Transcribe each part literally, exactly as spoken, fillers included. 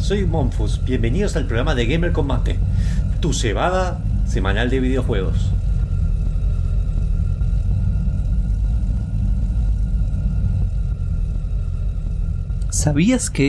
soy Monfus. Bienvenidos al programa de Gamer Combate, tu cebada semanal de videojuegos. ¿Sabías que?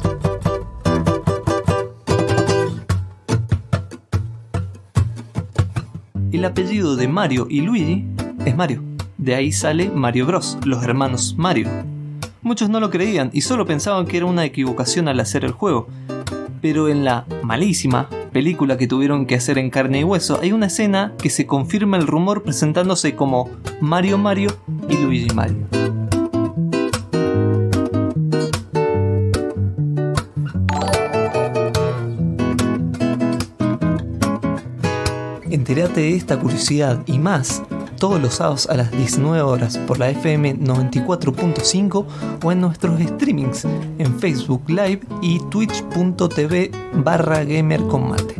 El apellido de Mario y Luigi es Mario. De ahí sale Mario Bros, los hermanos Mario. Muchos no lo creían y solo pensaban que era una equivocación al hacer el juego. Pero en la malísima película que tuvieron que hacer en carne y hueso, hay una escena que se confirma el rumor presentándose como Mario Mario y Luigi Mario. Entérate de esta curiosidad y más todos los sábados a las diecinueve horas por la F M noventa y cuatro punto cinco o en nuestros streamings en Facebook Live y twitch punto tv barra gamercombate.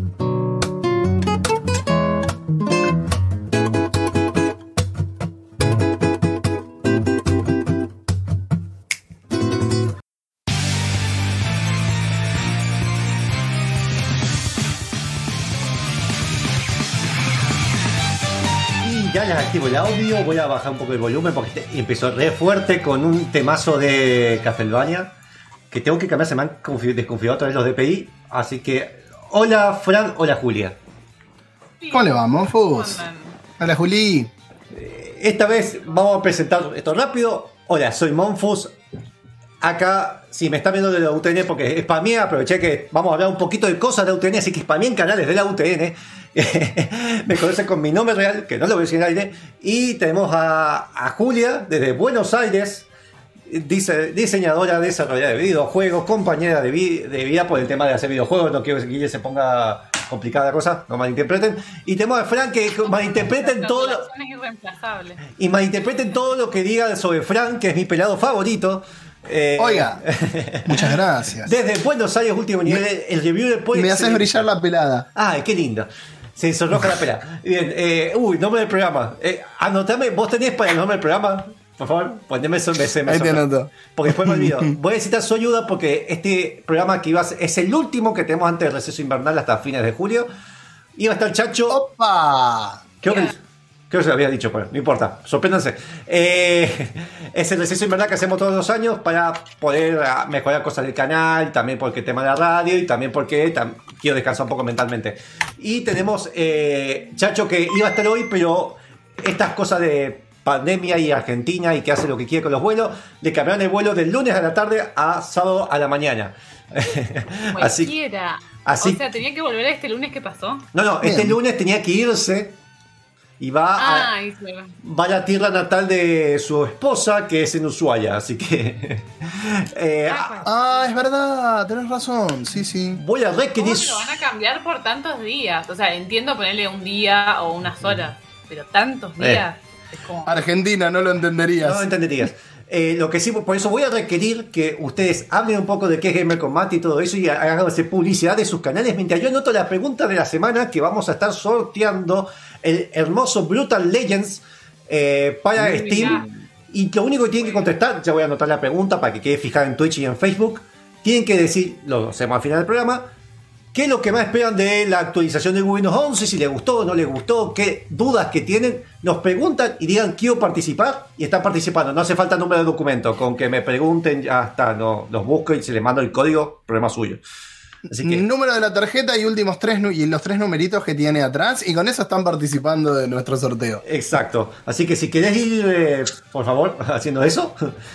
Ya les activo el audio, voy a bajar un poco el volumen porque empezó re fuerte con un temazo de Castlevania que tengo que cambiar, se me han desconfigurado otra vez los D P I, así que hola Fran, hola Julia. ¿Cómo le va, Monfus? Hola Juli. Esta vez vamos a presentar esto rápido. Hola, soy Monfus. Acá, si me están viendo de la U T N, porque spameé, aproveché que vamos a hablar un poquito de cosas de la U T N, así que spameé en canales de la U T N. Me conocen con mi nombre real, que no lo voy a decir en aire. Y tenemos a, a Julia, desde Buenos Aires, dice, diseñadora, desarrolladora de videojuegos, compañera de, vi, de vida por el tema de hacer videojuegos. No quiero que Guille se ponga complicada la cosa, no malinterpreten. Y tenemos a Fran, que malinterpreten todo lo, y malinterpreten todo lo que digan sobre Fran, que es mi pelado favorito. Eh, Oiga, muchas gracias. Desde Buenos Aires, último nivel, me, el review después. Me haces brillar la pelada. Ay, qué lindo. Se sonroja la pelada. Bien, eh, uy, nombre del programa. Eh, anotame, vos tenés para el nombre del programa, por favor, poneme eso. Me, me Ahí te anoto. Porque después me olvido. Voy a necesitar su ayuda porque este programa que iba a ser, es el último que tenemos antes del receso invernal hasta fines de julio. Iba a estar Chacho. ¡Opa! Creo que. Creo que se lo había dicho, pero no importa, sorpréndanse. Eh, es el receso invernal que hacemos todos los años para poder mejorar cosas del canal, también porque el tema de la radio y también porque tam- quiero descansar un poco mentalmente. Y tenemos eh, Chacho que iba a estar hoy, pero estas cosas de pandemia y Argentina y que hace lo que quiere con los vuelos, le cambiaron el vuelo del lunes a la tarde a sábado a la mañana. Cualquiera. Así, o sea, tenía que volver este lunes, ¿qué pasó? No, no, este Bien. lunes tenía que irse. Y va, ah, a, va a la tierra natal de su esposa, que es en Ushuaia, así que... eh, ah, es verdad, tenés razón, sí, sí. Voy a requerir... ¿Cómo lo van a cambiar por tantos días? O sea, entiendo ponerle un día o unas horas, pero tantos días... Eh. Es como... Argentina, no lo entenderías. No lo entenderías. Eh, lo que sí, por eso voy a requerir que ustedes hablen un poco de qué es Gamer Combate y todo eso y hagan publicidad de sus canales mientras yo anoto la pregunta de la semana que vamos a estar sorteando el hermoso Brutal Legends eh, para Muy Steam bien. Y lo único que tienen que contestar, ya voy a anotar la pregunta para que quede fijada en Twitch y en Facebook, tienen que decir, lo hacemos al final del programa, qué es lo que más esperan de la actualización de Windows once, si les gustó o no les gustó, qué dudas que tienen, nos preguntan y digan quiero participar y están participando. No hace falta número de documento, con que me pregunten ya está, no, los busco y se les mando el código, problema suyo. Así que... número de la tarjeta y últimos tres y los tres numeritos que tiene atrás y con eso están participando de nuestro sorteo. Exacto. Así que si querés ir, eh, por favor, haciendo eso.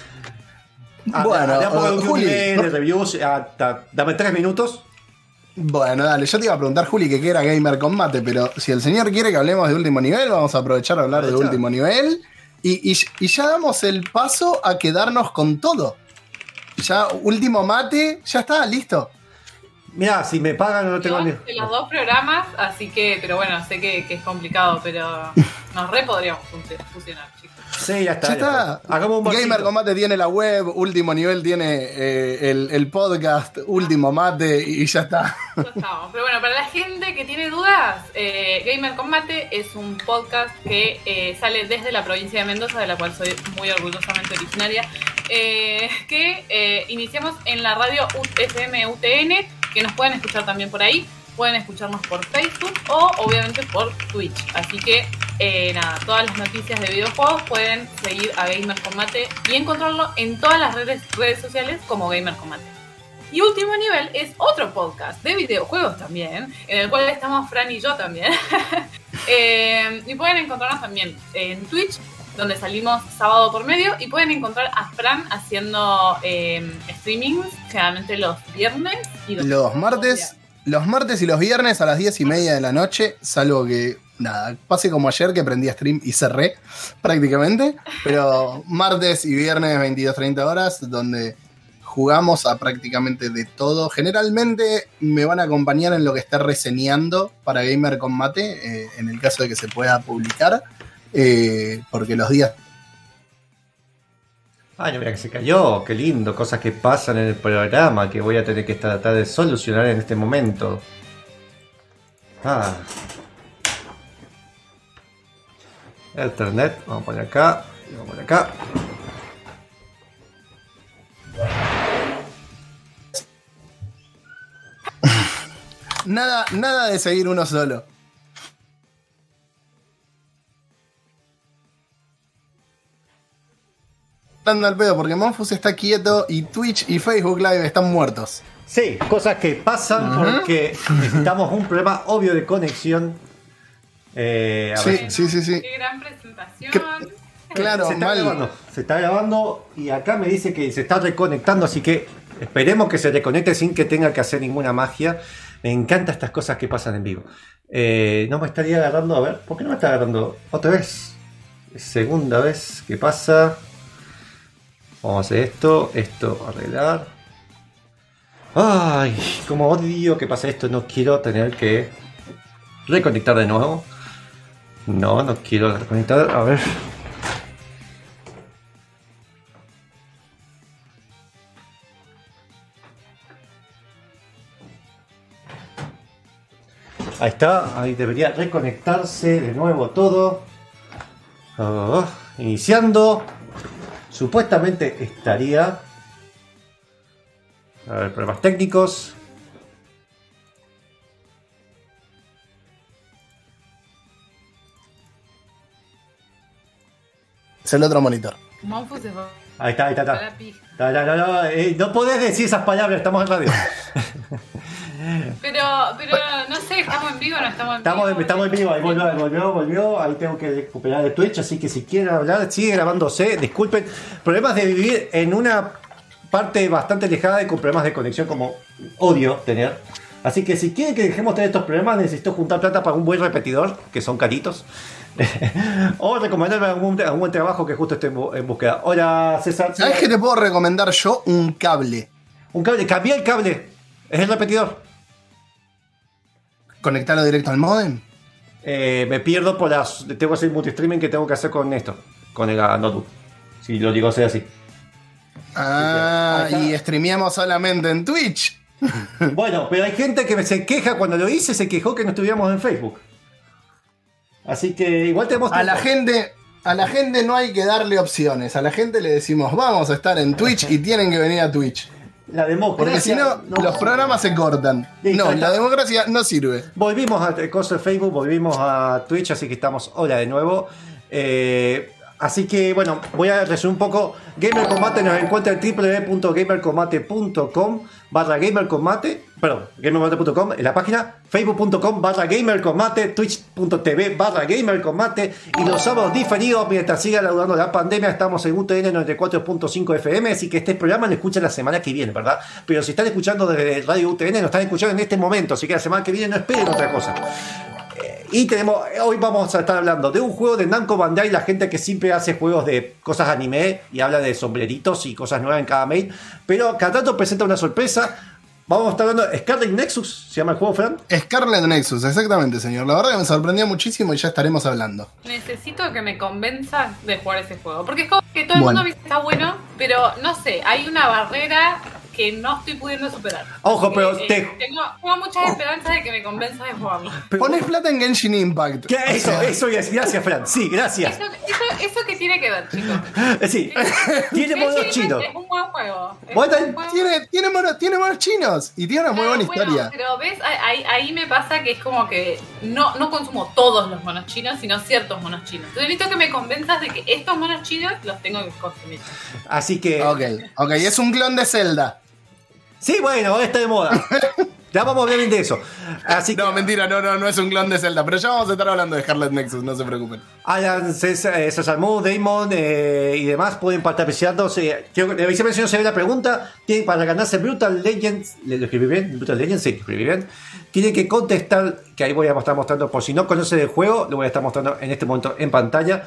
Bueno, a, a, a uh, Juli, de no... reviews, hasta, dame tres minutos. Bueno, dale, yo te iba a preguntar, Juli, que qué era Gamer Combate, pero si el señor quiere que hablemos de último nivel, vamos a aprovechar a hablar de último nivel y, y, y ya damos el paso a quedarnos con todo. Ya, último mate, ya está, listo. Mirá, si me pagan no tengo ni... de los dos programas, así que, pero bueno, sé que, que es complicado, pero nos re podríamos fusionar, chicos. Sí, ya está. Ya está. Hagamos un Gamer bolsito. Combate tiene la web, último nivel tiene eh, el, el podcast, último mate y ya está. Ya estamos. Pero bueno, para la gente que tiene dudas, eh, Gamer Combate es un podcast que eh, sale desde la provincia de Mendoza, de la cual soy muy orgullosamente originaria, eh, que eh, iniciamos en la radio F M U T N que nos pueden escuchar también por ahí. Pueden escucharnos por Facebook o obviamente por Twitch. Así que eh, nada, todas las noticias de videojuegos pueden seguir a Gamer Combate y encontrarlo en todas las redes, redes sociales como Gamer Combate. Y Último Nivel es otro podcast de videojuegos también, en el cual estamos Fran y yo también. eh, y pueden encontrarnos también en Twitch, donde salimos sábado por medio, y pueden encontrar a Fran haciendo eh, streamings, generalmente los viernes y los, los martes. Los martes y los viernes a las diez y media de la noche, salvo que, nada, pase como ayer que prendí stream y cerré prácticamente, pero martes y viernes veintidós treinta horas, donde jugamos a prácticamente de todo. Generalmente me van a acompañar en lo que esté reseñando para Gamer Combate, eh, en el caso de que se pueda publicar, eh, porque los días... Ay, no, mira que se cayó, qué lindo, cosas que pasan en el programa que voy a tener que tratar de solucionar en este momento. Ah. Ethernet, vamos a poner acá, vamos a poner acá. Nada, nada de seguir uno solo. Dando al pedo porque Monfus está quieto y Twitch y Facebook Live están muertos. Sí, cosas que pasan uh-huh. porque necesitamos un problema obvio de conexión. Eh, a sí, ver. sí, sí, sí. Qué gran presentación. C- claro, se está mal. grabando, se está grabando y acá me dice que se está reconectando, así que esperemos que se reconecte sin que tenga que hacer ninguna magia. Me encantan estas cosas que pasan en vivo. Eh, no me estaría agarrando, a ver, ¿por qué no me está agarrando otra vez? Segunda vez que pasa. Vamos a hacer esto, esto, arreglar. Ay, como odio que pase esto, no quiero tener que reconectar de nuevo. No, no quiero reconectar, a ver. Ahí está, ahí debería reconectarse de nuevo todo. Oh, iniciando. Supuestamente estaría... A ver, problemas técnicos. Es el otro monitor. Monfus se fue. Ahí está, ahí está, A está. la pija. No, no, no, no, eh, no podés decir esas palabras, estamos en radio. Pero, pero no sé, ¿estamos en vivo o no estamos en Estamos, vivo? estamos en vivo, ahí volvió, ahí volvió, volvió, ahí tengo que recuperar el Twitch, así que si quieren hablar, sigue grabándose, disculpen. Problemas de vivir en una parte bastante alejada y con problemas de conexión como odio tener. Así que si quieren que dejemos tener estos problemas, necesito juntar plata para un buen repetidor, que son caritos. O recomendarme algún, algún buen trabajo que justo esté en, bu- en búsqueda. Hola, César. ¿Sabes qué te puedo recomendar yo? Un cable. Un cable, cambié el cable. Es el repetidor. Conectarlo directo al modem. Eh, me pierdo por las. Tengo que hacer multistreaming que tengo que hacer con esto. Con el uh, notebook. Si lo digo sea así. Ah, Ahí está. y streameamos solamente en Twitch. Bueno, pero hay gente que se queja cuando lo hice, se quejó que no estuviéramos en Facebook. Así que igual tenemos. A la tiempo. gente, a la gente no hay que darle opciones. A la gente le decimos, vamos a estar en Twitch y tienen que venir a Twitch. La democracia. Porque si no, los programas se cortan. Listo, No, ahí está. la democracia no sirve. Volvimos a coso de Facebook, volvimos a Twitch, así que estamos hola de nuevo. Eh, así que bueno, voy a resumir un poco. Gamer Combate nos encuentra en w w w punto gamer combate punto com barra gamercombate, perdón, gamercombate punto com en la página, facebook punto com barra gamercombate, twitch punto t v barra gamercombate y los sábados diferidos mientras siga laudando la pandemia. Estamos en U T N noventa y cuatro punto cinco F M, así que este programa lo escuchan la semana que viene, ¿verdad? Pero si están escuchando desde Radio U T N, lo están escuchando en este momento, así que la semana que viene no esperen otra cosa. Y tenemos, hoy vamos a estar hablando de un juego de Namco Bandai, la gente que siempre hace juegos de cosas anime y habla de sombreritos y cosas nuevas en cada mail, pero cada tanto presenta una sorpresa. Vamos a estar hablando de Scarlet Nexus, ¿se llama el juego, Fran? Scarlet Nexus, exactamente, señor. La verdad que me sorprendió muchísimo y ya estaremos hablando. Necesito que me convenza de jugar ese juego. Porque es como que todo el Bueno. mundo dice que está bueno, pero no sé, hay una barrera que que no estoy pudiendo superar. Ojo, Así pero que, te- eh, tengo, tengo muchas esperanzas de que me convenza de jugarlo. Pero- Pones plata en Genshin Impact. ¿Qué? Eso, eso es. Gracias, Fran. Sí, gracias. Eso, eso, eso que tiene que ver, chicos. Eh, Sí, tiene modos Genshin chinos. Impact es un buen juego. Es Vos un tan- buen juego. Tiene, tiene, monos, tiene monos chinos y tiene una muy Claro, buena bueno, historia. Pero ves, ahí, ahí me pasa que es como que no, no consumo todos los monos chinos, sino ciertos monos chinos. Entonces necesito que me convenzas de que estos monos chinos los tengo que consumir. Así que. Ok, ok, es un clon de Zelda. Sí, bueno, ahora está de moda. Ya vamos a hablar bien de eso. Así que. No, mentira, no, no, no es un clon de Zelda, pero ya vamos a estar hablando de Scarlet Nexus, no se preocupen. Alan, César, eh, César Mu, Damon eh, y demás pueden participándose. Quiero que siempre se ve la pregunta. Tienen para ganarse Brutal Legends. ¿Lo escribí bien? Brutal Legends, sí, lo escribí bien. Tienen que contestar, que ahí voy a estar mostrando, por si no conocen el juego, lo voy a estar mostrando en este momento en pantalla.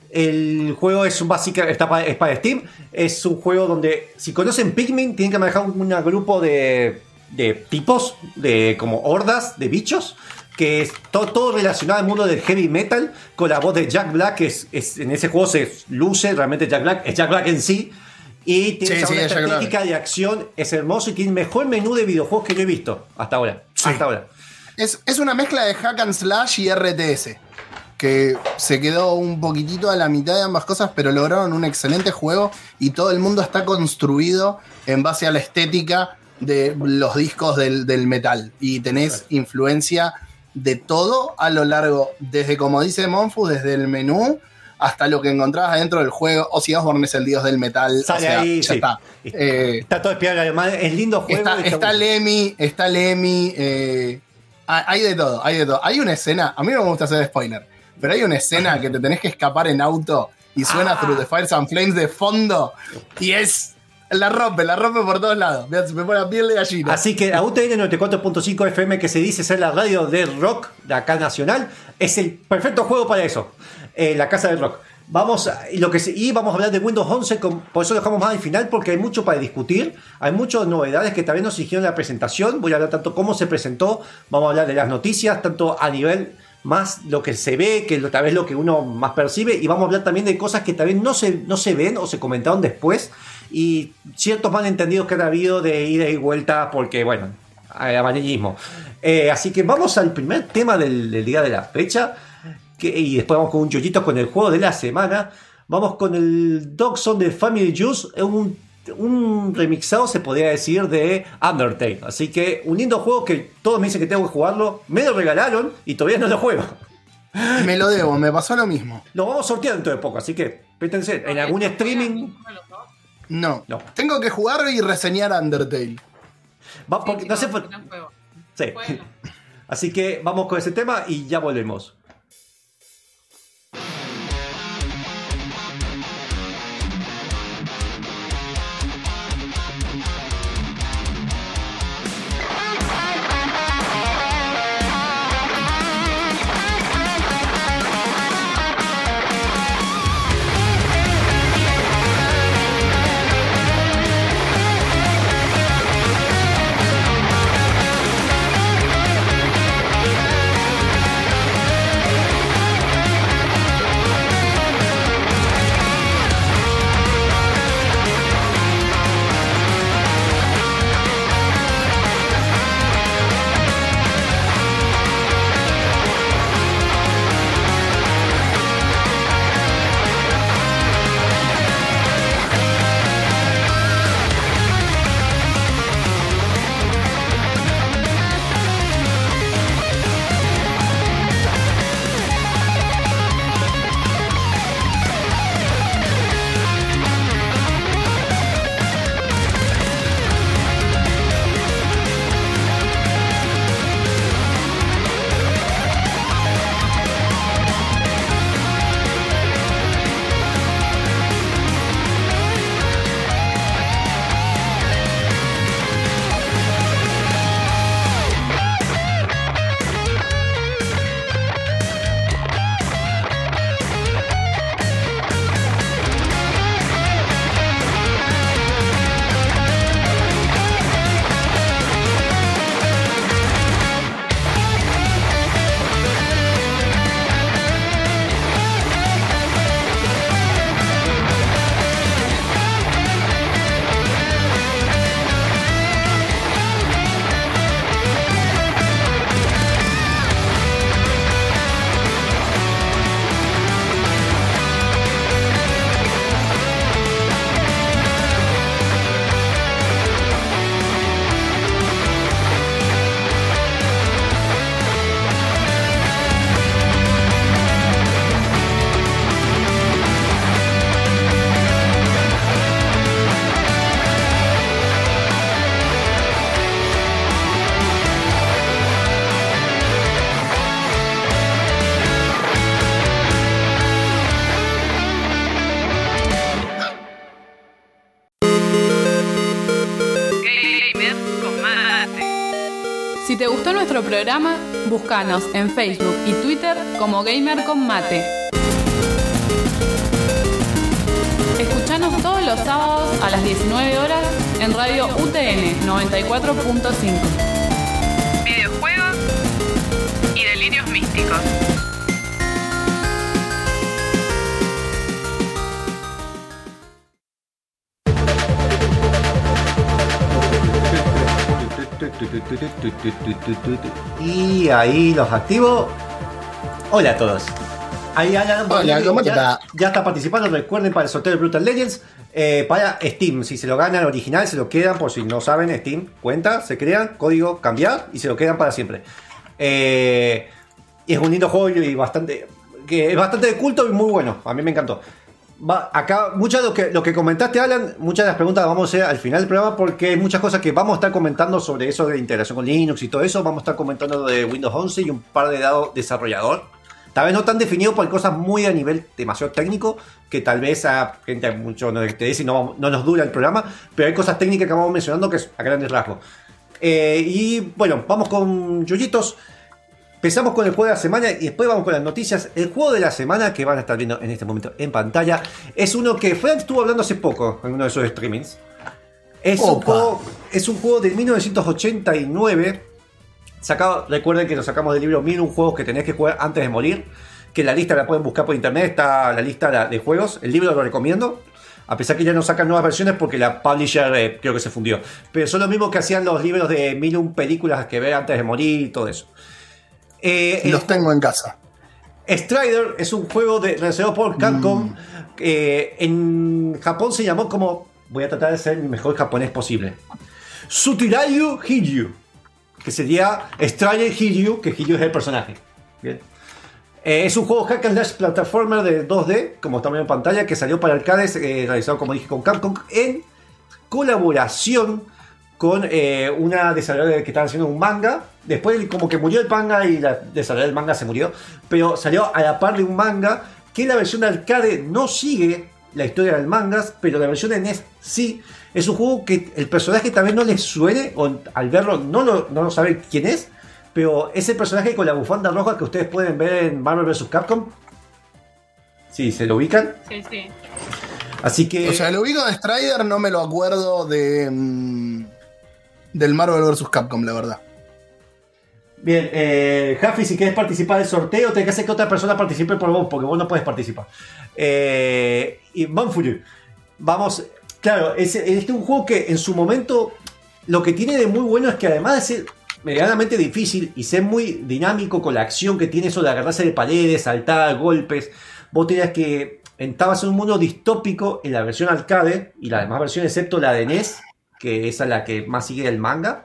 El juego es un básico, está para, es para Steam. Es un juego donde, si conocen Pikmin, tienen que manejar un, un grupo de, de tipos, de como hordas de bichos, que es todo, todo relacionado al mundo del heavy metal, con la voz de Jack Black, que es, es, en ese juego se luce realmente Jack Black, es Jack Black en sí. Y tiene Sí, esa sí, onda es Jack Black. estratégica de acción, es hermoso y tiene el mejor menú de videojuegos que yo he visto hasta ahora. Sí. Hasta ahora. Es, es una mezcla de hack and slash y R T S, que se quedó un poquitito a la mitad de ambas cosas, pero lograron un excelente juego y todo el mundo está construido en base a la estética de los discos del, del metal. Y tenés influencia de todo a lo largo, desde como dice Monfu, desde el menú hasta lo que encontrabas adentro del juego. Ozzy Osbourne es el dios del metal. Sale o sea, ahí, ya sí. está. Eh, Está todo espiado, además es lindo juego. Está, y está bueno. Lemmy, está Lemmy, eh, hay hay de todo, hay de todo. Hay una escena, a mí no me gusta hacer spoiler, pero hay una escena que te tenés que escapar en auto y suena Ah. Through the Fires and Flames de fondo y es, la rompe, la rompe por todos lados. Mirá, se me pone la piel de gallina. Así que a U T N noventa y cuatro punto cinco F M, que se dice ser la radio de rock de acá nacional, es el perfecto juego para eso. Eh, la casa del rock. Vamos a, y, lo que se- y vamos a hablar de Windows once, con- por eso lo dejamos más al final, porque hay mucho para discutir. Hay muchas novedades que también nos hicieron en la presentación. Voy a hablar tanto cómo se presentó, vamos a hablar de las noticias, tanto a nivel más lo que se ve, que lo, tal vez lo que uno más percibe, y vamos a hablar también de cosas que también no se, no se ven o se comentaron después, y ciertos malentendidos que han habido de ida y vuelta, porque bueno, hay amarillismo. Eh, así que vamos al primer tema del, del día de la fecha. Que, y después vamos con un yoyito con el juego de la semana. Vamos con el Dogson de Family Juice, un, un remixado, se podría decir, de Undertale. Así que un lindo juego que todos me dicen que tengo que jugarlo. Me lo regalaron y todavía no lo juego. Me lo debo, me pasó lo mismo. Lo vamos a sortear dentro de poco, así que pétense en algún streaming. No. No. Tengo que jugar y reseñar Undertale. Va, porque, no sé, no, por- no juego. sí. Bueno. Así que vamos con ese tema y ya volvemos. Thank Si te gustó nuestro programa, búscanos en Facebook y Twitter como Gamer con Mate. Escuchanos todos los sábados a las diecinueve horas en Radio U T N noventa y cuatro punto cinco. Videojuegos y delirios místicos. Y ahí los activo. Hola a todos. Ahí Alan, Hola, ¿cómo te ya, va? ya está participando. Recuerden para el sorteo de Brutal Legends eh, para Steam. Si se lo ganan original, se lo quedan. Por si no saben, Steam cuenta, se crean, código cambiar y se lo quedan para siempre. Eh, y es un lindo juego y bastante, que es bastante de culto y muy bueno. A mí me encantó. Va, acá, muchas de lo que, lo que comentaste, Alan, muchas de las preguntas las vamos a hacer al final del programa porque hay muchas cosas que vamos a estar comentando sobre eso de integración con Linux y todo eso. Vamos a estar comentando de Windows once y un par de dados desarrollador. Tal vez no tan definido por cosas muy a nivel demasiado técnico, que tal vez a gente mucho no le interese y no, no nos dura el programa, pero hay cosas técnicas que vamos mencionando que es a grandes rasgos. Eh, y bueno, vamos con Yuyitos. Empezamos con el juego de la semana y después vamos con las noticias. El juego de la semana que van a estar viendo en este momento en pantalla es uno que Frank estuvo hablando hace poco en uno de sus streamings. Es, un juego, es un juego de mil novecientos ochenta y nueve. Sacado, recuerden que lo sacamos del libro mil un juegos que tenés que jugar antes de morir. Que la lista la pueden buscar por internet. Está la lista de juegos. El libro lo recomiendo. A pesar que ya no sacan nuevas versiones porque la publisher eh, creo que se fundió. Pero son los mismos que hacían los libros de mil un películas que ver antes de morir y todo eso. Eh, Los tengo en casa. Strider es un juego de, realizado por Capcom. Mm. Eh, en Japón se llamó como... Voy a tratar de ser el mejor japonés posible. Sutirayu Hiryu. Que sería Strider Hiryu, que Hiryu es el personaje. Bien. Eh, es un juego hack and slash plataforma de dos D, como estamos viendo en pantalla, que salió para arcades, eh, realizado como dije con Capcom, en colaboración con eh, una desarrolladora que estaba haciendo un manga. Después como que murió el manga y la desarrolladora del manga se murió. Pero salió a la par de un manga que la versión de arcade no sigue la historia del manga, pero la versión de N E S sí. Es un juego que el personaje también no le suene, o al verlo no lo, no lo sabe quién es. Pero es el personaje con la bufanda roja que ustedes pueden ver en Marvel versus. Capcom. Sí, ¿se lo ubican? Sí, sí. Así que... O sea, el ubico de Strider no me lo acuerdo de... Mmm, del Marvel versus. Capcom, la verdad. Bien, eh, Jaffi, si quieres participar del sorteo, tenés que hacer que otra persona participe por vos, porque vos no puedes participar. Eh, y Manfuru, vamos, claro, es, este es un juego que en su momento lo que tiene de muy bueno es que además de ser medianamente difícil y ser muy dinámico con la acción que tiene eso de agarrarse de paredes, saltar, golpes, vos tenías que... Estabas en un mundo distópico en la versión arcade y las demás versiones, excepto la de N E S, que esa es la que más sigue el manga.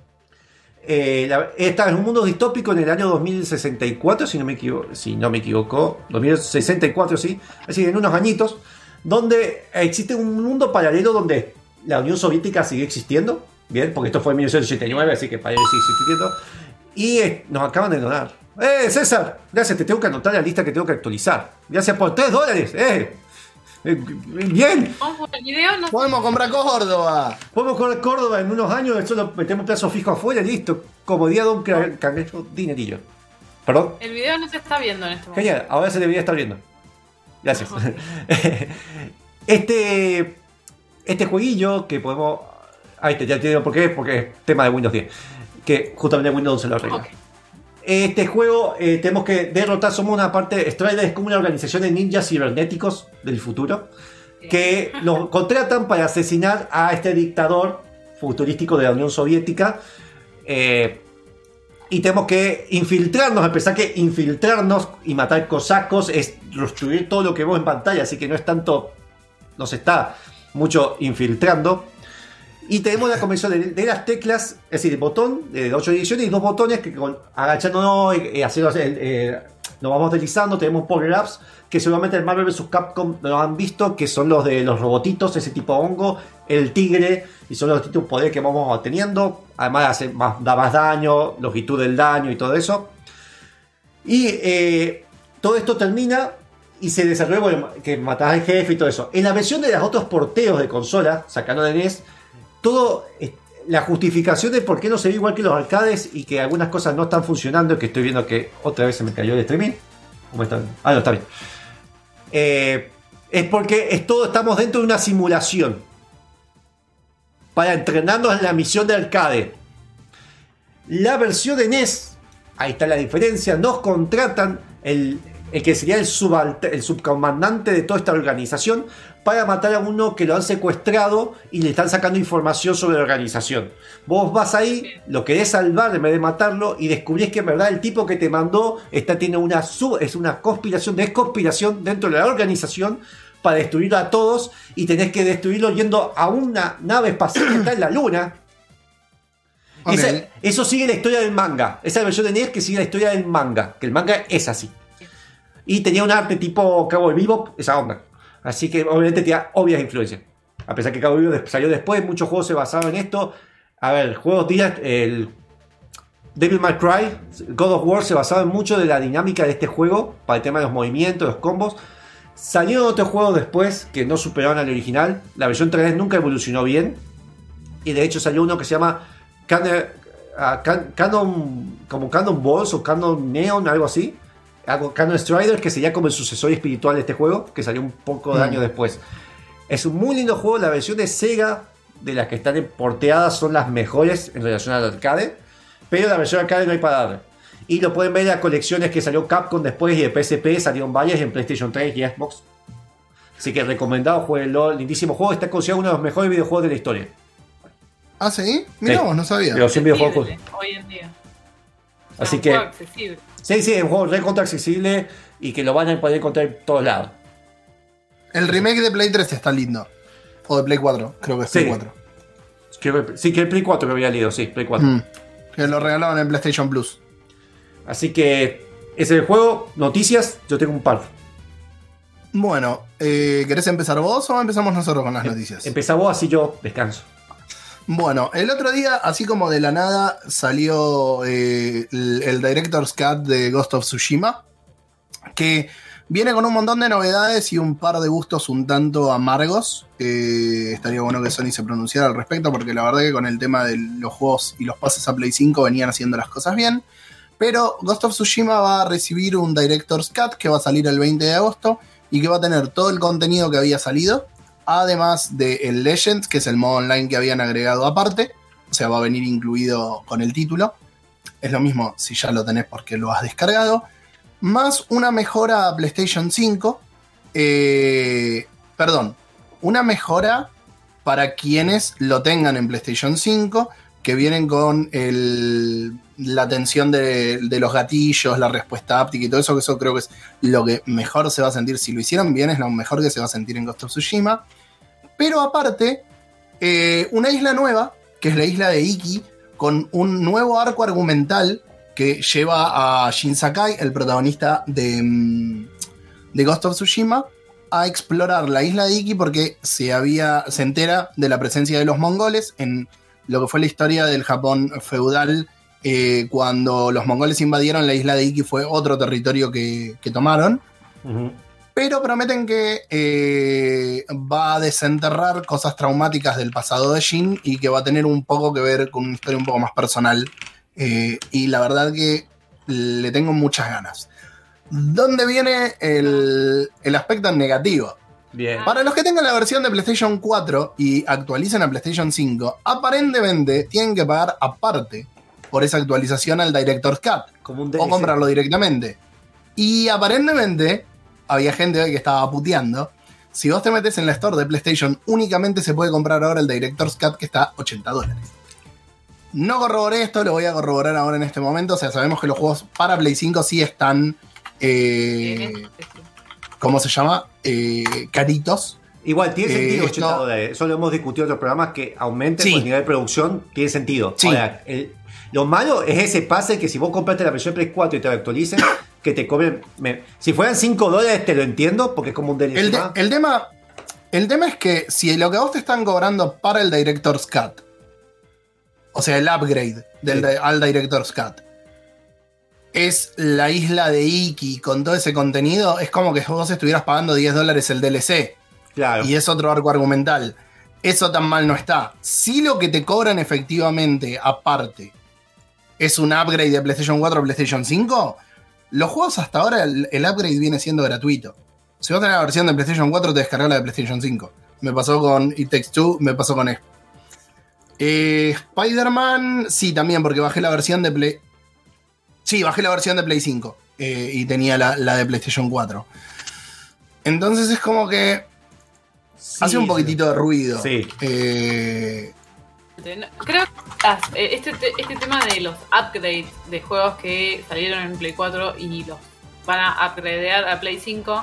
Eh, la, esta es un mundo distópico en el año dos mil sesenta y cuatro, si no me equivoco, si no me equivoco, dos mil sesenta y cuatro, sí, es decir, en unos añitos, donde existe un mundo paralelo donde la Unión Soviética sigue existiendo, bien, porque esto fue en mil novecientos ochenta y nueve, así que parece sigue existiendo, y eh, nos acaban de donar. ¡Eh, César! Gracias, te tengo que anotar la lista que tengo que actualizar. Gracias por tres dólares, ¡eh! Bien. El video no... Podemos comprar Córdoba. Podemos comprar Córdoba en unos años. Solo metemos plazo fijo afuera y listo. Comodidad de un cangrejo, dinerillo. Perdón. El video no se está viendo en este momento. Genial, ahora se debería estar viendo. Gracias. este este jueguillo que podemos... Ahí te, ya te digo por qué. Porque es tema de Windows diez. Que justamente Windows once lo arregla. Okay. Este juego eh, tenemos que derrotar, somos una parte, Strider es como una organización de ninjas cibernéticos del futuro que nos contratan para asesinar a este dictador futurístico de la Unión Soviética eh, y tenemos que infiltrarnos, a pesar que infiltrarnos y matar cosacos es destruir todo lo que vemos en pantalla, así que no es tanto, nos está mucho infiltrando. Y tenemos la combinación de, de las teclas, es decir, el botón de ocho direcciones y dos botones que con, agachándonos y eh, haciendo, eh, eh, nos vamos deslizando. Tenemos power-ups que seguramente en Marvel versus. Capcom lo han visto, que son los de los robotitos, ese tipo hongo, el tigre, y son los distintos poderes que vamos teniendo. Además hace más, da más daño, longitud del daño y todo eso. Y eh, todo esto termina y se desarrolla, bueno, que matás al jefe y todo eso. En la versión de los otros porteos de consola, sacando de N E S, todo la justificación de por qué no se ve igual que los arcades y que algunas cosas no están funcionando, que estoy viendo que otra vez se me cayó el streaming. ¿Cómo está? Ah, no, está bien. Eh, es porque es todo, estamos dentro de una simulación para entrenarnos en la misión de arcade. La versión de N E S, ahí está la diferencia, nos contratan el, el que sería el, subalte, el subcomandante de toda esta organización para matar a uno que lo han secuestrado y le están sacando información sobre la organización. Vos vas ahí, lo querés salvar en vez de matarlo y descubrís que en verdad el tipo que te mandó está, tiene una, sub, es una conspiración, es conspiración dentro de la organización para destruirlo a todos y tenés que destruirlo yendo a una nave espacial que está en la luna. Okay. Esa, eso sigue la historia del manga. Esa versión de N E S que sigue la historia del manga. Que el manga es así. Y tenía un arte tipo Cowboy Bebop, esa onda. Así que obviamente tenía obvias influencias. A pesar que Cowboy Bebop salió después, muchos juegos se basaban en esto. A ver, juegos direct, el Devil May Cry, God of War se basaba en mucho de la dinámica de este juego para el tema de los movimientos, los combos. Salieron otros juegos después que no superaron al original. La versión tres D S nunca evolucionó bien. Y de hecho salió uno que se llama Canon, uh, Can, Canon como Canon Balls o Canon Neon, algo así. Algo, Canon Strider, que sería como el sucesor espiritual de este juego, que salió un poco de mm. años después. Es un muy lindo juego. La versión de Sega, de las que están porteadas, son las mejores en relación al arcade. Pero la versión arcade no hay para darle. Y lo pueden ver en las colecciones que salió Capcom después y de P S P salieron varias en PlayStation tres y Xbox. Así que recomendado, jueguenlo. Lindísimo juego. Está considerado uno de los mejores videojuegos de la historia. ¿Ah, sí? Mirá, vos, no sabía. Pero sin videojuegos. Hoy en día. Así es que. Un juego accesible. Sí, sí, es un juego re contra accesible y que lo van a poder encontrar en todos lados. El remake de Play tres está lindo. O de Play cuatro, creo que es Play sí. cuatro. Que, sí, que el Play cuatro que había leído, sí, Play cuatro. Mm. Que lo regalaron en PlayStation Plus. Así que ese es el juego. Noticias, yo tengo un par. Bueno, eh, ¿querés empezar vos o empezamos nosotros con las noticias? Empezá vos, así yo descanso. Bueno, el otro día, así como de la nada, salió eh, el, el Director's Cut de Ghost of Tsushima, que viene con un montón de novedades y un par de gustos un tanto amargos. Eh, estaría bueno que Sony se pronunciara al respecto, porque la verdad que con el tema de los juegos y los pases a Play cinco venían haciendo las cosas bien. Pero Ghost of Tsushima va a recibir un Director's Cut que va a salir el veinte de agosto y que va a tener todo el contenido que había salido, además del Legends, que es el modo online que habían agregado aparte. O sea, va a venir incluido con el título. Es lo mismo si ya lo tenés porque lo has descargado. Más una mejora a PlayStation cinco. Eh, perdón, una mejora para quienes lo tengan en PlayStation cinco, que vienen con el, la atención de, de los gatillos, la respuesta áptica y todo eso, que eso creo que es lo que mejor se va a sentir. Si lo hicieron bien, es lo mejor que se va a sentir en Ghost of Tsushima. Pero aparte, eh, una isla nueva, que es la isla de Iki, con un nuevo arco argumental que lleva a Shin Sakai, el protagonista de, de Ghost of Tsushima, a explorar la isla de Iki porque se, había, se entera de la presencia de los mongoles en lo que fue la historia del Japón feudal. Eh, cuando los mongoles invadieron la isla de Iki fue otro territorio que, que tomaron. Uh-huh. Pero prometen que eh, va a desenterrar cosas traumáticas del pasado de Shin y que va a tener un poco que ver con una historia un poco más personal. Eh, y la verdad que le tengo muchas ganas. ¿Dónde viene el, el aspecto negativo? Bien. Para los que tengan la versión de PlayStation cuatro y actualicen a PlayStation cinco, aparentemente tienen que pagar aparte por esa actualización al Director's Cut. Como un D L C. O comprarlo directamente. Y aparentemente había gente hoy que estaba puteando. Si vos te metes en la store de PlayStation, únicamente se puede comprar ahora el Director's Cut, que está a ochenta dólares. No corroboré esto, lo voy a corroborar ahora en este momento. O sea, sabemos que los juegos para Play cinco sí están... Eh, ¿Cómo se llama? Eh, caritos. Igual, tiene sentido eh, ochenta esto... dólares. Eso lo hemos discutido en otros programas, que aumenten sí. con el nivel de producción. Tiene sentido. Sí. Ahora, el, lo malo es ese pase que si vos compraste la versión Play cuatro y te la actualicen, que te cobren... Me, si fueran cinco dólares te lo entiendo, porque es como un D L C. El, de, el, tema, el tema es que si lo que a vos te están cobrando para el Director's Cut, o sea, el upgrade del, sí. al Director's Cut, es la isla de Iki con todo ese contenido, es como que vos estuvieras pagando diez dólares el D L C. Claro. Y es otro arco argumental. eso tan mal no está. Si lo que te cobran efectivamente, aparte, es un upgrade de PlayStation cuatro a PlayStation cinco, los juegos hasta ahora el, el upgrade viene siendo gratuito. Si vos tenés la versión de PlayStation cuatro, te descargás la de PlayStation cinco. Me pasó con It Takes Two, me pasó con esto. Eh, Spider-Man, sí, también, porque bajé la versión de Play... Sí, bajé la versión de Play cinco eh, y tenía la, la de PlayStation cuatro. Entonces es como que sí, hace un poquitito sí. de ruido. Sí. Eh... Creo que este, este tema de los upgrades de juegos que salieron en Play cuatro y los van a upgradear a Play cinco...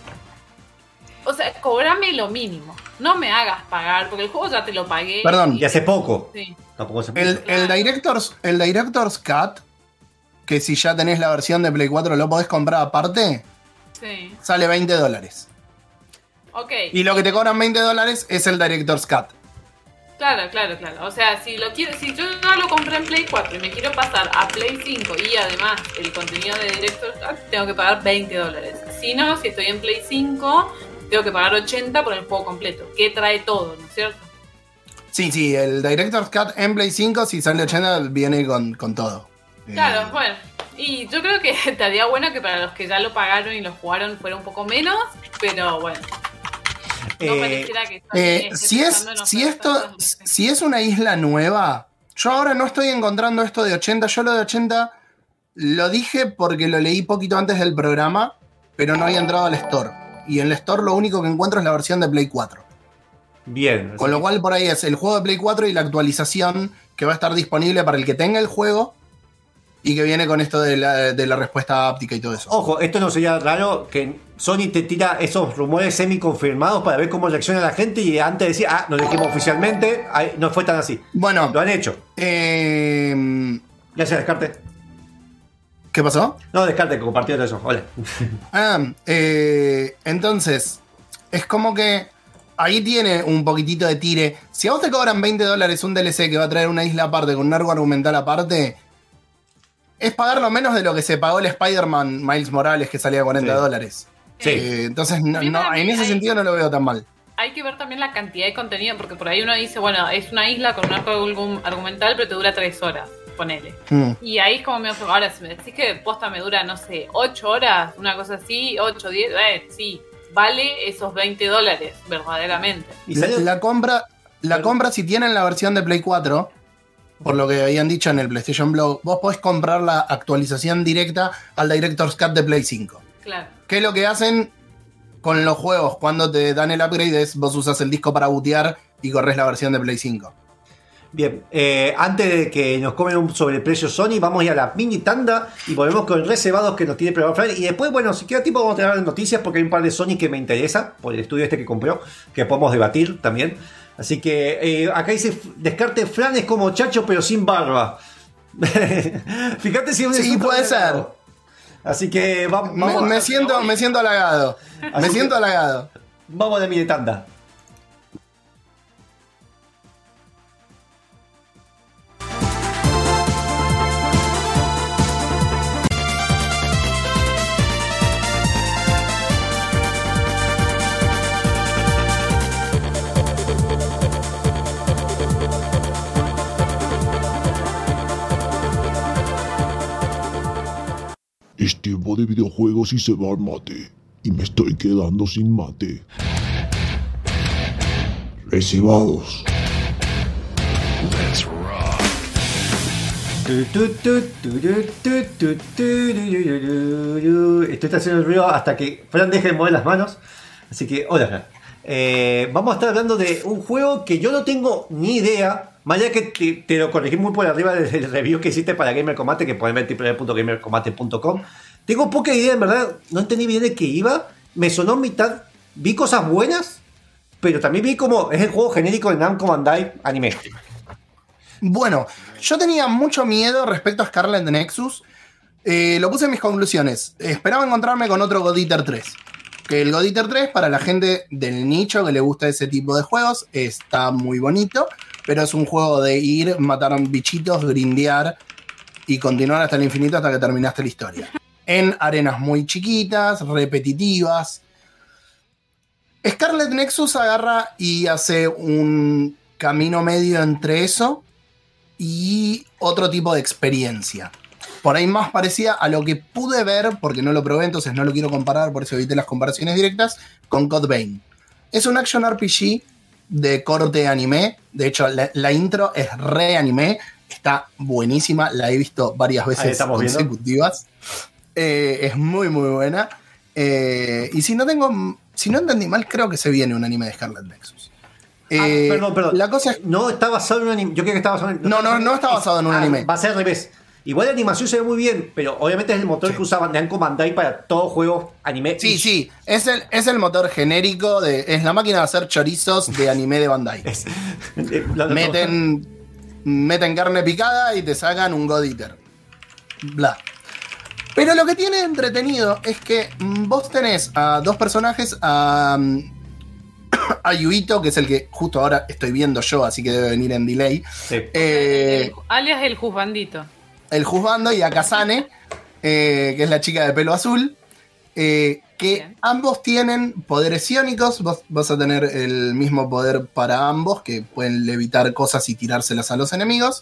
O sea, cobrame lo mínimo. No me hagas pagar, porque el juego ya te lo pagué. Perdón. Y hace poco. Sí. Tampoco hace poco. El, el, Director's, el Director's Cut, que si ya tenés la versión de Play cuatro lo podés comprar aparte, sí. sale veinte dólares. Ok. Y lo que te cobran veinte dólares es el Director's Cut. Claro, claro, claro. O sea, si lo quiero, si yo no lo compré en Play cuatro y me quiero pasar a Play cinco y además el contenido de Director's Cut, tengo que pagar veinte dólares. Si no, si estoy en Play cinco... tengo que pagar ochenta por el juego completo, que trae todo, ¿no es cierto? Sí, sí, el Director's Cut en Play cinco, si sale ochenta, viene con, con todo. Claro, eh. bueno. Y yo creo que estaría bueno que para los que ya lo pagaron y lo jugaron fuera un poco menos, pero bueno. No eh, pareciera que eh, si es si esto si es una isla nueva, yo ahora no estoy encontrando esto de ochenta. Yo lo de ochenta lo dije porque lo leí poquito antes del programa, pero no había entrado al store. Y en el store lo único que encuentro es la versión de Play cuatro. Bien. Con lo cual por ahí es el juego de Play cuatro y la actualización que va a estar disponible para el que tenga el juego y que viene con esto de la, de la respuesta áptica y todo eso. Ojo, esto no sería raro que Sony te tira esos rumores semi confirmados para ver cómo reacciona la gente y antes de decir, ah, nos dijimos oficialmente, no fue tan así. Bueno. Lo han hecho. Eh... Ya se descarte. ¿Qué pasó? No, descarte, que compartió todo eso. Hola. Ah, eh, entonces, es como que ahí tiene un poquitito de tire. Si a vos te cobran veinte dólares un D L C que va a traer una isla aparte con un arco argumental aparte, es pagar lo menos de lo que se pagó el Spider-Man Miles Morales que salía a cuarenta dólares. Sí. Eh, entonces, no, no, en ese hay, sentido no lo veo tan mal. Hay que ver también la cantidad de contenido, porque por ahí uno dice, bueno, es una isla con un arco argumental, pero te dura tres horas. Ponele. Mm. Y ahí es como me ofrezco. Ahora, si me decís que posta me dura, no sé, ocho horas, una cosa así, ocho, diez, eh, sí, vale esos veinte dólares, verdaderamente. ¿Y la, la compra, la compra si tienen la versión de Play cuatro, por lo que habían dicho en el PlayStation Blog, vos podés comprar la actualización directa al Director's Cut de Play cinco. Claro. ¿Qué es lo que hacen con los juegos cuando te dan el upgrade? Es vos usas el disco para bootear y corres la versión de Play cinco. Bien, eh, antes de que nos comen un sobreprecio Sony, vamos a ir a la mini tanda y volvemos con reservados que nos tiene preparado Fran. Y después, bueno, si queda tiempo vamos a tener noticias porque hay un par de Sony que me interesa por el estudio este que compró, que podemos debatir también. Así que eh, acá dice, descarte Fran es como Chacho pero sin barba. Fíjate si es un sí, puede ser. Así que vamos. Me, vamos me, siento, me siento halagado. Me siento halagado. Vamos a la mini tanda. Es tiempo de videojuegos y se va el mate. Y me estoy quedando sin mate. Reservados. Let's rock. Esto está haciendo el ruido hasta que Fran deje de mover las manos. Así que, hola Fran. Eh, vamos a estar hablando de un juego que yo no tengo ni idea. Más allá que te, te lo corregí muy por arriba del review que hiciste para Gamer Combate, que pueden ver w w w punto gamer combate punto com. Tengo poca idea, en verdad. No entendí bien de qué iba. Me sonó mitad. Vi cosas buenas, pero también vi como es el juego genérico de Namco Bandai anime. Bueno, yo tenía mucho miedo respecto a Scarlet Nexus. Eh, lo puse en mis conclusiones. Esperaba encontrarme con otro God Eater tres. Que el God Eater tres, para la gente del nicho que le gusta ese tipo de juegos, está muy bonito. Pero es un juego de ir, matar bichitos, grindear y continuar hasta el infinito hasta que terminaste la historia. En arenas muy chiquitas, repetitivas. Scarlet Nexus agarra y hace un camino medio entre eso y otro tipo de experiencia. Por ahí más parecía a lo que pude ver, porque no lo probé, entonces no lo quiero comparar, por eso evité las comparaciones directas, con Code Vein. Es un action R P G de corte anime. De hecho, la, la intro es re anime. Está buenísima. La he visto varias veces consecutivas. Eh, es muy, muy buena. Eh, y si no tengo... Si no entendí mal, creo que se viene un anime de Scarlet Nexus. Eh, ah, perdón, perdón. La cosa es... No está basado en un anime. Yo creo que está basado en... No, no, no está basado en un ah, anime. Va a ser al revés. Igual la animación se ve muy bien, pero obviamente es el motor sí. que usaban Namco Bandai para todo juego anime. Sí, sí, es el, es el motor genérico, de, es la máquina de hacer chorizos de anime de Bandai. es, lo, lo, meten, meten carne picada y te sacan un God Eater. Bla. Pero lo que tiene entretenido es que vos tenés a dos personajes, a, a Yuito, que es el que justo ahora estoy viendo yo, así que debe venir en delay. Sí. Eh, el, alias el juzbandito. El juzgando, y a Kazane, eh, que es la chica de pelo azul, eh, que Bien. ambos tienen poderes iónicos. Vos vas a tener el mismo poder para ambos, que pueden levitar cosas y tirárselas a los enemigos.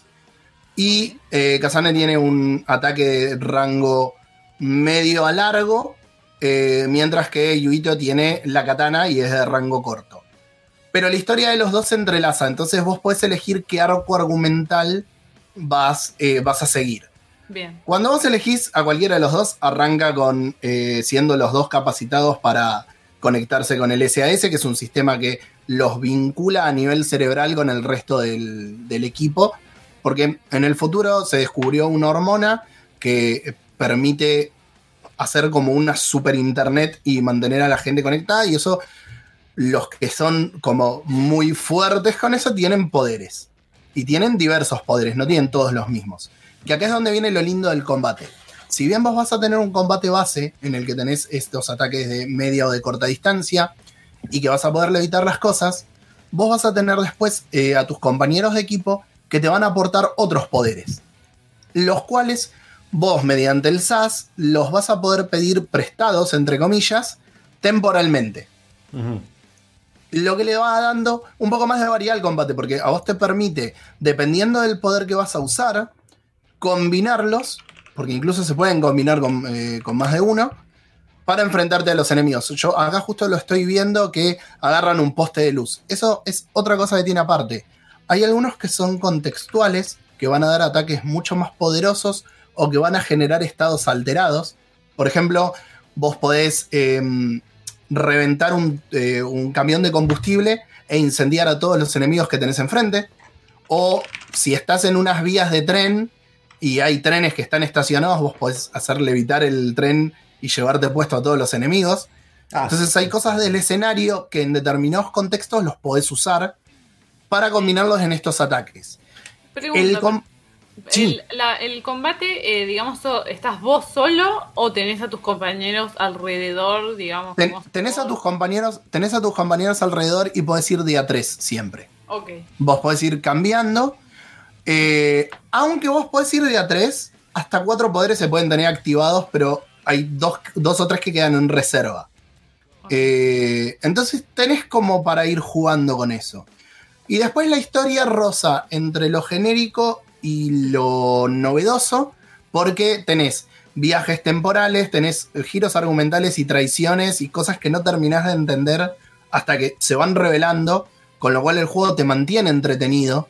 Y eh, Kazane tiene un ataque de rango medio a largo, eh, mientras que Yuito tiene la katana y es de rango corto. Pero la historia de los dos se entrelaza, entonces vos podés elegir qué arco argumental vas, eh, vas a seguir. Bien. Cuando vos elegís a cualquiera de los dos, arranca con eh, siendo los dos capacitados para conectarse con el S A S, que es un sistema que los vincula a nivel cerebral con el resto del, del equipo, porque en el futuro se descubrió una hormona que permite hacer como una super internet y mantener a la gente conectada, y eso, los que son como muy fuertes con eso tienen poderes. Y tienen diversos poderes, no tienen todos los mismos. Que acá es donde viene lo lindo del combate. Si bien vos vas a tener un combate base en el que tenés estos ataques de media o de corta distancia y que vas a poder levitar las cosas, vos vas a tener después eh, a tus compañeros de equipo que te van a aportar otros poderes, los cuales vos mediante el S A S los vas a poder pedir prestados, entre comillas, temporalmente. Uh-huh. Lo que le va dando un poco más de variedad al combate, porque a vos te permite, dependiendo del poder que vas a usar, combinarlos, porque incluso se pueden combinar con, eh, con más de uno, para enfrentarte a los enemigos. Yo acá justo lo estoy viendo que agarran un poste de luz. Eso es otra cosa que tiene aparte. Hay algunos que son contextuales, que van a dar ataques mucho más poderosos o que van a generar estados alterados. Por ejemplo, vos podés... Eh, reventar un, eh, un camión de combustible e incendiar a todos los enemigos que tenés enfrente. O si estás en unas vías de tren y hay trenes que están estacionados, vos podés hacer levitar el tren y llevarte puesto a todos los enemigos. Ah, Entonces sí. hay cosas del escenario que en determinados contextos los podés usar para combinarlos en estos ataques. Pregunta, el com- Sí. El, la, el combate, eh, digamos, ¿estás vos solo o tenés a tus compañeros alrededor, digamos? Ten, tenés a tus compañeros, tenés a tus compañeros alrededor y podés ir de a tres siempre. Ok. Vos podés ir cambiando. Eh, aunque vos podés ir de a tres, hasta cuatro poderes se pueden tener activados, pero hay dos, dos o tres que quedan en reserva. Okay. Eh, entonces tenés como para ir jugando con eso. Y después la historia roza entre lo genérico y lo novedoso, porque tenés viajes temporales, tenés giros argumentales y traiciones y cosas que no terminás de entender hasta que se van revelando, con lo cual el juego te mantiene entretenido.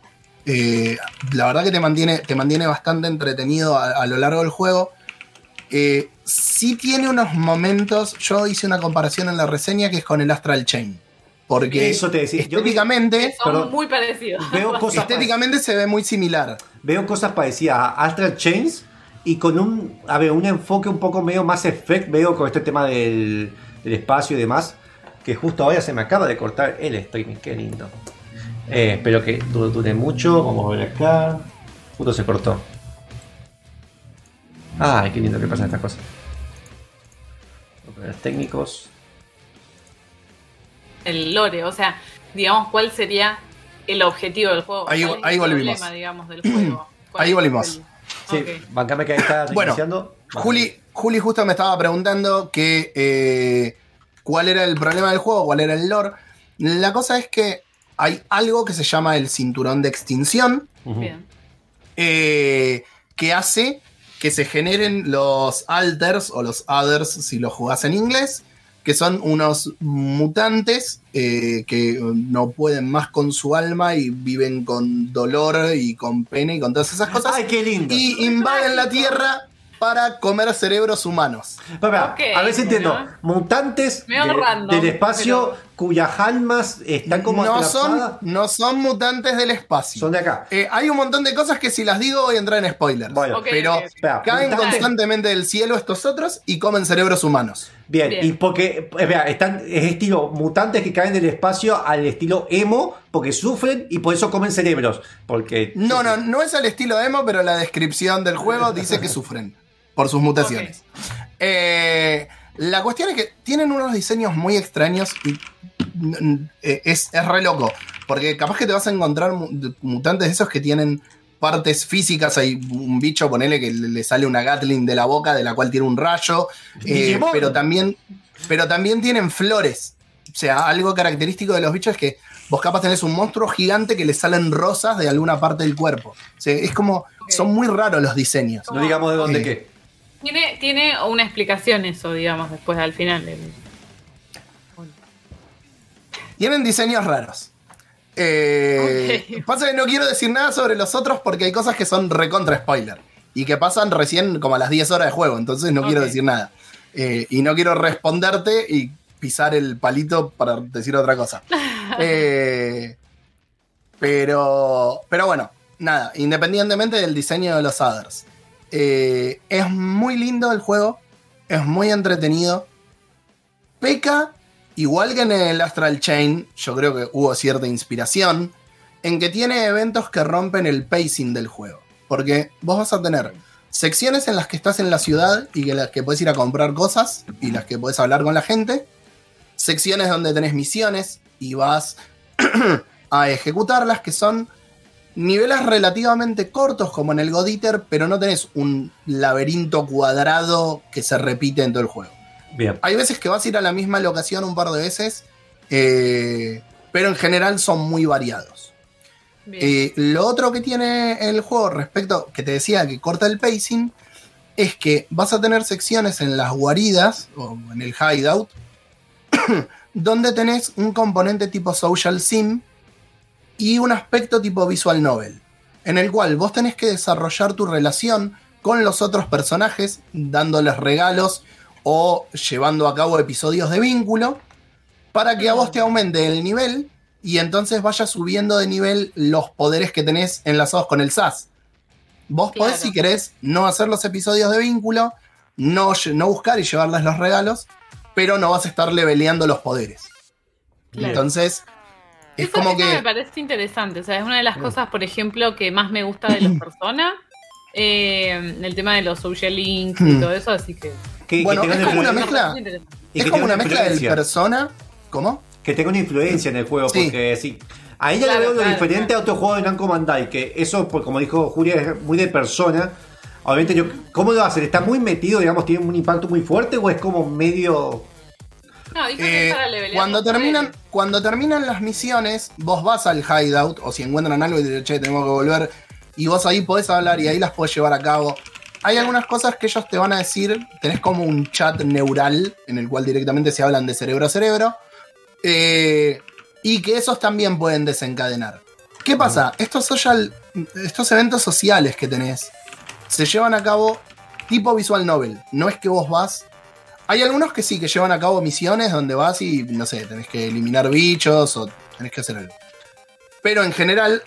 Eh, la verdad que te mantiene, te mantiene bastante entretenido a, a lo largo del juego. Eh, sí tiene unos momentos, yo hice una comparación en la reseña que es con el Astral Chain. Porque eso te decía. estéticamente son perdón, muy parecidos. Veo cosas estéticamente se ve muy similar. Veo cosas parecidas a Astral Chains y con un, a ver, un enfoque un poco medio más effect, veo con este tema del, del espacio y demás, que justo ahora se me acaba de cortar el streaming, qué lindo. Eh, espero que dure, dure mucho. Vamos a ver acá. Justo se cortó. Ay, qué lindo que pasan estas cosas. Los técnicos. El lore, o sea, digamos, ¿cuál sería el objetivo del juego? Ahí, ahí volvimos. Problema, digamos, del juego? Ahí volvimos. El... Sí, okay. Bancame que ahí está bueno, iniciando. Juli, Juli justo me estaba preguntando que eh, cuál era el problema del juego, cuál era el lore. La cosa es que hay algo que se llama el cinturón de extinción, Bien. eh, que hace que se generen los alters o los others si lo jugás en inglés, que son unos mutantes eh, que no pueden más con su alma y viven con dolor y con pena y con todas esas cosas. Ay, qué lindo. Y invaden la Tierra para comer cerebros humanos. Para, Ok, a ver si entiendo. bueno. Mutantes Medio de- random, del espacio pero- cuyas almas están como No son, atrapadas. no son mutantes del espacio. Son de acá. Eh, hay un montón de cosas que si las digo voy a entrar en spoilers. Bueno, Ok, pero ok. espera, caen mutantes- constantemente del cielo estos otros y comen cerebros humanos. Bien, Bien. y porque espera, están, es estilo mutantes que caen del espacio al estilo emo, porque sufren y por eso comen cerebros. Porque. No, no, no es al estilo emo, pero la descripción del juego dice que sufren por sus mutaciones. Eh, la cuestión es que tienen unos diseños muy extraños y mm, eh, es, es re loco. Porque capaz que te vas a encontrar mu- mutantes de esos que tienen partes físicas. Hay un bicho, ponele, que le le sale una Gatling de la boca, de la cual tiene un rayo. eh, Digimon. pero, también, pero también tienen flores. O sea, algo característico de los bichos es que vos capaz tenés un monstruo gigante que le salen rosas de alguna parte del cuerpo. O sea, es como, son muy raros los diseños. No digamos de dónde Eh, qué. Tiene, tiene una explicación eso, digamos, después al final. del- Tienen diseños raros. Eh, Ok. Pasa que no quiero decir nada sobre los otros porque hay cosas que son recontra spoiler. Y que pasan recién como a las diez horas de juego. Entonces no quiero Ok. decir nada. Eh, y no quiero responderte y pisar el palito para decir otra cosa. Eh, pero, pero bueno, nada. Independientemente del diseño de los others. Eh, es muy lindo el juego. Es muy entretenido. Peca, igual que en el Astral Chain, yo creo que hubo cierta inspiración, en que tiene eventos que rompen el pacing del juego. Porque vos vas a tener secciones en las que estás en la ciudad y en las que puedes ir a comprar cosas y las que puedes hablar con la gente. Secciones donde tenés misiones y vas a ejecutarlas, que son niveles relativamente cortos como en el God Eater, pero no tenés un laberinto cuadrado que se repite en todo el juego. Bien. Hay veces que vas a ir a la misma locación un par de veces, eh, pero en general son muy variados. Bien. Eh, lo otro que tiene el juego respecto, que te decía que corta el pacing, es que vas a tener secciones en las guaridas o en el hideout donde tenés un componente tipo social sim y un aspecto tipo visual novel, en el cual vos tenés que desarrollar tu relación con los otros personajes, dándoles regalos o llevando a cabo episodios de vínculo para que a vos te aumente el nivel y entonces vayas subiendo de nivel los poderes que tenés enlazados con el S A S. Vos Claro. podés, si querés, no hacer los episodios de vínculo, no, lle- no buscar y llevarles los regalos, pero no vas a estar leveleando los poderes. Claro. Entonces, es Eso, como eso que... me parece interesante. O sea, es una de las cosas, por ejemplo, que más me gusta de los Persona. Eh, el tema de los social links y Hmm. todo eso, así que. Que, Bueno, que es tenga como una influencia- mezcla. Es interesante. y Es que como tenga una mezcla del influencia. persona. ¿Cómo? Que tenga una influencia en el juego, Sí. porque sí. Ahí ya Claro, le veo lo claro, diferente claro. a otro juego de Namco Bandai, que eso, pues, como dijo Julia, es muy de persona. Obviamente, yo, ¿cómo lo hacen? ¿Está muy metido, digamos, tiene un impacto muy fuerte o es como medio... No, dijo que Eh, es para levelear cuando, los terminan, poderes. cuando terminan las misiones, vos vas al hideout, o si encuentran algo y dicen, che, tenemos que volver, y vos ahí podés hablar y ahí las podés llevar a cabo. Hay algunas cosas que ellos te van a decir, tenés como un chat neural, en el cual directamente se hablan de cerebro a cerebro, eh, y que esos también pueden desencadenar. ¿Qué pasa? Estos, social, estos eventos sociales que tenés, se llevan a cabo tipo visual novel, no es que vos vas... Hay algunos que sí, que llevan a cabo misiones donde vas y, no sé, tenés que eliminar bichos o tenés que hacer algo. Pero en general,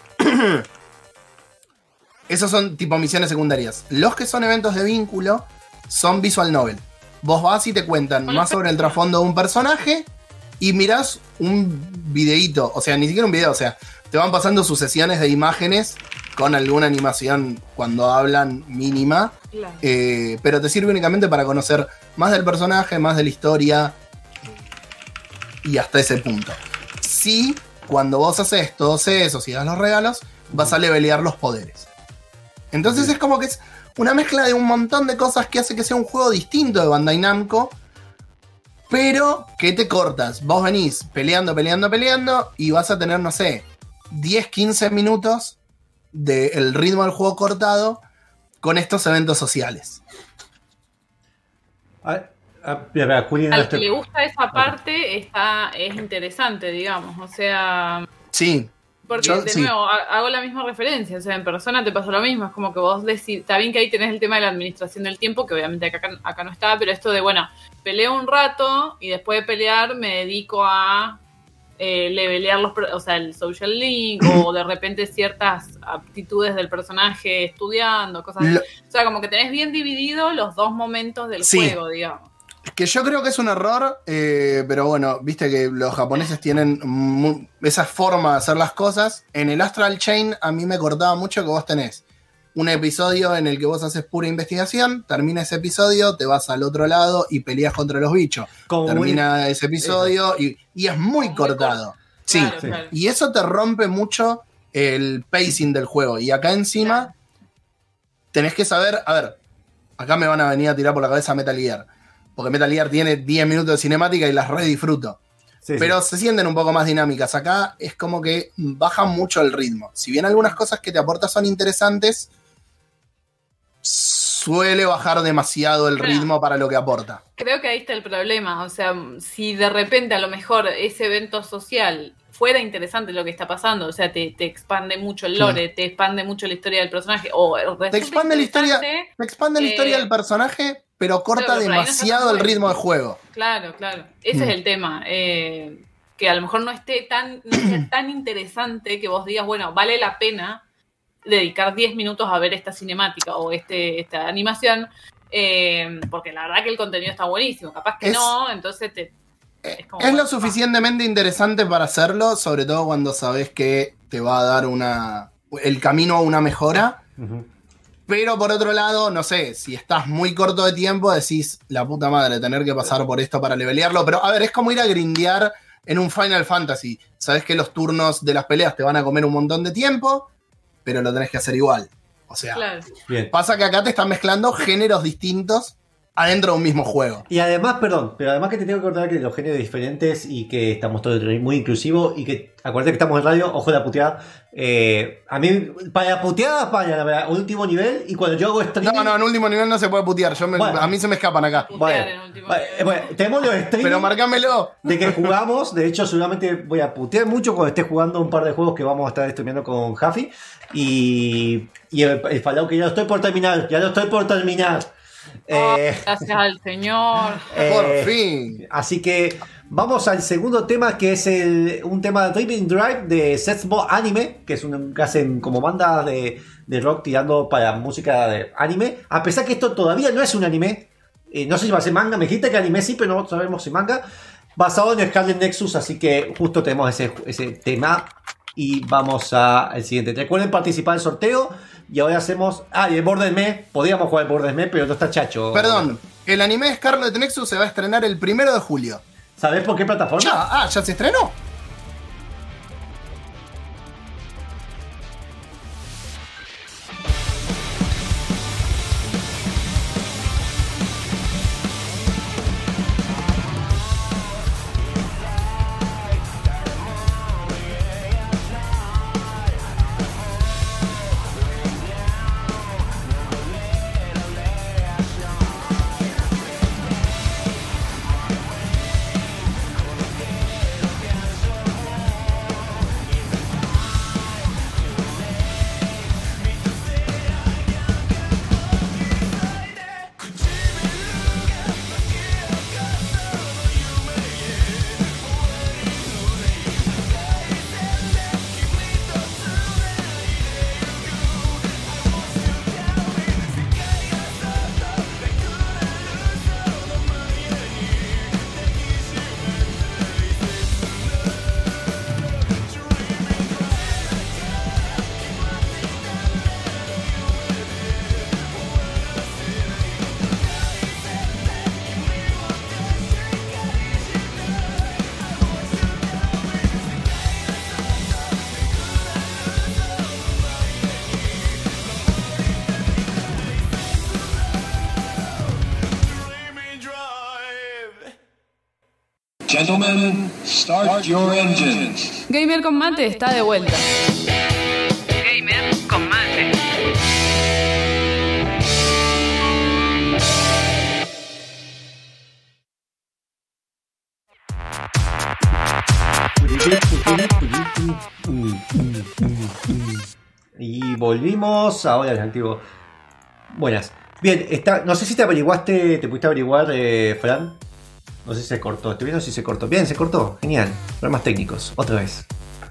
esos son tipo misiones secundarias. Los que son eventos de vínculo son visual novel. Vos vas y te cuentan Con más los sobre el personajes. trasfondo de un personaje y mirás un videíto, o sea, ni siquiera un video, o sea, te van pasando sucesiones de imágenes con alguna animación cuando hablan mínima. Claro. Eh, pero te sirve únicamente para conocer más del personaje, más de la historia y hasta ese punto. Sí, cuando vos haces todos esos y das los regalos, vas a levelear los poderes. Entonces es como que es una mezcla de un montón de cosas que hace que sea un juego distinto de Bandai Namco, pero que te cortas. Vos venís peleando, peleando, peleando y vas a tener, no sé, diez, quince minutos del ritmo del juego cortado con estos eventos sociales. Ah, ah, mira, Juli, no Al estoy- que le gusta esa parte está, es interesante, digamos. O sea, Sí. porque Yo- de sí. nuevo ha- hago la misma referencia. O sea, en persona te pasa lo mismo. Es como que vos decís, está bien que ahí tenés el tema de la administración del tiempo, que obviamente acá, acá no está, pero esto de, bueno, peleo un rato y después de pelear me dedico a eh, levelear los, per- o sea, el social link o de repente ciertas aptitudes del personaje estudiando, cosas así. Lo- O sea, como que tenés bien dividido los dos momentos del Sí. juego, digamos. Que yo creo que es un error, eh, pero bueno, viste que los japoneses tienen mu- esa forma de hacer las cosas. En el Astral Chain a mí me cortaba mucho que vos tenés un episodio en el que vos haces pura investigación, termina ese episodio, te vas al otro lado y peleas contra los bichos. Como Termina ese episodio y, y es muy Muy cortado. Sí, Claro, sí. claro. y eso te rompe mucho el pacing del juego. Y acá encima Claro. tenés que saber, a ver, acá me van a venir a tirar por la cabeza Metal Gear. Porque Metal Gear tiene diez minutos de cinemática y las re disfruto. Sí, sí. Pero se sienten un poco más dinámicas. Acá es como que baja mucho el ritmo. Si bien algunas cosas que te aporta son interesantes, suele bajar demasiado el Claro. ritmo para lo que aporta. Creo que ahí está el problema. O sea, si de repente a lo mejor ese evento social fuera interesante lo que está pasando, o sea, te, te expande mucho el lore, te expande mucho la historia del personaje, o resulta Te expande la historia, interesante, te expande la eh, historia del personaje, pero corta claro, pero ahí no está demasiado tan el bueno. ritmo del juego. Claro, claro. Ese Mm. es el tema. eh, que a lo mejor no esté tan, no sea tan interesante que vos digas, bueno, vale la pena dedicar diez minutos a ver esta cinemática o este, esta animación, eh, porque la verdad que el contenido está buenísimo. Capaz que Es- no, entonces te... Es, como, Es lo bueno, suficientemente interesante para hacerlo, sobre todo cuando sabes que te va a dar una el camino a una mejora. Ujú. Pero por otro lado, no sé, si estás muy corto de tiempo, decís, la puta madre, tener que pasar por esto para levelearlo. Pero a ver, es como ir a grindear en un Final Fantasy. Sabes que los turnos de las peleas te van a comer un montón de tiempo, pero lo tenés que hacer igual. O sea, Claro. Bien. pasa que acá te están mezclando géneros distintos adentro de un mismo juego. Y además, perdón, pero además que te tengo que contar que los géneros diferentes y que estamos todos muy inclusivos y que acuérdate que estamos en radio, ojo de la puteada. Eh, a mí, para puteadas, para la verdad, último nivel y cuando yo hago streaming. No, no, en último nivel no se puede putear. Yo me- Bueno. a mí se me escapan acá. Bueno, Putear en último bueno, nivel. bueno, tenemos los streaming Pero marcámelo. de que jugamos. De hecho, seguramente voy a putear mucho cuando esté jugando un par de juegos que vamos a estar streameando con Jafi. Y, y el, el Fallout que ya lo estoy por terminar. Ya lo estoy por terminar. Eh, Gracias al señor. Por eh, fin. Así que vamos al segundo tema, que es el, un tema Dreaming Drive de Setsmo Anime, que es un que hacen como bandas de, de rock tirando para música de anime. A pesar que esto todavía no es un anime, eh, no sé si va a ser manga, me dijiste que anime sí, pero no sabemos si manga. Basado en Scarlet Nexus, así que justo tenemos ese, ese tema. Y vamos al siguiente. Recuerden participar del sorteo. Y ahora hacemos. Ah, y el Borderlands Me. Podríamos jugar el Borderlands Me, pero no está chacho. Perdón, el anime Scarlet Nexus se va a estrenar el primero de julio. ¿Sabés por qué plataforma? Ya, ah, ¿ya se estrenó? gentlemen, start your engines. Gamer con Mate está de vuelta. Gamer con Mate. Y volvimos, ahora les activo. Buenas. Bien, está, no sé si te averiguaste, te pudiste averiguar, eh, Fran. No sé si se cortó, estoy viendo si se cortó. Bien, se cortó, genial. Problemas técnicos, otra vez.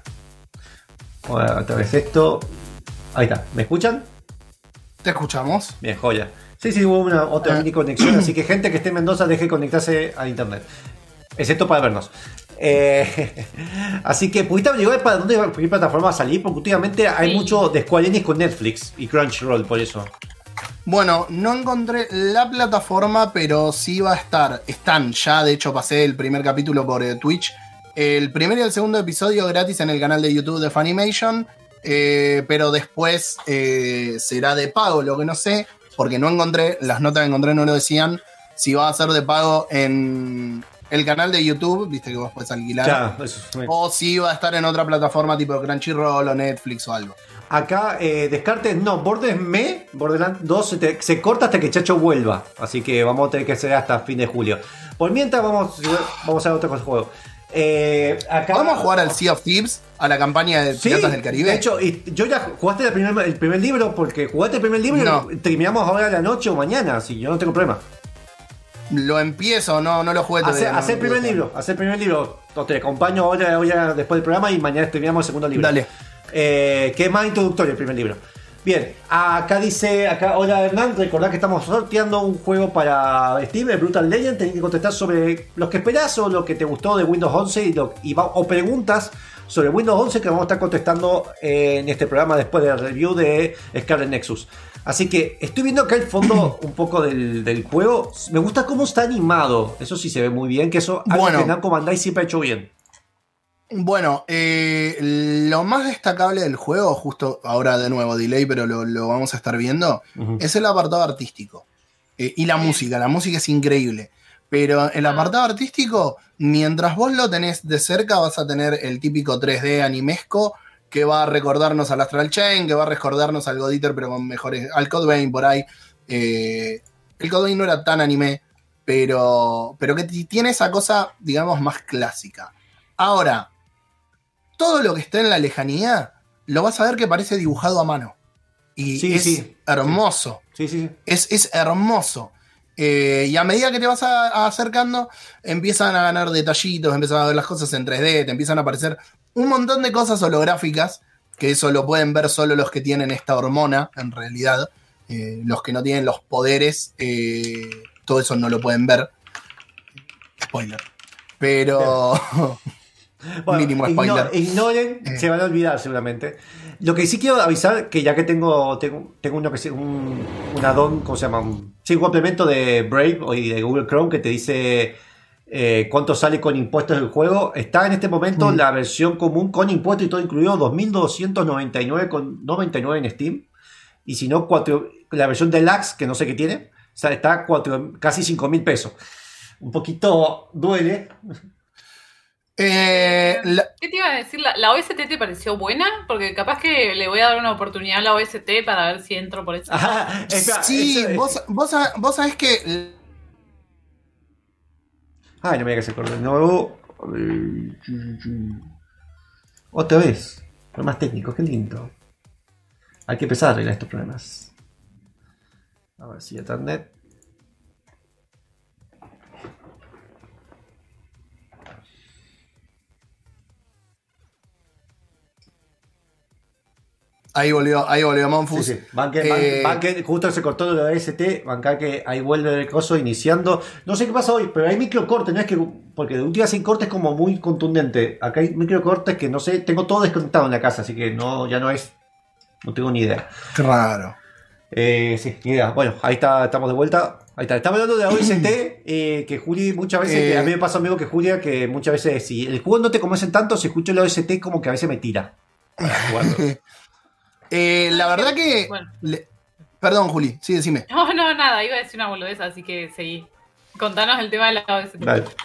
Otra vez esto. Ahí está, ¿me escuchan? Te escuchamos. Bien, joya. Sí, sí, hubo una otra mini conexión, así que gente que esté en Mendoza deje de conectarse a internet. Excepto para vernos. Eh, así que, ¿pudiste averiguar para dónde qué plataforma va a salir? Porque últimamente hay Sí. mucho de Square Enix con Netflix y Crunchyroll, por eso. Bueno, no encontré la plataforma, pero sí va a estar. Están ya, de hecho pasé el primer capítulo por eh, Twitch. El primer y el segundo episodio gratis en el canal de YouTube de Funimation. Eh, pero después eh, será de pago, lo que no sé, porque no encontré, las notas que encontré no lo decían, si va a ser de pago en el canal de YouTube, viste que vos podés alquilar, Ya, eso es- o si va a estar en otra plataforma tipo Crunchyroll o Netflix o algo. Acá, eh, Descartes, no, Borderlands Me, Borderlands dos se, te- se corta hasta que Chacho vuelva. Así que vamos a tener que hacer hasta fin de julio. Por mientras, vamos, vamos a ver otro juego. Eh, acá, Vamos a jugar al Sea of Thieves, a la campaña de Sí, Piratas del Caribe. de hecho, y yo ya jugaste el primer, el primer libro, porque jugaste el primer libro No. y terminamos ahora a la noche o mañana, así yo no tengo problema. Lo empiezo, no, no lo jugué Hacer, todavía. no, hacer el no primer pude libro, hacer el primer libro. O te acompaño ahora, ahora después del programa y mañana terminamos el segundo libro. Dale. Eh, que es más introductorio el primer libro. Bien, acá dice, acá, hola Hernán, recordad que estamos sorteando un juego para Steam, el Brutal Legend. Tenés que contestar sobre lo que esperás o lo que te gustó de Windows once y, lo- y va- o preguntas sobre Windows once que vamos a estar contestando eh, en este programa después del review de Scarlet Nexus. Así que estoy viendo acá el fondo un poco del, del juego. Me gusta cómo está animado. Eso sí se ve muy bien, que eso algo Bueno. que Namco Bandai siempre ha hecho bien. Bueno, eh, lo más destacable del juego, justo ahora de nuevo delay, pero lo, lo vamos a estar viendo, Ujú. es el apartado artístico. Eh, y la música, la música es increíble. Pero el apartado artístico, mientras vos lo tenés de cerca, vas a tener el típico tres D animesco que va a recordarnos al Astral Chain, que va a recordarnos al God Eater, pero con mejores. Al Code Vein por ahí. Eh, el Code Vein no era tan anime, pero, pero que t- tiene esa cosa, digamos, más clásica. Ahora, todo lo que está en la lejanía, lo vas a ver que parece dibujado a mano. Y Sí, es sí, hermoso. Sí, sí, sí. Es, es hermoso. Eh, y a medida que te vas a- a acercando, empiezan a ganar detallitos, empiezan a ver las cosas en tres D, te empiezan a aparecer un montón de cosas holográficas, que eso lo pueden ver solo los que tienen esta hormona, en realidad. Eh, los que no tienen los poderes, eh, todo eso no lo pueden ver. Spoiler. Pero... Bueno, Mínimo igno- spoiler. ignoren, Eh. se van a olvidar seguramente. Lo que sí quiero avisar, que ya que tengo tengo, tengo uno que se- un, un add-on, ¿cómo se llama? Un, sí, un complemento de Brave o de Google Chrome que te dice eh, cuánto sale con impuestos el juego. Está en este momento Mm. la versión común con impuestos y todo incluido, dos mil doscientos noventa y nueve con noventa y nueve en Steam. Y si no, cuatro, la versión deluxe, que no sé qué tiene, o sea, está cuatro, casi cinco mil pesos. Un poquito duele. eh, la- ¿Qué te iba a decir? ¿La, la O S T te pareció buena? Porque capaz que le voy a dar una oportunidad a la O S T para ver si entro por eso. Ajá, espera, sí, eso- vos, vos, sa- vos sabés que... Ay, no me digas que se acordó de nuevo. Otra vez. Problemas técnicos, qué lindo. Hay que empezar a arreglar estos problemas. A ver si internet. Ahí volvió, ahí volvió Monfus. Sí, sí. Banque, Eh, ban- banque- justo se cortó lo de S T. Banca que ahí vuelve el coso iniciando. No sé qué pasa hoy, pero hay microcortes. No es que. Porque de última sin cortes como muy contundente. Acá hay microcortes que no sé. Tengo todo desconectado en la casa, así que no, ya no es. No tengo ni idea. Qué raro. Eh, sí, ni idea. Bueno, ahí está, estamos de vuelta. Ahí está. Estamos hablando de la O S T, eh, que Juli muchas veces, Eh. que a mí me pasa amigo que Julia, que muchas veces si el juego no te convencen tanto, si escucho la O S T como que a veces me tira. para jugarlo. Eh, la verdad que... Bueno. le- Perdón, Juli, sí, decime. No, no, nada, iba a decir una boludez, así que seguí. Contanos el tema de la O S T. Vale.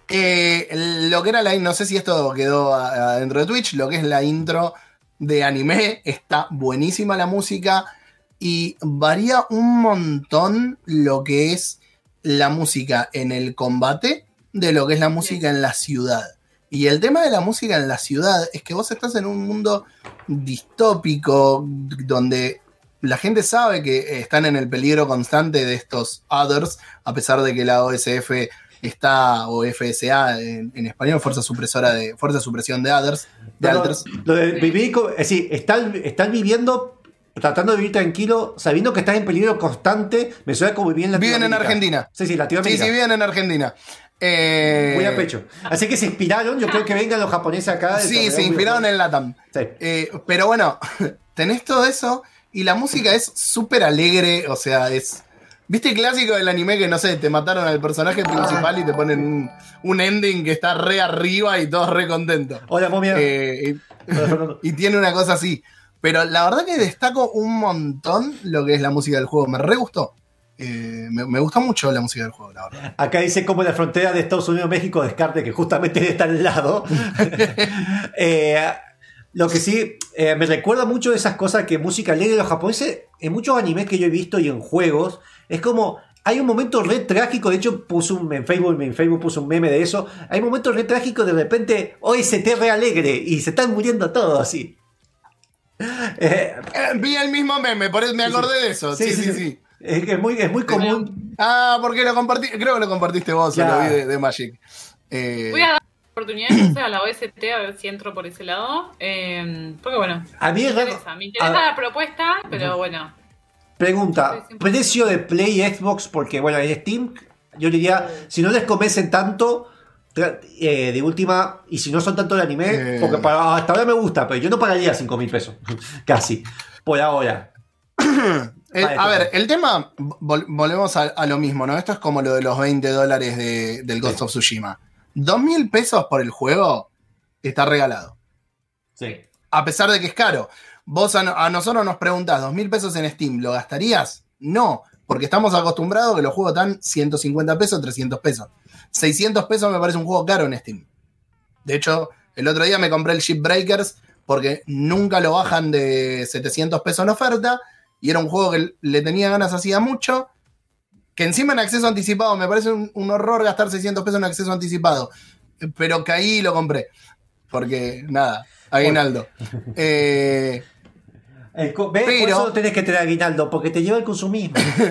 Eh, lo que era la, no sé si esto quedó adentro de Twitch, lo que es la intro de anime, está buenísima la música y varía un montón lo que es la música en el combate de lo que es la música en la ciudad. Y el tema de la música en la ciudad es que vos estás en un mundo distópico donde la gente sabe que están en el peligro constante de estos others, a pesar de que la O S F está, o F S A en, en español, Fuerza Supresora de Fuerza de Supresión de Others. De no, alters. Lo de vivir, es decir, están, están viviendo, tratando de vivir tranquilo, sabiendo que están en peligro constante. Me suena como vivir en Latinoamérica. Viven en Argentina. Sí, sí, Latinoamérica. Sí, sí, viven en Argentina. Eh, Muy a pecho. Así que se inspiraron, yo creo que vengan los japoneses acá. Sí, se inspiraron en Latam. Sí. Eh, pero bueno, tenés todo eso y la música es súper alegre, o sea, es... ¿Viste el clásico del anime que, no sé, te mataron al personaje principal y te ponen un, un ending que está re arriba y todos re contentos? Hola, momia. Eh, y, y tiene una cosa así. Pero la verdad que destaco un montón lo que es la música del juego. Me re gustó. Eh, me, me gustó mucho la música del juego, la verdad. Acá dice como la frontera de Estados Unidos-México descarte, que justamente está al lado. eh, lo que sí, eh, me recuerda mucho de esas cosas que música alegre de los japoneses, en muchos animes que yo he visto y en juegos, es como, hay un momento re trágico, de hecho puse un, en Facebook, en Facebook puse un meme de eso, hay un momento re trágico, de repente, O S T re alegre, y se están muriendo todos así. Eh, eh, vi el mismo meme, por eso me acordé sí, de eso. Sí, sí, sí. sí. Es que es muy, es muy común. Ah, porque lo compartí, creo que lo compartiste vos, ya. Lo vi de, de Magic. Eh, Voy a dar oportunidad entonces a la O S T a ver si entro por ese lado. Eh, porque bueno, a mí me es interesa, raro. me interesa la propuesta, pero uh-huh. bueno. Pregunta, precio de Play y Xbox, porque bueno, en Steam, yo diría, si no les convencen tanto, eh, de última, y si no son tanto de anime, eh. porque para, hasta ahora me gusta, pero yo no pagaría cinco mil pesos, casi, por ahora. El, a ver, el tema, vol- volvemos a, a lo mismo, ¿no? Esto es como lo de los veinte dólares de, del Ghost sí. of Tsushima. dos mil pesos por el juego está regalado. Sí. A pesar de que es caro. Vos a, a nosotros nos preguntás, ¿dos mil pesos en Steam lo gastarías? No, porque estamos acostumbrados que los juegos están ciento cincuenta pesos, trescientos pesos. seiscientos pesos me parece un juego caro en Steam. De hecho, el otro día me compré el Shipbreakers porque nunca lo bajan de setecientos pesos en oferta y era un juego que le tenía ganas hacía mucho, que encima en acceso anticipado me parece un, un horror gastar seiscientos pesos en acceso anticipado, pero caí y lo compré porque nada, aguinaldo. eh, el co- ¿ves? Pero, por eso no tenés que tener aguinaldo, porque te lleva el consumismo.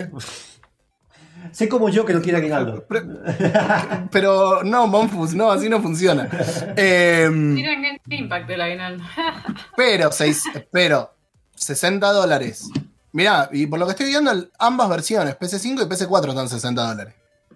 Sé como yo que no quiero aguinaldo. Pero, pero no, Monfus, no, así no funciona. Eh, Miren qué impacto el aguinaldo. pero, seis, pero sesenta dólares. Mirá, y por lo que estoy viendo, ambas versiones, P C cinco y P C cuatro están sesenta dólares.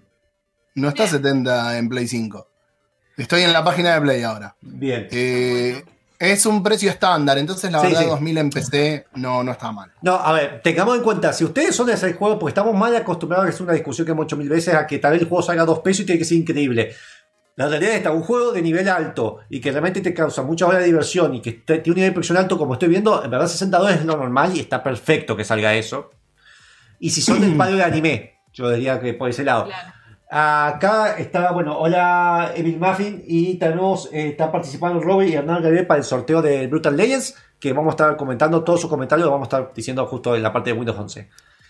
No está Bien. setenta en Play cinco. Estoy en la página de Play ahora. Bien. Eh, es un precio estándar, entonces la sí, verdad sí. dos mil en P C no, no está mal. No, a ver, tengamos en cuenta, si ustedes son de ese juego, porque estamos mal acostumbrados, que es una discusión que hemos hecho mil veces, a que tal vez el juego salga a dos pesos y tiene que ser increíble. La realidad está un juego de nivel alto y que realmente te causa muchas horas de diversión y que te, tiene un nivel de producción alto como estoy viendo, en verdad sesenta dólares es lo normal y está perfecto que salga eso. Y si son del palo de anime, yo diría que por ese lado. Claro. Acá está, bueno, hola Emil Muffin y tenemos, eh, están participando Robert y Hernán Gabriel para el sorteo de Brutal Legends, que vamos a estar comentando todos sus comentarios, lo vamos a estar diciendo justo en la parte de Windows once.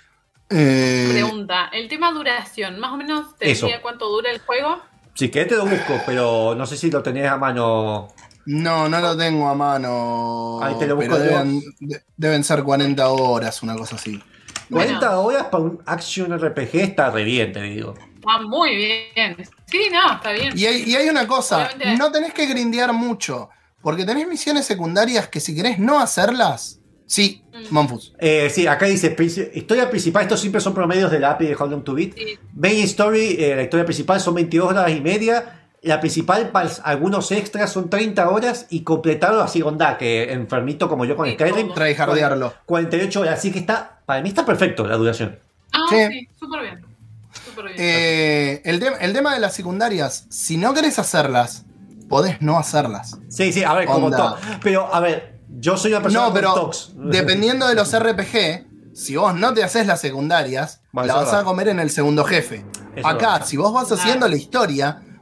Eh... Pregunta, el tema duración, más o menos te Eso. decía cuánto dura el juego. Si querés te lo busco, pero no sé si lo tenés a mano. No, no lo tengo a mano. Ahí te lo busco. Pero deben, de, deben ser cuarenta horas, una cosa así. cuarenta Bueno. horas para un action R P G está re bien, te digo. Está muy bien. Sí, no, está bien. Y hay, y hay una cosa, Obviamente. no tenés que grindear mucho, porque tenés misiones secundarias que si querés no hacerlas, sí, Mm. Monfus. Eh, sí, acá dice princi- historia principal, estos siempre son promedios de la A P I de How Long to Beat. Sí. Main Story, eh, la historia principal son veintidós horas y media. La principal, para algunos extras, son treinta horas y completarlo así onda, que enfermito como yo con Sí, Skyrim. todo. Tryhardearlo. cuarenta y ocho horas, así que está, para mí está perfecto la duración. Ah, Sí. sí, súper bien. Súper bien. Eh, el, te- el tema de las secundarias, si no querés hacerlas, podés no hacerlas. Sí, sí, a ver, como Onda. todo. Pero, a ver, yo soy una persona No, pero con tox. dependiendo de los R P G, si vos no te haces las secundarias, Bueno, la eso vas es a verdad. comer en el segundo jefe. Eso es Acá, verdad. si vos vas haciendo la historia,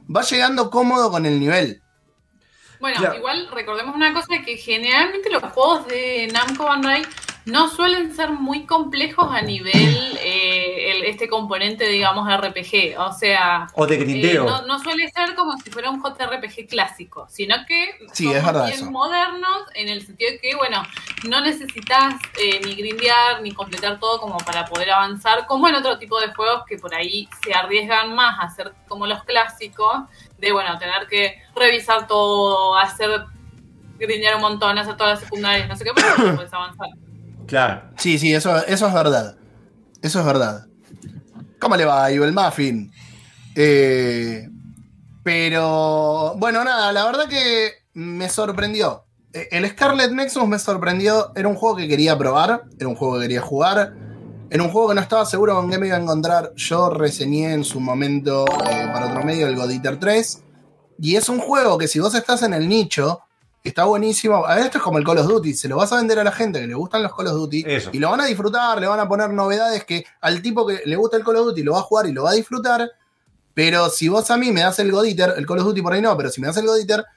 va llegando cómodo con el nivel. Bueno, Claro. igual recordemos una cosa, que generalmente los juegos de Namco Bandai no suelen ser muy complejos a nivel eh, el, este componente, digamos, R P G. O sea, O de grindeo. eh, no, no suele ser como si fuera un J R P G clásico, sino que Sí, son es verdad bien eso. modernos en el sentido de que, bueno, no necesitas eh, ni grindear ni completar todo como para poder avanzar, como en otro tipo de juegos que por ahí se arriesgan más a ser como los clásicos, de, bueno, tener que revisar todo, hacer grindear un montón, hacer todas las secundarias, no sé qué, pero no puedes avanzar. Claro. Sí, sí, eso, eso es verdad. Eso es verdad. ¿Cómo le va, Evil Muffin? Eh, pero, bueno, nada, la verdad que me sorprendió. Eh, El Scarlet Nexus me sorprendió. Era un juego que quería probar, era un juego que quería jugar. Era un juego que no estaba seguro con qué me iba a encontrar. Yo reseñé en su momento eh, para otro medio el God Eater tres. Y es un juego que si vos estás en el nicho, está buenísimo. A ver, esto es como el Call of Duty. Se lo vas a vender a la gente que le gustan los Call of Duty. Eso. Y lo van a disfrutar, le van a poner novedades que al tipo que le gusta el Call of Duty lo va a jugar y lo va a disfrutar. Pero si vos a mí me das el God Eater, el Call of Duty por ahí no, pero si me das el God Eater,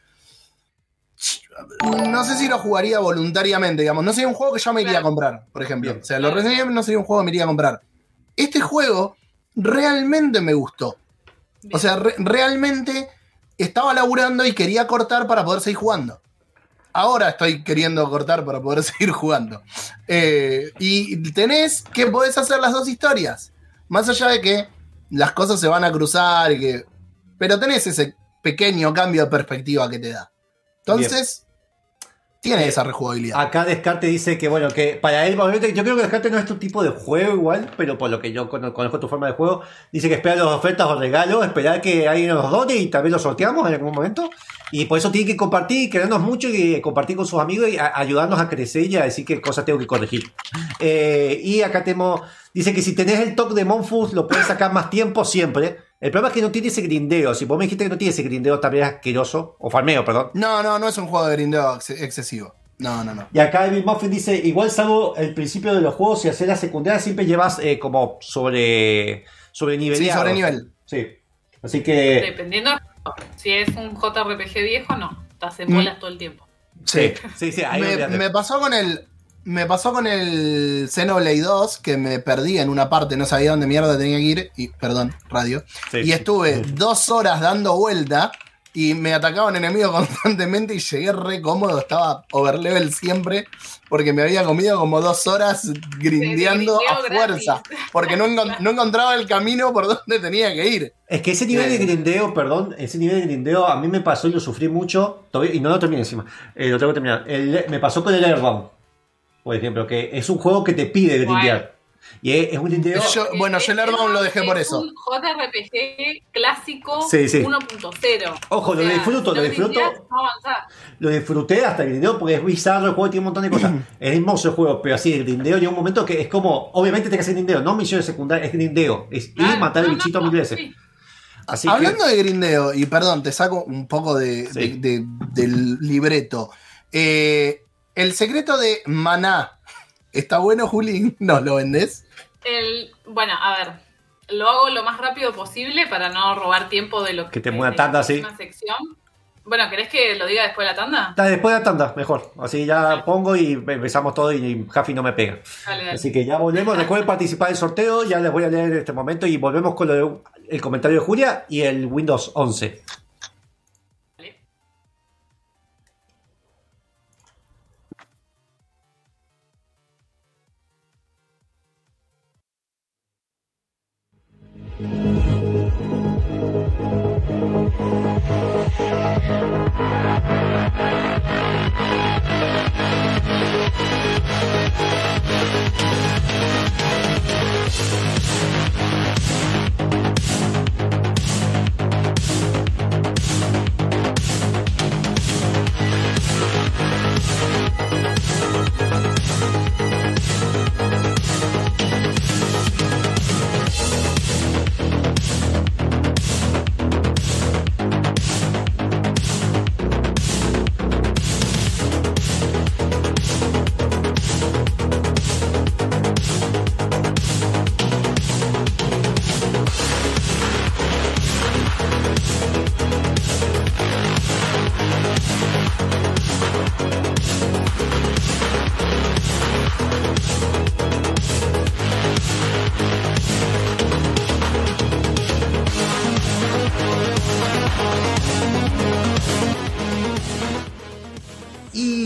no sé si lo jugaría voluntariamente, digamos. No sería un juego que yo me iría a comprar, por ejemplo. Bien. O sea, lo reseñé, no sería un juego que me iría a comprar. Este juego realmente me gustó. O sea, re- realmente estaba laburando y quería cortar para poder seguir jugando. Ahora estoy queriendo cortar para poder seguir jugando. Eh, y tenés que podés hacer las dos historias. Más allá de que las cosas se van a cruzar y que... Pero tenés ese pequeño cambio de perspectiva que te da. Entonces, tiene Eh, esa rejugabilidad. Acá Descarte dice que, bueno, que para él, obviamente, yo creo que Descarte no es tu tipo de juego igual, pero por lo que yo cono- conozco tu forma de juego, dice que espera las ofertas o regalos, esperar que alguien nos done y tal vez los sorteamos en algún momento. Y por eso tiene que compartir, querernos mucho y compartir con sus amigos y a- ayudarnos a crecer y a decir qué cosas tengo que corregir. Eh, y acá tenemos, dice que si tenés el toque de Monfus lo puedes sacar más tiempo siempre. El problema es que no tiene ese grindeo. Si vos me dijiste que no tiene ese grindeo, también es asqueroso. O farmeo, perdón. No, no, no es un juego de grindeo ex- excesivo. No, no, no. Y acá Evil Muffin dice, igual salvo el principio de los juegos y hacer la secundaria siempre llevas eh, como sobre sobre nivel. Sí, sobre nivel. Sí. Así que Dependiendo del juego. Si es un J R P G viejo, no. Estás en bolas todo el tiempo. sí, sí, sí, ahí me, olvídate. me pasó con el me pasó con el Xenoblade dos, que me perdí en una parte, no sabía dónde mierda tenía que ir, y perdón, radio, Sí, y sí. estuve dos horas dando vuelta y me atacaban enemigos constantemente y llegué re cómodo, estaba overlevel siempre porque me había comido como dos horas grindeando grindeo a fuerza, gratis. porque no, encon- no encontraba el camino por donde tenía que ir. Es que ese nivel de Eh. grindeo, perdón, ese nivel de grindeo a mí me pasó y lo sufrí mucho, todavía- y no lo terminé encima, eh, lo tengo que terminar. El- me pasó con el Airbound, por ejemplo, que es un juego que te pide grindear. Y es, es un grindeo... Yo- bueno, yo el Airbound lo dejé por Es eso. un J R P G clásico Sí, sí. uno punto cero. Ojo, lo disfruto, si lo no disfruto. grindeas, no avanzás. Lo disfruté hasta el grindeo porque es bizarro el juego, tiene un montón de cosas. Es hermoso el juego, pero así, el grindeo llega un momento que es como, obviamente te que hacer grindeo, no misiones secundarias, es grindeo. Es ir Claro, y matar no, el no, bichito no, mil veces. sí. Así Hablando que, de grindeo, y perdón, te saco un poco de, Sí. de- de- del libreto. Eh, el secreto de Maná, ¿está bueno, Juli? ¿No lo vendés? El, bueno, a ver, lo hago lo más rápido posible para no robar tiempo de lo Que te de mueva la tanda, sí. próxima sección. Bueno, ¿querés que lo diga después de la tanda? Dale, después de la tanda, mejor. Así ya pongo y empezamos todo y Jaffi no me pega. Dale, dale. Así que ya volvemos. Recuerden participar del sorteo, ya les voy a leer en este momento y volvemos con lo de- el comentario de Julia y el Windows once. Dale.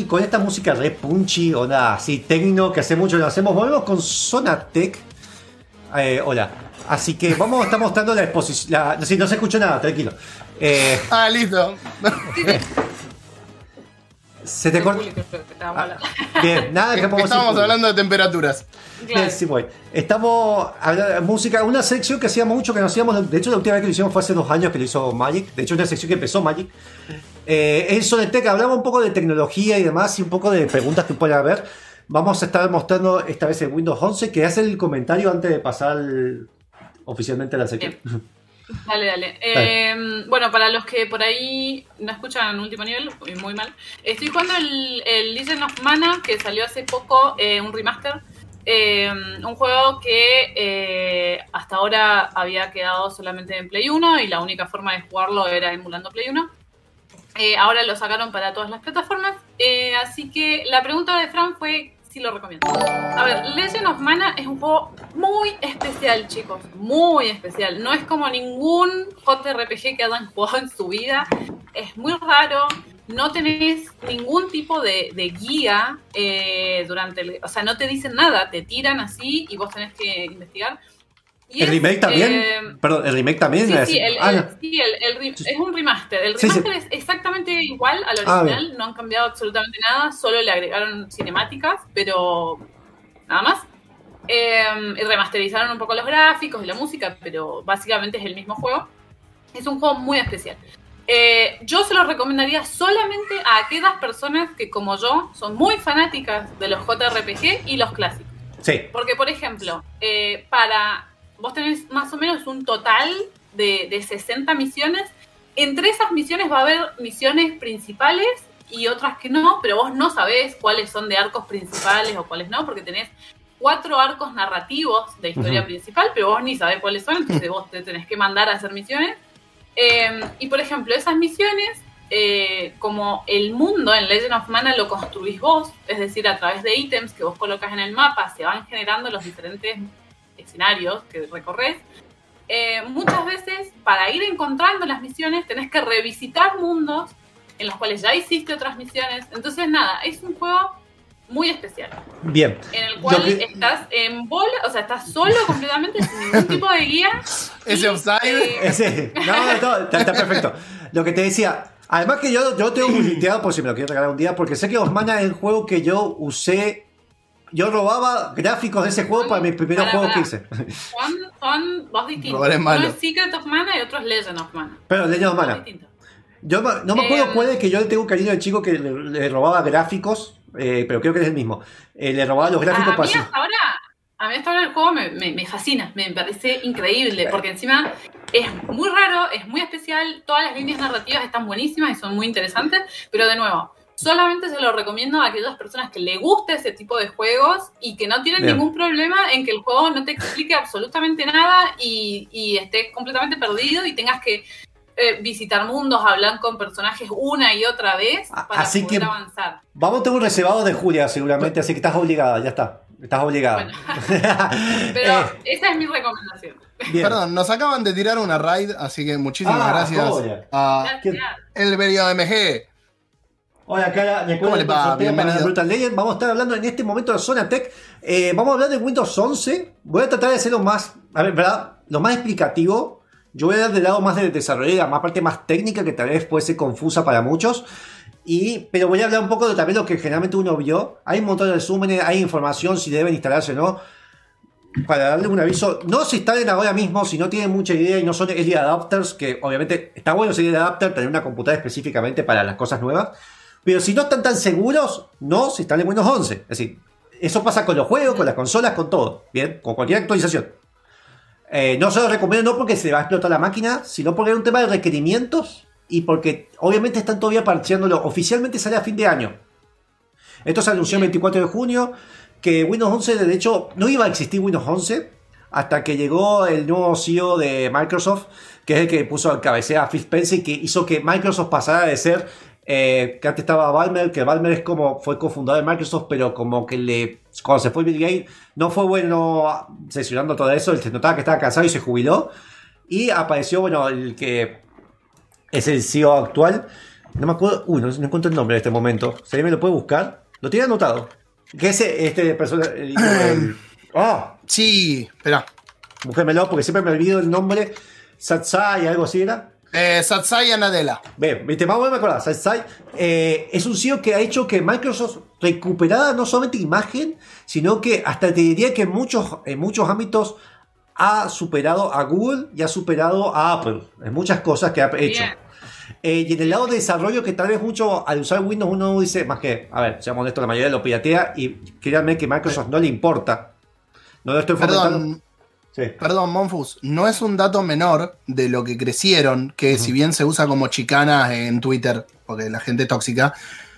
con esta música re punchy, onda así, tecno, que hace mucho que no hacemos. Volvemos con Sonatec. Eh, hola. Así que vamos a estar mostrando la exposición. La, sí, no se escuchó nada, tranquilo. Eh, ah, listo. Se te corta. Ah, bien, nada que podemos Estábamos decir. hablando de temperaturas. Bien, sí, voy. Estamos hablando de música, una sección que hacíamos mucho, que no hacíamos. De hecho, la última vez que lo hicimos fue hace dos años que lo hizo Magic. De hecho, una sección que empezó Magic. Eh, en Sonetec hablamos un poco de tecnología y demás, y un poco de preguntas que puede haber. Vamos a estar mostrando esta vez el Windows once, que hace el comentario antes de pasar el, oficialmente a la sección. Bien. Dale, dale. Eh, bueno, para los que por ahí no escuchan en último nivel, muy mal, estoy jugando el, el Legend of Mana, que salió hace poco, eh, un remaster. Eh, un juego que eh, hasta ahora había quedado solamente en Play uno y la única forma de jugarlo era emulando Play uno. Eh, ahora lo sacaron para todas las plataformas. Eh, así que la pregunta de Fran fue si lo recomiendo. A ver, Legend of Mana es un juego muy especial, chicos. Muy especial. No es como ningún J R P G que hayan jugado en su vida. Es muy raro. No tenés ningún tipo de, de guía eh, durante el... O sea, no te dicen nada. Te tiran así y vos tenés que investigar. Y ¿El es, remake también? Eh, Perdón, ¿el remake también? Sí, es, sí, el, ah, el, no. sí el, el, es un remaster. El Sí, remaster sí. es exactamente igual al Ah, original. No han cambiado absolutamente nada. Solo le agregaron cinemáticas, pero nada más. Eh, y remasterizaron un poco los gráficos y la música, pero básicamente es el mismo juego. Es un juego muy especial. Eh, yo se lo recomendaría solamente a aquellas personas que, como yo, son muy fanáticas de los J R P G y los clásicos. Sí. Porque, por ejemplo, eh, para vos tenés más o menos un total de, de sesenta misiones. Entre esas misiones va a haber misiones principales y otras que no, pero vos no sabés cuáles son de arcos principales o cuáles no, porque tenés cuatro arcos narrativos de historia uh-huh. principal, pero vos ni sabés cuáles son, entonces vos te tenés que mandar a hacer misiones. Eh, y por ejemplo, esas misiones, eh, como el mundo en Legend of Mana lo construís vos, es decir, a través de ítems que vos colocas en el mapa, se van generando los diferentes escenarios que recorres. Eh, muchas veces, para ir encontrando las misiones, tenés que revisitar mundos en los cuales ya hiciste otras misiones. Entonces, nada, es un juego muy especial. Bien. En el cual que... estás en bola, o sea, estás solo completamente, sin ningún tipo de guía. Ese offside. Eh, Ese, no, no, no, está, está perfecto. Lo que te decía, además que yo, yo tengo militeado por si me lo quiero regalar un día, porque sé que Osmana es el juego que yo usé. Yo robaba gráficos de ese juego para mis primeros para, juegos para. que hice. Son, son dos distintos. Robar es malo. Uno es Secret of Mana y otro es Legend of Mana. Pero Legend of Son Mana. distintos. Yo no me acuerdo Eh, cuál es, que yo le tengo un cariño de chico que le, le robaba gráficos, eh, pero creo que es el mismo. Eh, le robaba los gráficos a, a para mí así. hasta ahora, a mí hasta ahora el juego me, me, me fascina, me parece increíble, porque encima es muy raro, es muy especial, todas las líneas narrativas están buenísimas y son muy interesantes, pero de nuevo, solamente se lo recomiendo a aquellas personas que le guste ese tipo de juegos y que no tienen Bien. ningún problema en que el juego no te explique absolutamente nada y, y estés completamente perdido y tengas que eh, visitar mundos, hablar con personajes una y otra vez para Así poder que avanzar. vamos a tener un reservado de Julia seguramente, así que estás obligada, ya está. Estás obligada. Bueno. Pero Eh, esa es mi recomendación. bien. Perdón, nos acaban de tirar una raid, así que muchísimas Ah, gracias joder. a Gracias. Elberio M G. Hola, cara, ¿Cómo recuerden le el va? sorteo para Bienvenido. Brutal Legend. Vamos a estar hablando en este momento de Sonatec. Eh, vamos a hablar de Windows once. Voy a tratar de hacerlo más, a ver, ¿verdad? Lo más explicativo. Yo voy a dar del lado más de desarrollo, más parte más técnica, que tal vez puede ser confusa para muchos. Y, pero voy a hablar un poco de también lo que generalmente uno vio. Hay un montón de resúmenes, hay información si deben instalarse o no. Para darle un aviso, no se instalen ahora mismo si no tienen mucha idea y no son early adapters, que obviamente está bueno ser early adapter, tener una computadora específicamente para las cosas nuevas. Pero si no están tan seguros, no se instalen Windows once. Es decir, eso pasa con los juegos, con las consolas, con todo. Bien, con cualquier actualización. Eh, no se lo recomiendo no porque se va a explotar la máquina, sino porque es un tema de requerimientos y porque obviamente están todavía parcheándolo. Oficialmente sale a fin de año. Esto se anunció el veinticuatro de junio, que Windows once, de hecho, no iba a existir Windows once hasta que llegó el nuevo C E O de Microsoft, que es el que puso al cabecera a Phil Spencer y que hizo que Microsoft pasara de ser, eh, que antes estaba Ballmer, que Ballmer es como, fue cofundador de Microsoft, pero como que le, cuando se fue Bill Gates, no fue bueno sesionando todo eso, él se notaba que estaba cansado y se jubiló, y apareció, bueno, el que es el C E O actual, no me acuerdo, uy, no, no encuentro el nombre en este momento. Si alguien me lo puede buscar, lo tiene anotado. Que ese, este persona. ¡Ah! Sí, espera. Búsquemelo porque siempre me olvido el nombre. Satsai, algo así era. Eh, Satsai Nadella. Bien, viste, vamos a me acordar. Satsai eh, es un C E O que ha hecho que Microsoft recuperara no solamente imagen, sino que hasta te diría que en muchos, en muchos ámbitos ha superado a Google y ha superado a Apple. En muchas cosas que ha hecho. Eh, y en el lado de desarrollo, que tal vez mucho al usar Windows uno dice, más que, a ver, seamos honestos, la mayoría lo piratea y créanme que a Microsoft no le importa. No lo estoy fomentando. Perdón, sí. perdón, Monfus, no es un dato menor de lo que crecieron, que uh-huh. si bien se usa como chicana en Twitter, porque la gente es tóxica,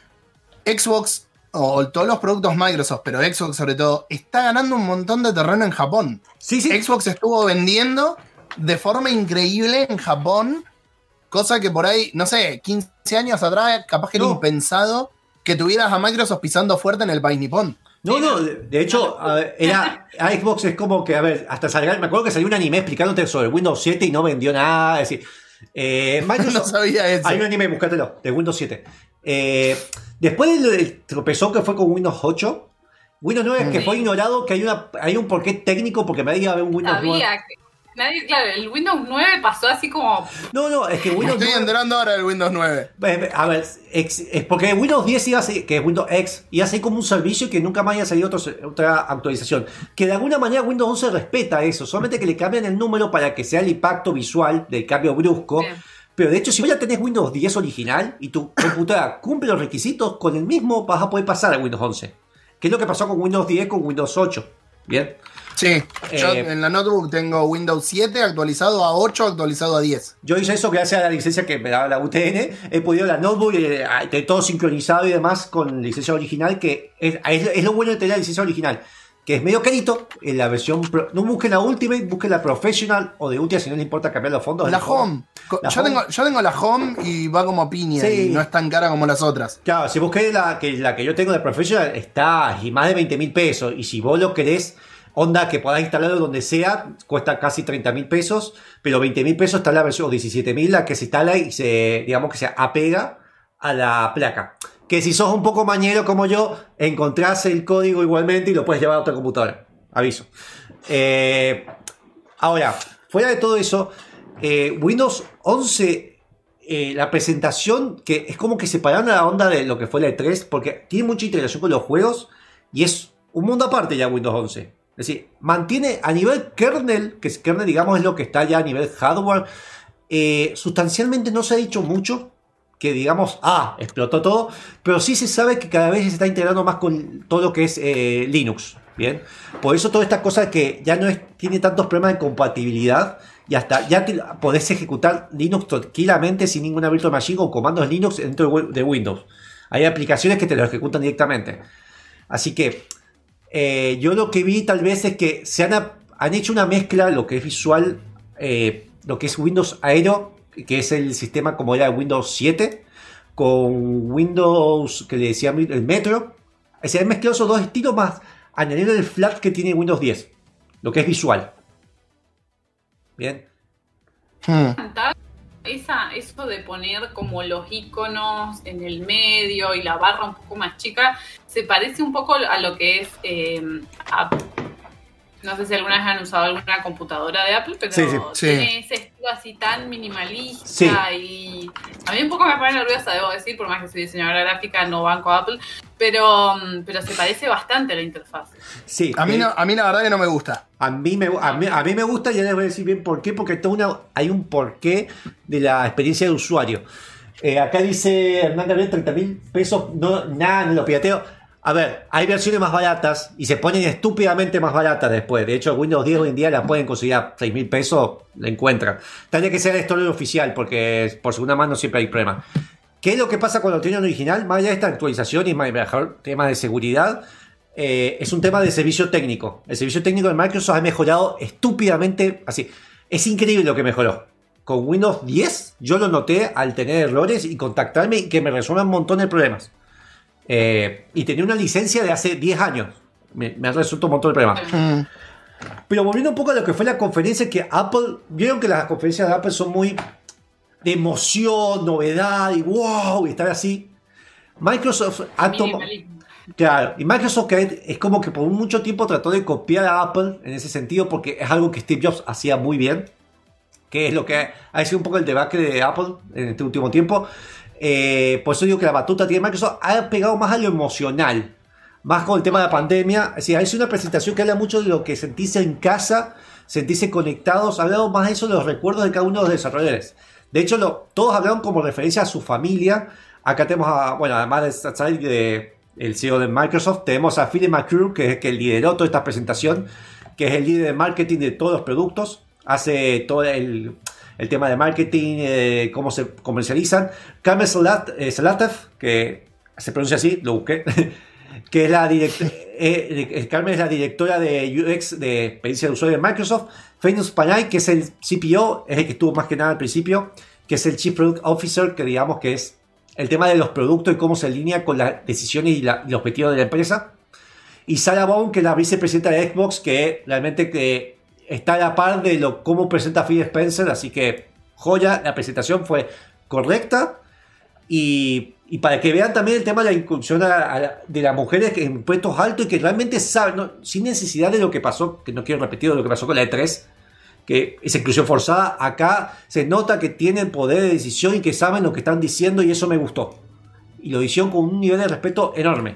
Xbox o todos los productos Microsoft, pero Xbox sobre todo, está ganando un montón de terreno en Japón. Sí, sí. Xbox estuvo vendiendo de forma increíble en Japón, cosa que por ahí, no sé, quince años atrás, capaz que no. era impensado que tuvieras a Microsoft pisando fuerte en el país nipón. No, no, de, de hecho, a ver, era, a Xbox es como que, a ver, hasta salgar, me acuerdo que salió un anime explicándote sobre Windows siete y no vendió nada, es decir, eh, Microsoft, no sabía eso. Hay un anime, búscatelo, de Windows siete. Eh, después del tropezón que fue con Windows ocho, Windows nueve sí. que fue ignorado, que hay una hay un porqué técnico, porque me había un Windows Sabía nueve. Que nadie, claro, el Windows nueve pasó así como... No, no, es que Windows Estoy nueve, enterando ahora del Windows nueve. A ver, es, es porque Windows diez iba a ser, que es Windows X, iba a ser como un servicio que nunca más haya salido otro, otra actualización. Que de alguna manera Windows once respeta eso, solamente que le cambian el número para que sea el impacto visual del cambio brusco. Bien. Pero de hecho, si vos ya tenés Windows diez original y tu computadora cumple los requisitos, con el mismo vas a poder pasar a Windows once. Que es lo que pasó con Windows diez con Windows ocho. Bien. Sí, yo eh, en la notebook tengo Windows siete actualizado a ocho, actualizado a diez. Yo hice eso gracias a la licencia que me daba la U T N. He podido la notebook, eh, de todo sincronizado y demás con licencia original, que es, es, es lo bueno de tener la licencia original, que es medio carito en la versión pro. No busquen la Ultimate, busquen la Professional o de Ultimate si no les importa cambiar los fondos. La Home. La yo, home. Tengo, yo tengo la Home y va como piña, sí. Y no es tan cara como las otras. Claro, si busqué la que, la que yo tengo de Professional, está y más de veinte mil pesos. Y si vos lo querés, onda que podás instalarlo donde sea, cuesta casi treinta mil pesos, pero veinte mil pesos está la versión, o diecisiete mil, la que se instala y se, digamos que se apega a la placa. Que si sos un poco mañero como yo, encontrás el código igualmente y lo puedes llevar a otra computadora. Aviso. Eh, ahora, fuera de todo eso, eh, Windows once, eh, la presentación, que es como que separaron la onda de lo que fue la E tres, porque tiene mucha integración con los juegos y es un mundo aparte ya Windows once. Es decir, mantiene a nivel kernel, que es kernel, digamos, es lo que está ya a nivel hardware, eh, sustancialmente no se ha dicho mucho, que digamos, ah, explotó todo, pero sí se sabe que cada vez se está integrando más con todo lo que es eh, Linux, ¿bien? Por eso toda esta cosa que ya no es, tiene tantos problemas de compatibilidad, y hasta ya te, podés ejecutar Linux tranquilamente sin ninguna virtual machine o comandos Linux dentro de Windows. Hay aplicaciones que te lo ejecutan directamente. Así que Eh, yo lo que vi tal vez es que se han, han hecho una mezcla, lo que es visual, eh, lo que es Windows Aero, que es el sistema como era Windows siete, con Windows, que le decía el Metro. Se han mezclado esos dos estilos más, añadiendo el flat que tiene Windows diez, lo que es visual. Bien. Hmm. Esa, eso de poner como los iconos en el medio y la barra un poco más chica, se parece un poco a lo que es eh, Apple. No sé si alguna vez han usado alguna computadora de Apple, pero sí, sí, tiene sí. ese estilo así tan minimalista, sí. Y a mí un poco me pone nerviosa, debo decir, por más que soy diseñadora gráfica, no banco a Apple, pero, pero se parece bastante a la interfaz. Sí, a mí, eh, no, a mí la verdad que no me gusta. A mí me, a mí, a mí me gusta, y ya les voy a decir bien por qué, porque hay, una, hay un porqué de la experiencia de usuario. Eh, acá dice Hernán Gabriel, treinta mil pesos, no, nada, no lo pirateo. A ver, hay versiones más baratas y se ponen estúpidamente más baratas después. De hecho, Windows diez hoy en día la pueden conseguir a seis mil pesos, la encuentran. Tendría que ser el store oficial, porque por segunda mano siempre hay problema. ¿Qué es lo que pasa con lo tienen original? Más allá de esta actualización y mejor tema de seguridad, eh, es un tema de servicio técnico. El servicio técnico de Microsoft ha mejorado estúpidamente, así. Es increíble lo que mejoró. Con Windows diez yo lo noté al tener errores y contactarme y que me resuelvan un montón de problemas. Eh, y tenía una licencia de hace diez años. Me, me ha resuelto un montón de problemas. Mm. Pero volviendo un poco a lo que fue la conferencia, que Apple, vieron que las conferencias de Apple son muy, de emoción, novedad y wow, y estar así. Microsoft ha tomado... Claro, y Microsoft es como que por mucho tiempo trató de copiar a Apple en ese sentido porque es algo que Steve Jobs hacía muy bien, que es lo que ha sido un poco el debate de Apple en este último tiempo. Eh, por eso digo que la batuta tiene Microsoft, ha pegado más a lo emocional, más con el tema de la pandemia. Es decir, es una presentación que habla mucho de lo que sentirse en casa, sentirse conectados, ha hablado más de eso, de los recuerdos de cada uno de los desarrolladores. De hecho, lo, todos hablaron como referencia a su familia. Acá tenemos a, bueno, además de Satya, de el C E O de Microsoft, tenemos a Philip McHugh, que es el que lideró toda esta presentación, que es el líder de marketing de todos los productos, hace todo el, el tema de marketing, eh, cómo se comercializan. Carmen Salat, eh, Salatev, que se pronuncia así, lo busqué, que es la directora, eh, Carmen es la directora de U X, de experiencia de usuario de Microsoft. Feynus Panay, que es el C P O, es el que estuvo más que nada al principio, que es el Chief Product Officer, que digamos que es el tema de los productos y cómo se alinea con las decisiones y, la, y los objetivos de la empresa. Y Sarah Vaughan, que es la vicepresidenta de Xbox, que realmente que está a la par de lo, cómo presenta Phil Spencer. Así que, joya, la presentación fue correcta. Y, y para que vean también el tema de la inclusión a, a, de las mujeres en puestos altos y que realmente saben, ¿no? Sin necesidad de lo que pasó, que no quiero repetir, de lo que pasó con la E tres, que esa inclusión forzada, acá se nota que tienen poder de decisión y que saben lo que están diciendo, y eso me gustó. Y lo hicieron con un nivel de respeto enorme.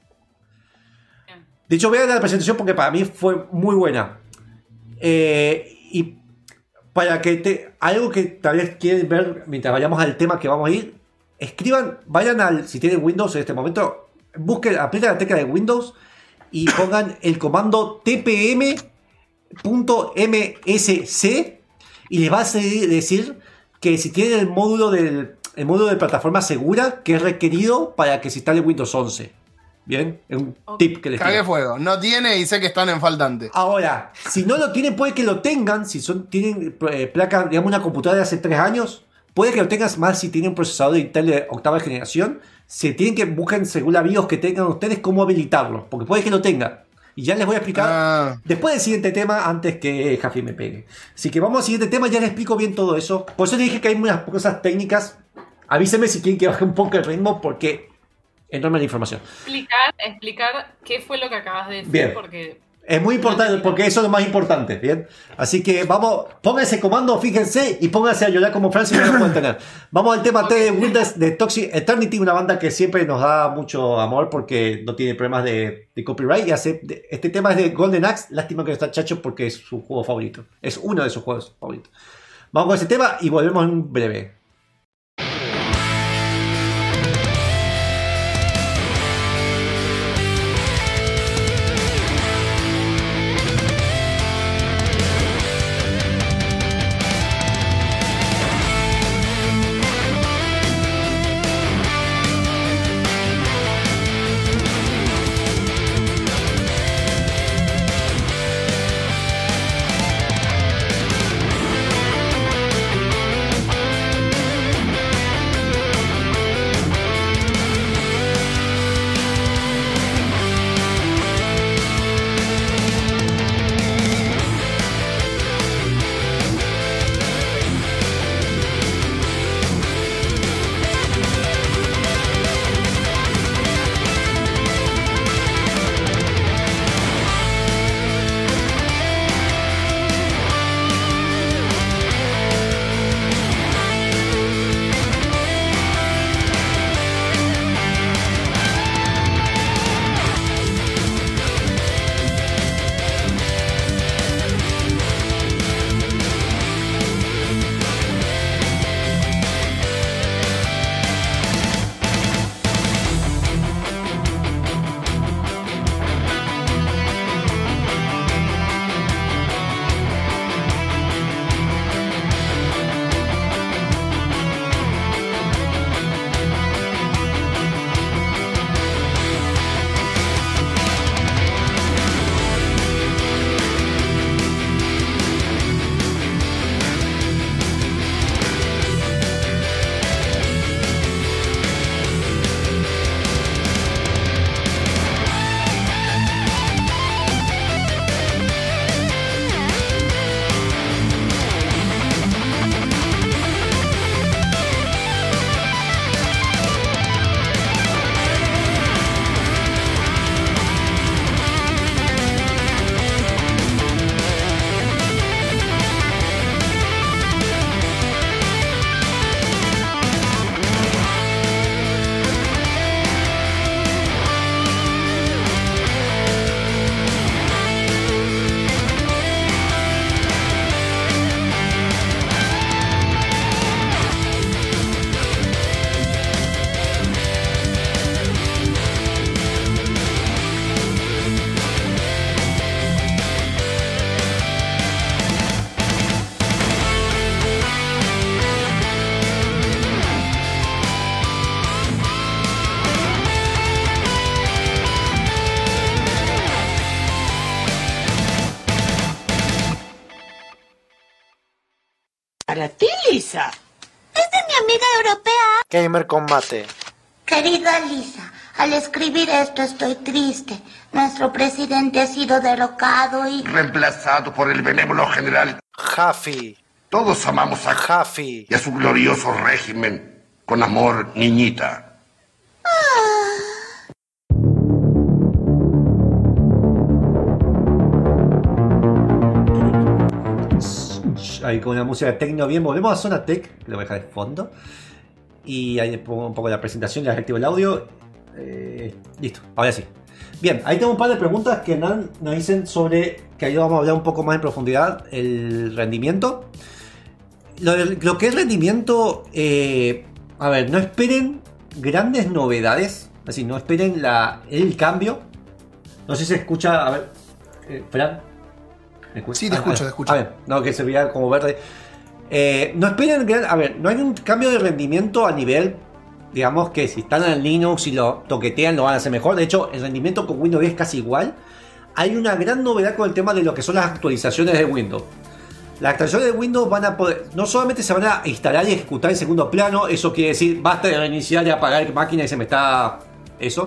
De hecho, vean la presentación porque para mí fue muy buena. Eh, y para que te, algo que tal vez quieren ver mientras vayamos al tema que vamos a ir, escriban, vayan al, si tienen Windows en este momento, busquen, aprieten la tecla de Windows y pongan el comando T P M punto M S C y les va a decir que si tienen el módulo del el módulo de plataforma segura que es requerido para que se instale Windows once. Bien, es un okay. tip que les Cague fuego, no tiene y sé que están en faltante. Ahora, si no lo tienen, puede que lo tengan. Si son tienen eh, placas, digamos, una computadora de hace tres años, puede que lo tengas más si tienen un procesador de Intel de octava generación. Se tienen que buscar según la BIOS que tengan ustedes cómo habilitarlo, porque puede que lo tengan. Y ya les voy a explicar ah. después del siguiente tema, antes que Jafi me pegue. Así que vamos al siguiente tema, ya les explico bien todo eso. Por eso les dije que hay unas cosas técnicas. Avísenme si quieren que baje un poco el ritmo, porque enorme la información. Explicar, explicar qué fue lo que acabas de decir, bien. Porque es muy importante, porque eso es lo más importante, ¿bien? Así que vamos, pongan ese comando, fíjense, y pónganse a llorar como Francia y no lo pueden tener. Vamos al tema T de Windows de Toxic Eternity, una banda que siempre nos da mucho amor porque no tiene problemas de, de copyright. Y hace, de, este tema es de Golden Axe, lástima que no está Chacho porque es su juego favorito. Es uno de sus juegos favoritos. Vamos con ese tema y volvemos en breve. para ti, Lisa. Es de mi amiga europea. Gamer con mate. Querida Lisa, al escribir esto estoy triste. Nuestro presidente ha sido derrocado y... reemplazado por el benévolo general Jaffe. Todos amamos a Jaffe y a su glorioso régimen. Con amor, niñita. Ah. Ahí con una música tecno bien. Volvemos a Zona Tech, que lo voy a dejar de fondo. Y ahí pongo un poco la presentación, ya activo el audio. Eh, listo, ahora sí. Bien, ahí tengo un par de preguntas que nos dicen sobre, que ahí vamos a hablar un poco más en profundidad, el rendimiento. Lo, de, lo que es rendimiento, eh, a ver, no esperen grandes novedades, así, no esperen la, el cambio. No sé si se escucha, a ver, eh, Fran. ¿Me escucha? Sí, te escucho, ah, te escucho. A ver, no, que se veía como verde. Eh, no esperen, gran, a ver, no hay un cambio de rendimiento a nivel... Digamos que si están en Linux y lo toquetean lo van a hacer mejor. De hecho, el rendimiento con Windows es casi igual. Hay una gran novedad con el tema de lo que son las actualizaciones de Windows. Las actualizaciones de Windows van a poder... No solamente se van a instalar y ejecutar en segundo plano. Eso quiere decir, basta de reiniciar y apagar la máquina y se me está... Eso.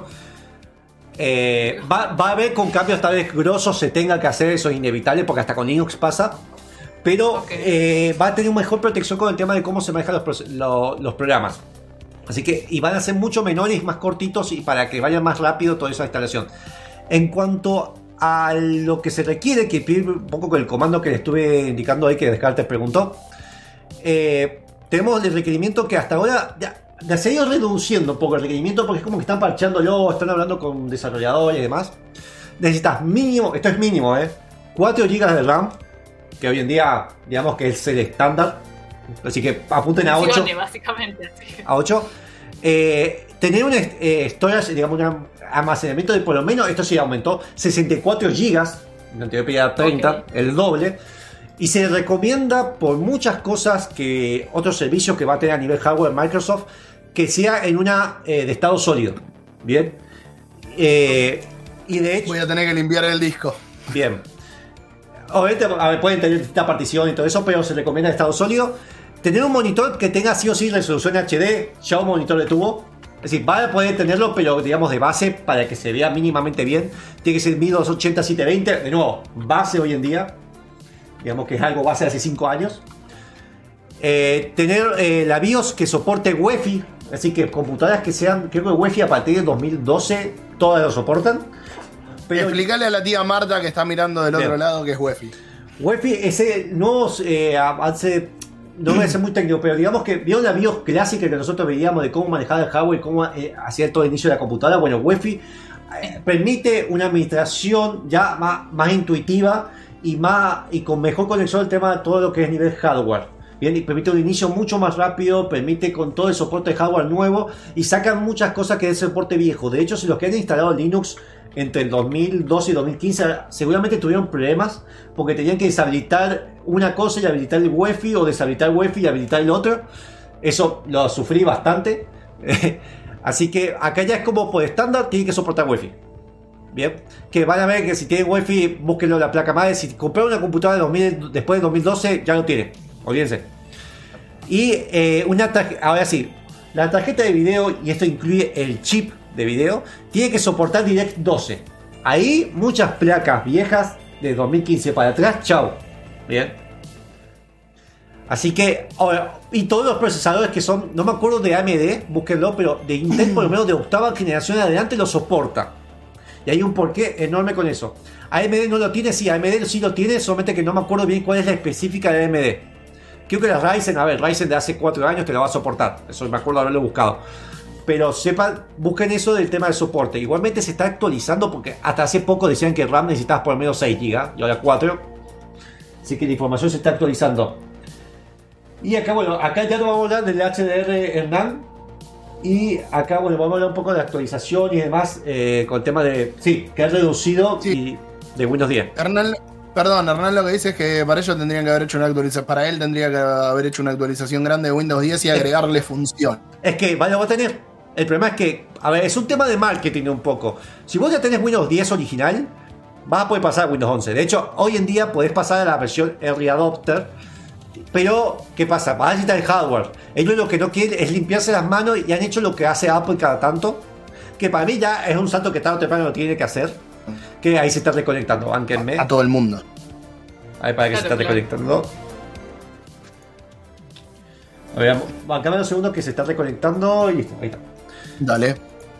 Eh, va, va a haber con cambios tal vez grosos se tenga que hacer. Eso es inevitable porque hasta con Linux pasa. Pero okay. eh, va a tener una mejor protección con el tema de cómo se manejan los, los, los programas. Así que, y van a ser mucho menores, más cortitos y para que vaya más rápido toda esa instalación. En cuanto a lo que se requiere, que pide un poco con el comando que le estuve indicando ahí, que Descartes preguntó, eh, tenemos el requerimiento que hasta ahora ya, ya se ha ido reduciendo un poco el requerimiento porque es como que están parchándolo, están hablando con desarrolladores y demás. Necesitas mínimo, esto es mínimo, eh, cuatro gigas de RAM, que hoy en día, digamos que es el estándar. Así que apunten a ocho. Básicamente, así. A ocho. Eh, tener un eh, storage, digamos, un almacenamiento de por lo menos, esto sí aumentó, sesenta y cuatro gigas. En anterior pedía treinta, okay. El doble. Y se recomienda por muchas cosas que otros servicios que va a tener a nivel hardware Microsoft, que sea en una eh, de estado sólido. Bien. Eh, y de hecho. Voy a tener que limpiar el disco. Bien. Obviamente, a ver, pueden tener esta partición y todo eso, pero se recomienda estado sólido. Tener un monitor que tenga sí o sí resolución H D, ya un monitor de tubo. Es decir, va a poder tenerlo, pero digamos de base, para que se vea mínimamente bien. Tiene que ser mil doscientos ochenta setecientos veinte. De nuevo, base hoy en día. Digamos que es algo base de hace cinco años. Eh, tener eh, la BIOS que soporte Wi-Fi. Así que computadoras que sean, creo que Wi-Fi a partir del dos mil doce, todas lo soportan. Pero explicarle a la tía Marta que está mirando del bien. Otro lado que es Wi-Fi. Wi-Fi, ese nuevo eh, avance, no voy a ser muy técnico, pero digamos que vieron la BIOS clásica que nosotros veíamos de cómo manejar el hardware y cómo eh, hacía todo el inicio de la computadora. Bueno, Wi-Fi eh, permite una administración ya más, más intuitiva y, más, y con mejor conexión al tema de todo lo que es nivel hardware. Bien, y permite un inicio mucho más rápido, permite con todo el soporte de hardware nuevo y sacan muchas cosas que es el soporte viejo. De hecho, si los que han instalado Linux entre el dos mil doce y dos mil quince seguramente tuvieron problemas porque tenían que deshabilitar una cosa y habilitar el Wi-Fi o deshabilitar el Wi-Fi y habilitar el otro. Eso lo sufrí bastante. Así que acá ya es como por estándar tiene que soportar Wi-Fi. Bien, que van a ver que si tienen Wi-Fi búsquenlo en la placa madre. Si compraron una computadora de dos mil, después de dos mil doce ya lo tiene, olvídense. Y eh, una tarjeta, ahora sí, la tarjeta de video, y esto incluye el chip de video, tiene que soportar DirectX doce. Ahí muchas placas viejas de dos mil quince para atrás, chao. Bien. Así que, ahora, y todos los procesadores que son, no me acuerdo de A M D, búsquenlo, pero de Intel por lo menos de octava generación adelante lo soporta. Y hay un porqué enorme con eso. A M D no lo tiene, sí, A M D sí lo tiene, solamente que no me acuerdo bien cuál es la específica de A M D. Creo que la Ryzen, a ver, Ryzen de hace cuatro años te la va a soportar. Eso me acuerdo de haberlo buscado. Pero sepan, busquen eso del tema del soporte. Igualmente se está actualizando porque hasta hace poco decían que RAM necesitabas por lo menos seis gigas y ahora cuatro. Así que la información se está actualizando. Y acá, bueno, acá ya nos vamos a hablar del H D R Hernán. Y acá, bueno, vamos a hablar un poco de actualización y demás eh, con el tema de, sí, que ha reducido sí. y de Windows diez. Hernán, perdón, Hernán lo que dice es que para ellos tendrían que haber hecho una actualización. Para él tendría que haber hecho una actualización grande de Windows diez y agregarle es, función. Es que, vale, va a tener. El problema es que, a ver, es un tema de marketing un poco. Si vos ya tenés Windows diez original, vas a poder pasar a Windows once. De hecho, hoy en día podés pasar a la versión Early Adopter. Pero, ¿qué pasa? Para necesitar el hardware. Ellos lo que no quieren es limpiarse las manos y han hecho lo que hace Apple cada tanto. Que para mí ya es un salto que tarde o temprano lo tiene que hacer. Que ahí se está reconectando, bánquenme. A, a todo el mundo. Ahí para que Claro, se está claro. reconectando. A ver, bancame un segundo que se está reconectando y listo, ahí está. Dale.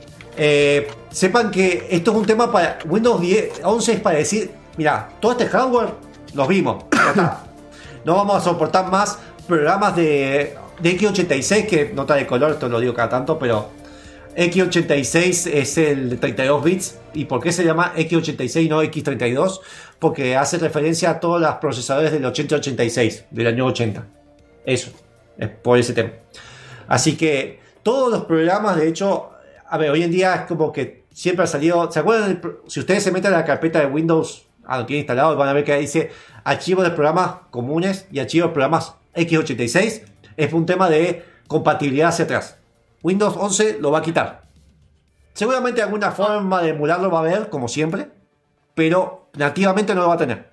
Eh, sepan que esto es un tema para Windows diez, once es para decir, mira, todo este hardware los vimos, ya está. No vamos a soportar más programas de, de equis ochenta y seis, que nota de color, esto lo digo cada tanto, pero equis ochenta y seis es el de treinta y dos bits. ¿Y por qué se llama equis ochenta y seis y no equis treinta y dos? Porque hace referencia a todos los procesadores del ochenta ochenta y seis, del año ochenta. Eso, es por ese tema. Así que todos los programas, de hecho, a ver, hoy en día es como que siempre ha salido. ¿Se acuerdan? Del, si ustedes se meten a la carpeta de Windows, ah, lo tienen instalado, van a ver que dice archivos de programas comunes y archivos de programas equis ochenta y seis. Es un tema de compatibilidad hacia atrás. Windows once lo va a quitar. Seguramente alguna forma de emularlo va a haber, como siempre, pero nativamente no lo va a tener.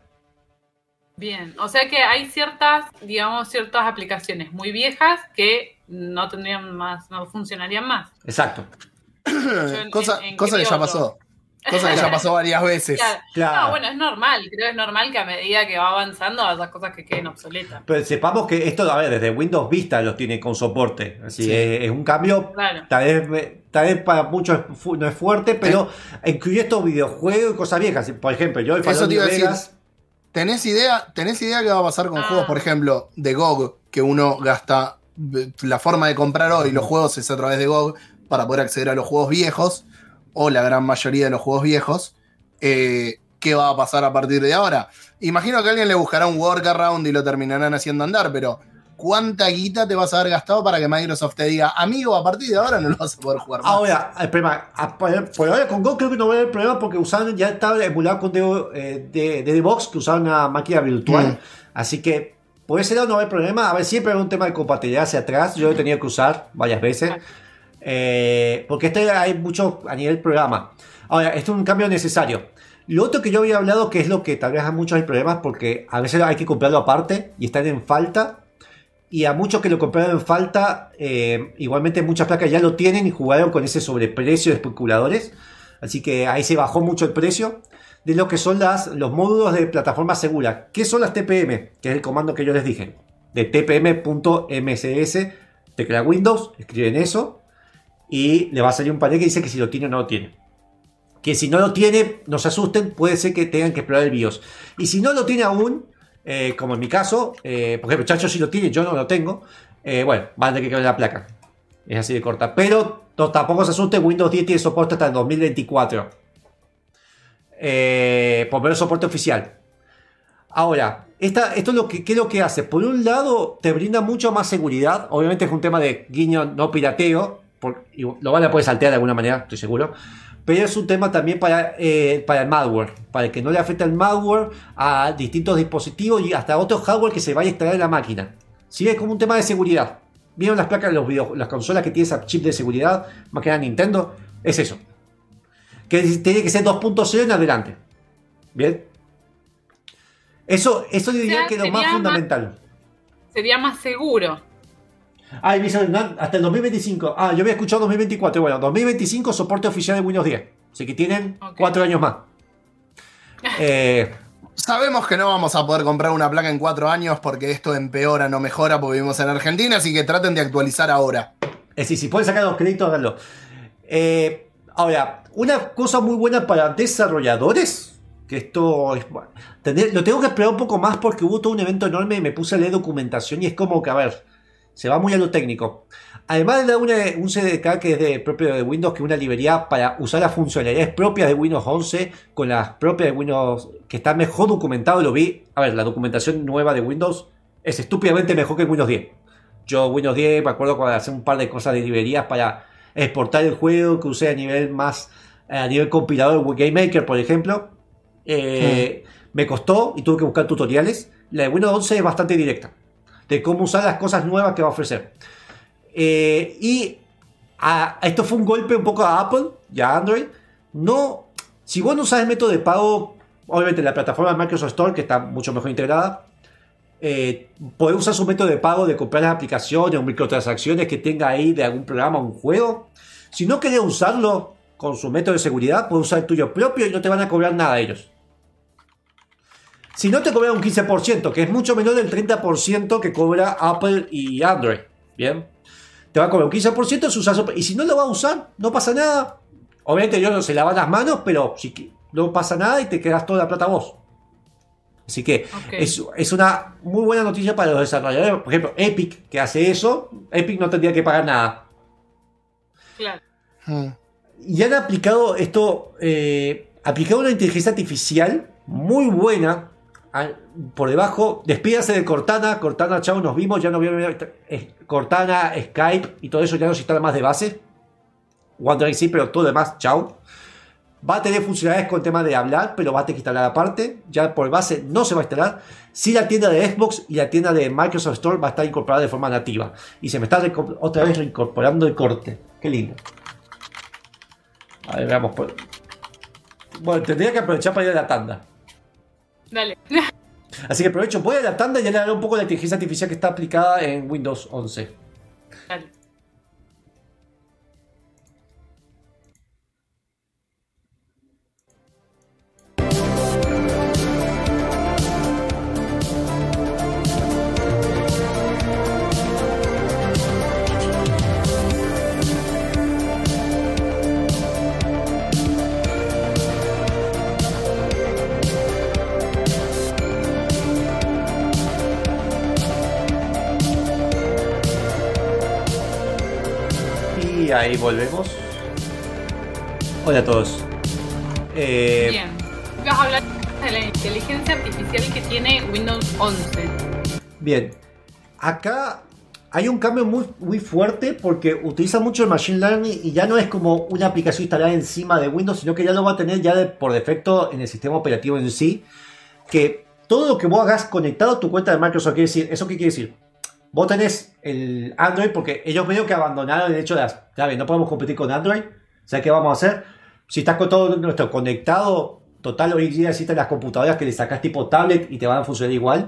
Bien, o sea que hay ciertas, digamos, ciertas aplicaciones muy viejas que no tendrían más, no funcionarían más. Exacto. En, cosa en, en cosa que ya pasó. Cosa que ya pasó varias veces. Claro. Claro. No, bueno, es normal, creo que es normal que a medida que va avanzando haya cosas que queden obsoletas. Pero sepamos que esto, a ver, desde Windows Vista lo tiene con soporte. Así Sí. es, es un cambio. Claro. Tal vez, tal vez para muchos es fu- no es fuerte, pero incluye estos videojuegos y cosas viejas. Por ejemplo, yo el Eso Fallout te iba a New decir. Vegas. ¿Tenés idea, ¿Tenés idea qué va a pasar con Ah. juegos, por ejemplo, de G O G, que uno gasta eh, la forma de comprar hoy los juegos es a través de G O G para poder acceder a los juegos viejos, o la gran mayoría de los juegos viejos? Eh, ¿Qué va a pasar a partir de ahora? Imagino que alguien le buscará un workaround y lo terminarán haciendo andar, pero ¿cuánta guita te vas a haber gastado para que Microsoft te diga, amigo, a partir de ahora no lo vas a poder jugar más? Ahora, el problema, a- por por ahora con Go creo que no va a haber problema porque usaban, ya estaba emulado con D- eh, de, de Xbox, que usaban una máquina virtual. Mm. Así que por ese lado no va a haber problema. A ver, siempre hay un tema de compatibilidad hacia atrás. Yo lo he tenido que usar varias veces. Eh, porque este hay mucho a nivel programa. Ahora, esto es un cambio necesario. Lo otro que yo había hablado, que es lo que tal vez a muchos hay problemas, porque a veces hay que comprarlo aparte y están en falta. Y a muchos que lo compraron en falta, eh, igualmente muchas placas ya lo tienen y jugaron con ese sobreprecio de especuladores. Así que ahí se bajó mucho el precio de lo que son las, los módulos de plataforma segura. ¿Qué son las T P M? Que es el comando que yo les dije. De T P M punto M S S, tecla Windows, escriben eso y le va a salir un panel que dice que si lo tiene o no lo tiene. Que si no lo tiene, no se asusten, puede ser que tengan que explorar el BIOS. Y si no lo tiene aún, eh, como en mi caso, eh, por ejemplo, Chacho sí lo tiene, yo no lo tengo, eh, bueno, van a tener que cambiar la placa. Es así de corta. Pero no, tampoco se asusten, Windows diez tiene soporte hasta el dos mil veinticuatro. Eh, por ver soporte oficial. Ahora, esta, esto es lo que, ¿qué es lo que hace? Por un lado, te brinda mucho más seguridad. Obviamente es un tema de guiño, no pirateo. Por, y lo van a poder saltear de alguna manera, estoy seguro. Pero es un tema también para, eh, para el malware. Para que no le afecte el malware a distintos dispositivos y hasta otro hardware que se vaya a instalar en la máquina. ¿Sí? Es como un tema de seguridad. ¿Vieron las placas de los videos, las consolas que tienen esa chip de seguridad? Más que nada Nintendo. Es eso. Que tiene que ser dos punto cero en adelante. ¿Bien? Eso, eso yo diría O sea, que es lo sería más más- fundamental. Sería más seguro. Ah, y me dice Hernán, hasta el dos mil veinticinco. Ah, yo había escuchado dos mil veinticuatro. Bueno, dos mil veinticinco soporte oficial de Windows diez. Así que tienen Ok. cuatro años más. Eh, Sabemos que no vamos a poder comprar una placa en cuatro años porque esto empeora, no mejora, porque vivimos en Argentina, así que traten de actualizar ahora. es decir, si pueden sacar los créditos, háganlo. Eh, ahora, una cosa muy buena para desarrolladores, que esto es, bueno, tener- lo tengo que esperar un poco más porque hubo todo un evento enorme y me puse a leer documentación y es como que, a ver, se va muy a lo técnico. Además de dar una- un C D K que es de, propio de Windows, que es una librería para usar las funcionalidades propias de Windows once con las propias de Windows, que está mejor documentado, lo vi. A ver, la documentación nueva de Windows es estúpidamente mejor que Windows diez. Yo Windows diez me acuerdo cuando hacía un par de cosas de librerías para exportar el juego que usé a nivel más, a nivel compilador de Game Maker, por ejemplo. Eh, me costó y tuve que buscar tutoriales. La de Windows once es bastante directa de cómo usar las cosas nuevas que va a ofrecer. Eh, y a, a esto fue un golpe un poco a Apple y a Android. No, si vos no usas el método de pago, obviamente la plataforma de Microsoft Store, que está mucho mejor integrada, eh, poder usar su método de pago de comprar las aplicaciones o microtransacciones que tenga ahí de algún programa o un juego. Si no querés usarlo con su método de seguridad, puedes usar el tuyo propio y no te van a cobrar nada ellos. Si no, te cobran un quince por ciento, que es mucho menor del treinta por ciento que cobra Apple y Android. Bien. Te va a cobrar un quince por ciento si usas, y si no lo vas a usar, no pasa nada. Obviamente ellos no se lavan las manos, pero si no pasa nada y te quedas toda la plata vos. Así que okay. es, es una muy buena noticia para los desarrolladores. Por ejemplo, Epic, que hace eso, Epic no tendría que pagar nada. Claro. Hmm. Y han aplicado esto, eh, aplicado una inteligencia artificial muy buena. Por debajo, despídase de Cortana. Cortana, chao, nos vimos. Ya no vimos. Cortana, Skype y todo eso ya no se instala más de base. OneDrive sí, pero todo lo demás, chao. Va a tener funcionalidades con tema de hablar, pero va a tener que instalar aparte. Ya por base no se va a instalar. Sí, la tienda de Xbox y la tienda de Microsoft Store va a estar incorporada de forma nativa. Y se me está otra vez reincorporando el corte. Qué lindo. A ver, veamos. Por... Bueno, tendría que aprovechar para ir a la tanda. Dale. Así que aprovecho, voy a la tanda y ya le daré un poco de la inteligencia artificial que está aplicada en Windows once. Dale. Ahí volvemos. Hola a todos. Eh... Bien. Vamos a hablar de la inteligencia artificial que tiene Windows once. Bien. Acá hay un cambio muy, muy fuerte porque utiliza mucho el Machine Learning y ya no es como una aplicación instalada encima de Windows, sino que ya lo va a tener ya de, por defecto en el sistema operativo en sí. Que todo lo que vos hagas conectado a tu cuenta de Microsoft, quiere decir, ¿eso qué quiere decir? Vos tenés el Android porque ellos medio que abandonaron el hecho de las... ¿Sabes? No podemos competir con Android. ¿Sabes qué vamos a hacer? Si estás con todo nuestro conectado, total, hoy día existen las computadoras que le sacás tipo tablet y te van a funcionar igual.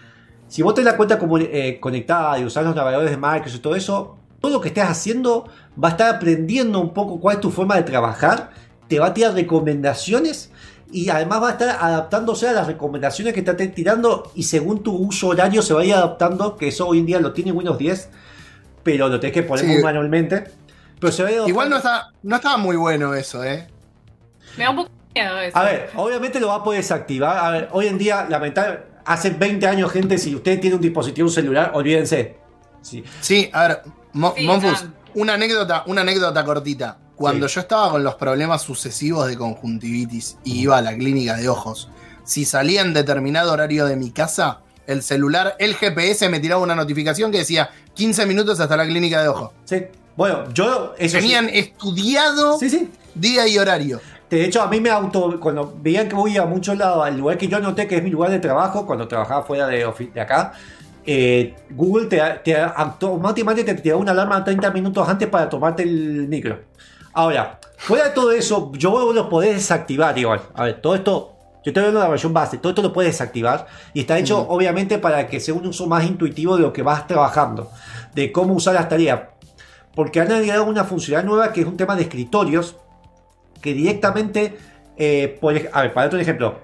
Si vos tenés la cuenta como, eh, conectada y usás los navegadores de Microsoft y todo eso, todo lo que estés haciendo va a estar aprendiendo un poco cuál es tu forma de trabajar. Te va a tirar recomendaciones. Y además va a estar adaptándose a las recomendaciones que te estén tirando. Y según tu uso horario se va a ir adaptando. Que eso hoy en día lo tiene Windows diez. Pero lo tenés que poner sí. muy manualmente. Pero se va a ir Igual no, está, no estaba muy bueno eso, ¿eh? Me da un poco miedo eso. A ver, obviamente lo va a poder desactivar. A ver, hoy en día, lamentablemente, hace veinte años, gente, si usted tiene un dispositivo celular, olvídense. Sí, sí a ver, Mo sí, Monfus, una anécdota, una anécdota cortita. Cuando sí. yo estaba con los problemas sucesivos de conjuntivitis y iba a la clínica de ojos, si salía en determinado horario de mi casa, el celular, el G P S me tiraba una notificación que decía quince minutos hasta la clínica de ojos. Sí, bueno, yo... Eso Tenían sí. estudiado sí, sí. día y horario. De hecho, a mí me auto... Cuando veían que voy a muchos lados, al lugar que yo noté que es mi lugar de trabajo, cuando trabajaba fuera de, de acá, eh, Google te, te automáticamente te tiraba una alarma treinta minutos antes para tomarte el micro. Ahora, fuera de todo eso, yo lo podés desactivar igual. A ver, todo esto, yo estoy viendo la versión base, todo esto lo puedes desactivar y está hecho mm. obviamente para que sea un uso más intuitivo de lo que vas trabajando, de cómo usar las tareas. Porque han agregado una funcionalidad nueva que es un tema de escritorios, que directamente, eh, por, a ver, para otro ejemplo,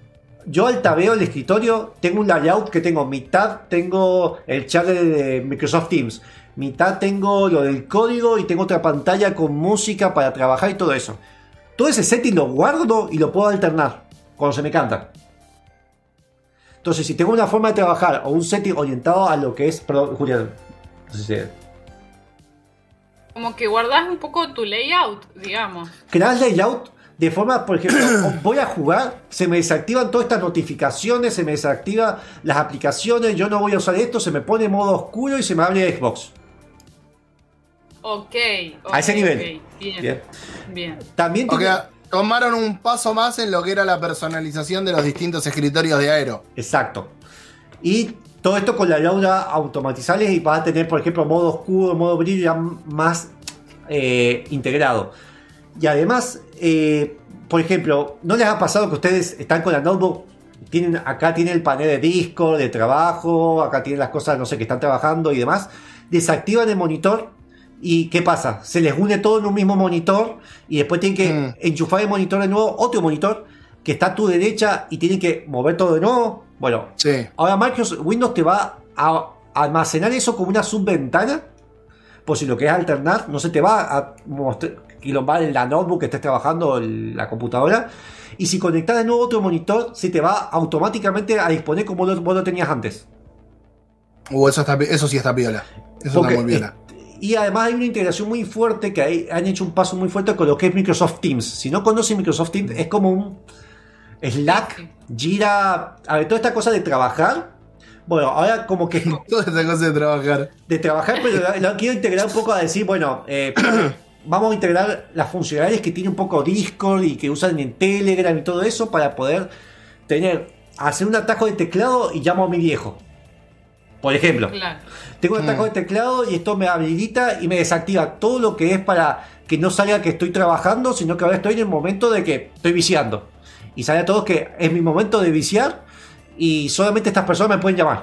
yo al tabeo el escritorio, tengo un layout que tengo mitad, tengo el chat de Microsoft Teams, mitad tengo lo del código y tengo otra pantalla con música para trabajar y todo eso. Todo ese setting lo guardo y lo puedo alternar cuando se me canta. Entonces, si tengo una forma de trabajar o un setting orientado a lo que es... Perdón, Julián. No sé si... Como que guardas un poco tu layout, digamos. Creas layout de forma, por ejemplo, voy a jugar, se me desactivan todas estas notificaciones, se me desactivan las aplicaciones, yo no voy a usar esto, se me pone en modo oscuro y se me abre Xbox. Ok, okay a ese nivel. Okay. Bien, bien. bien. También tiene... okay, tomaron un paso más en lo que era la personalización de los distintos escritorios de Aero. Exacto. Y todo esto con la laura automatizables y vas a tener, por ejemplo, modo oscuro, modo brillo ya más eh, integrado. Y además, eh, por ejemplo, ¿no les ha pasado que ustedes están con la notebook tienen, acá tiene el panel de Discord, de trabajo, acá tienen las cosas, no sé, que están trabajando y demás. Desactivan el monitor y ¿qué pasa? Se les une todo en un mismo monitor y después tienen que mm. enchufar el monitor de nuevo, otro monitor que está a tu derecha y tienen que mover todo de nuevo. Bueno, sí. Ahora Microsoft Windows te va a almacenar eso como una subventana, por si lo querés alternar, no se te va a mostrar quilombar en la notebook que estés trabajando, en la computadora, y si conectás de nuevo otro monitor, se te va automáticamente a disponer como lo, vos lo tenías antes. Uh, eso, está, eso sí está piola. Eso Porque, está muy piola. Y además hay una integración muy fuerte que hay, han hecho un paso muy fuerte con lo que es Microsoft Teams. Si no conoces Microsoft Teams, es como un Slack, Jira, a ver, toda esta cosa de trabajar. Bueno, ahora como que... Toda esta cosa de trabajar. De trabajar, pero lo, lo quiero integrar un poco a decir, bueno, eh, vamos a integrar las funcionalidades que tiene un poco Discord y que usan en Telegram y todo eso para poder tener, hacer un atajo de teclado y llamo a mi viejo. Por ejemplo, claro. Tengo un atajo mm. de teclado y esto me habilita y me desactiva todo lo que es para que no salga que estoy trabajando, sino que ahora estoy en el momento de que estoy viciando. Y sale a todos que es mi momento de viciar y solamente estas personas me pueden llamar.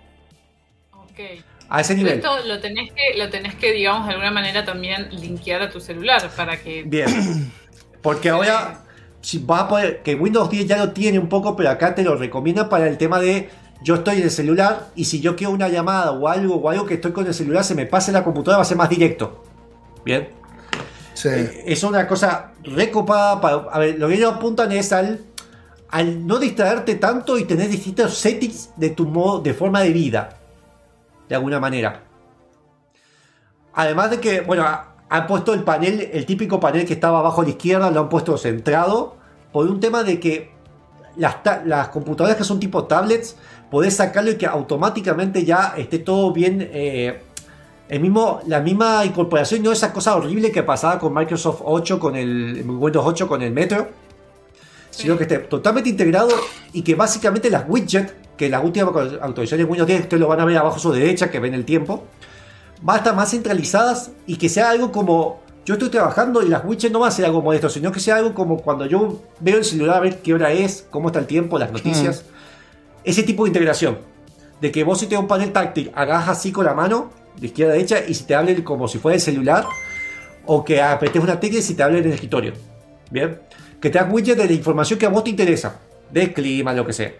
Ok. A ese nivel. Esto lo tenés que, lo tenés que, digamos, de alguna manera también linkear a tu celular para que... Bien. Porque ahora, si vas a poder, que Windows diez ya lo tiene un poco, pero acá te lo recomienda para el tema de yo estoy en el celular y si yo quiero una llamada o algo o algo que estoy con el celular, se me pase la computadora, va a ser más directo. Bien. Sí. Eh, es una cosa recopada para, a ver, lo que ellos apuntan es al, al no distraerte tanto y tener distintos settings de tu modo, de forma de vida. De alguna manera. Además de que, bueno, han puesto el panel, el típico panel que estaba abajo a la izquierda, lo han puesto centrado, por un tema de que las, las computadoras que son tipo tablets, podés sacarlo y que automáticamente ya esté todo bien, eh, el mismo, la misma incorporación, no esa cosa horrible que pasaba con Microsoft ocho, con el Windows ocho, con el Metro, sino que esté totalmente integrado y que básicamente las widgets, que las últimas actualizaciones de Windows diez, ustedes lo van a ver abajo a su derecha, que ven el tiempo, va a estar más centralizadas y que sea algo como, yo estoy trabajando y las widgets no va a ser algo modesto, sino que sea algo como cuando yo veo el celular a ver qué hora es, cómo está el tiempo, las noticias, mm. ese tipo de integración, de que vos si te da un panel táctil, hagas así con la mano, de izquierda a derecha, y si te hable como si fuera el celular, o que apretes una tecla y si te hable en el escritorio, bien, que te das widgets de la información que a vos te interesa, de clima, lo que sea.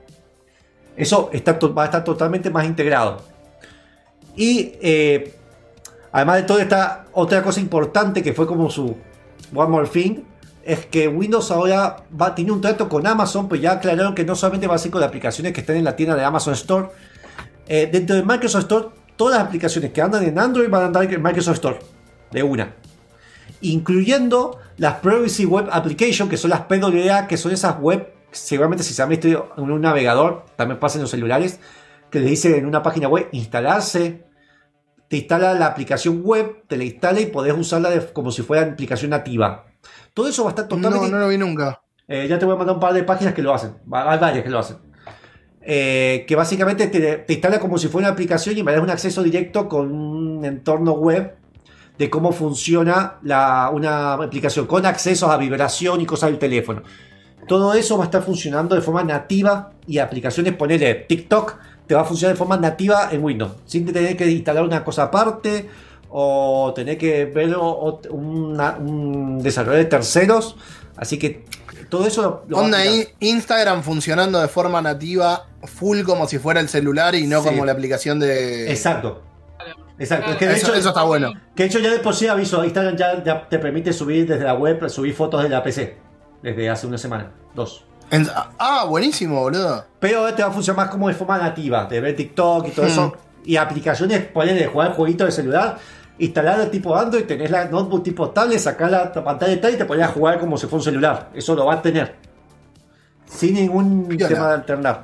Eso está, va a estar totalmente más integrado. Y eh, además de todo, esta otra cosa importante que fue como su One More Thing, es que Windows ahora va, tiene un trato con Amazon, pues ya aclararon que no solamente va a ser con las aplicaciones que están en la tienda de Amazon Store. Eh, dentro de Microsoft Store, todas las aplicaciones que andan en Android van a andar en Microsoft Store, de una. Incluyendo las Privacy Web Application, que son las P W A, que son esas web, seguramente si se han visto en un navegador, también pasa en los celulares, que le dice en una página web instalarse, te instala la aplicación web, te la instala y podés usarla de, como si fuera aplicación nativa. Todo eso va a estar totalmente... No, no lo vi nunca. Eh, ya te voy a mandar un par de páginas que lo hacen, hay varias que lo hacen. Eh, que básicamente te, te instala como si fuera una aplicación y me das un acceso directo con un entorno web de cómo funciona la, una aplicación, con accesos a vibración y cosas del teléfono. Todo eso va a estar funcionando de forma nativa y aplicaciones, ponele TikTok, te va a funcionar de forma nativa en Windows, sin tener que instalar una cosa aparte o tener que ver una, un desarrollo de terceros. Así que todo eso lo, lo Onda ahí, Instagram funcionando de forma nativa, full como si fuera el celular y no sí. como la aplicación de... Exacto. Exacto. Es que de eso, hecho, eso está bueno. Que de hecho ya de por sí aviso, Instagram ya, ya te permite subir desde la web, subir fotos de la P C. Desde hace una semana, dos. En, ah, buenísimo, boludo. Pero te va a funcionar más como de forma nativa, de ver TikTok y todo hmm. eso. Y aplicaciones, ponen de jugar jueguitos de celular, instalar el tipo Android, tenés la notebook tipo tablet, sacar la pantalla de tal y te pones a jugar como si fuera un celular. Eso lo va a tener. Sin ningún Piola. tema de alternar.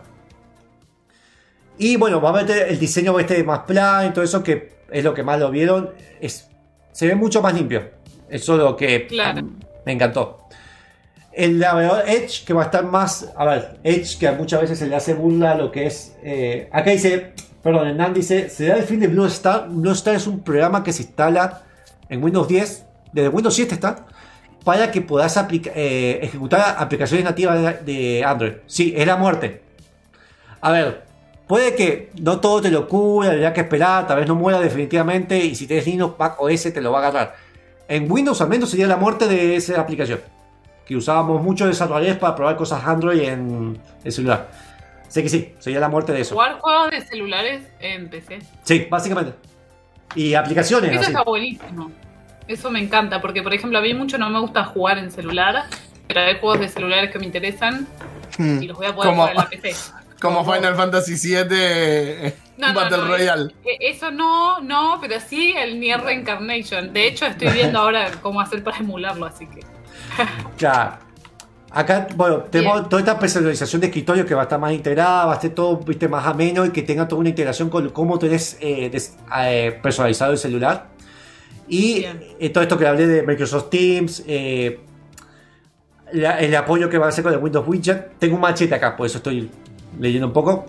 Y bueno, va a meter el diseño este más plan y todo eso, que es lo que más lo vieron. Es, se ve mucho más limpio. Eso es lo que claro. me encantó. El navegador Edge, que va a estar más... A ver, Edge, que muchas veces se le hace burla a lo que es... Eh, acá dice... Perdón, Hernán dice... ¿Será el fin de Blue Star? Blue Star es un programa que se instala en Windows diez. Desde Windows siete está. para que puedas aplica- eh, ejecutar aplicaciones nativas de, de Android. Sí, es la muerte. A ver, puede que no todo te lo cura, habría que esperar, tal vez no muera definitivamente, y si tienes Linux, Mac O S te lo va a agarrar. En Windows al menos sería la muerte de esa aplicación, que usábamos muchos desarrolladores para probar cosas Android en el celular. Sé que sí, sería la muerte de eso. Jugar juegos de celulares en P C. Sí, básicamente. Y aplicaciones. Eso así. está buenísimo. Eso me encanta, porque por ejemplo a mí mucho no me gusta jugar en celular, pero hay juegos de celulares que me interesan Hmm. y los voy a poder Como- jugar en la P C. Como Final Fantasy siete No, no, Battle no, Royale. eh, Eso no, no, pero sí el Nier Reincarnation. De hecho, estoy viendo ahora cómo hacer para emularlo, así que. Claro. Acá, bueno, tenemos toda esta personalización de escritorio que va a estar más integrada, va a estar todo, viste, más ameno y que tenga toda una integración con cómo tenés eh, des- eh, personalizado el celular. Y eh, todo esto que hablé de Microsoft Teams, eh, la- el apoyo que va a hacer con el Windows Widget. Tengo un machete acá, por eso estoy leyendo un poco.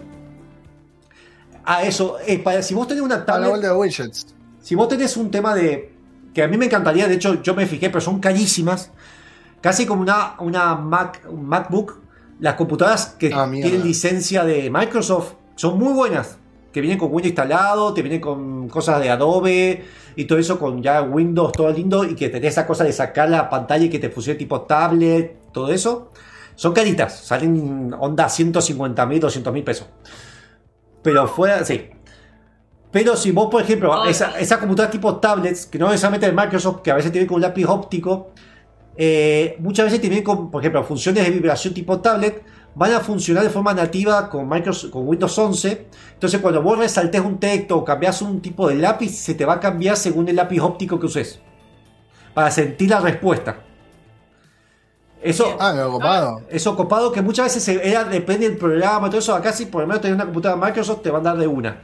Ah, eso, eh, para, si vos tenés una A la tablet, vuelta de widgets. si vos tenés un tema de, que a mí me encantaría, de hecho yo me fijé, pero son carísimas, casi como una, una Mac, un MacBook, las computadoras que Ah, mierda. tienen licencia de Microsoft son muy buenas, que vienen con Windows instalado, te vienen con cosas de Adobe y todo eso con ya Windows todo lindo, y que tenés esa cosa de sacar la pantalla y que te funcione tipo tablet, todo eso. Son caritas, salen onda ciento cincuenta mil, doscientos mil pesos. Pero fuera, sí. Pero si vos, por ejemplo, Oh. esa, esa computadora tipo tablets, que no necesariamente de Microsoft, que a veces tienen con un lápiz óptico, eh, muchas veces tienen con, por ejemplo, funciones de vibración tipo tablet, van a funcionar de forma nativa con, Microsoft, con Windows once. Entonces, cuando vos resaltés un texto o cambiás un tipo de lápiz, se te va a cambiar según el lápiz óptico que uses, para sentir la respuesta. Eso, Ah, me ha copado. eso copado, que muchas veces se- era, depende del programa, todo eso. Acá sí, por lo menos tenés una computadora Microsoft, te van a dar de una.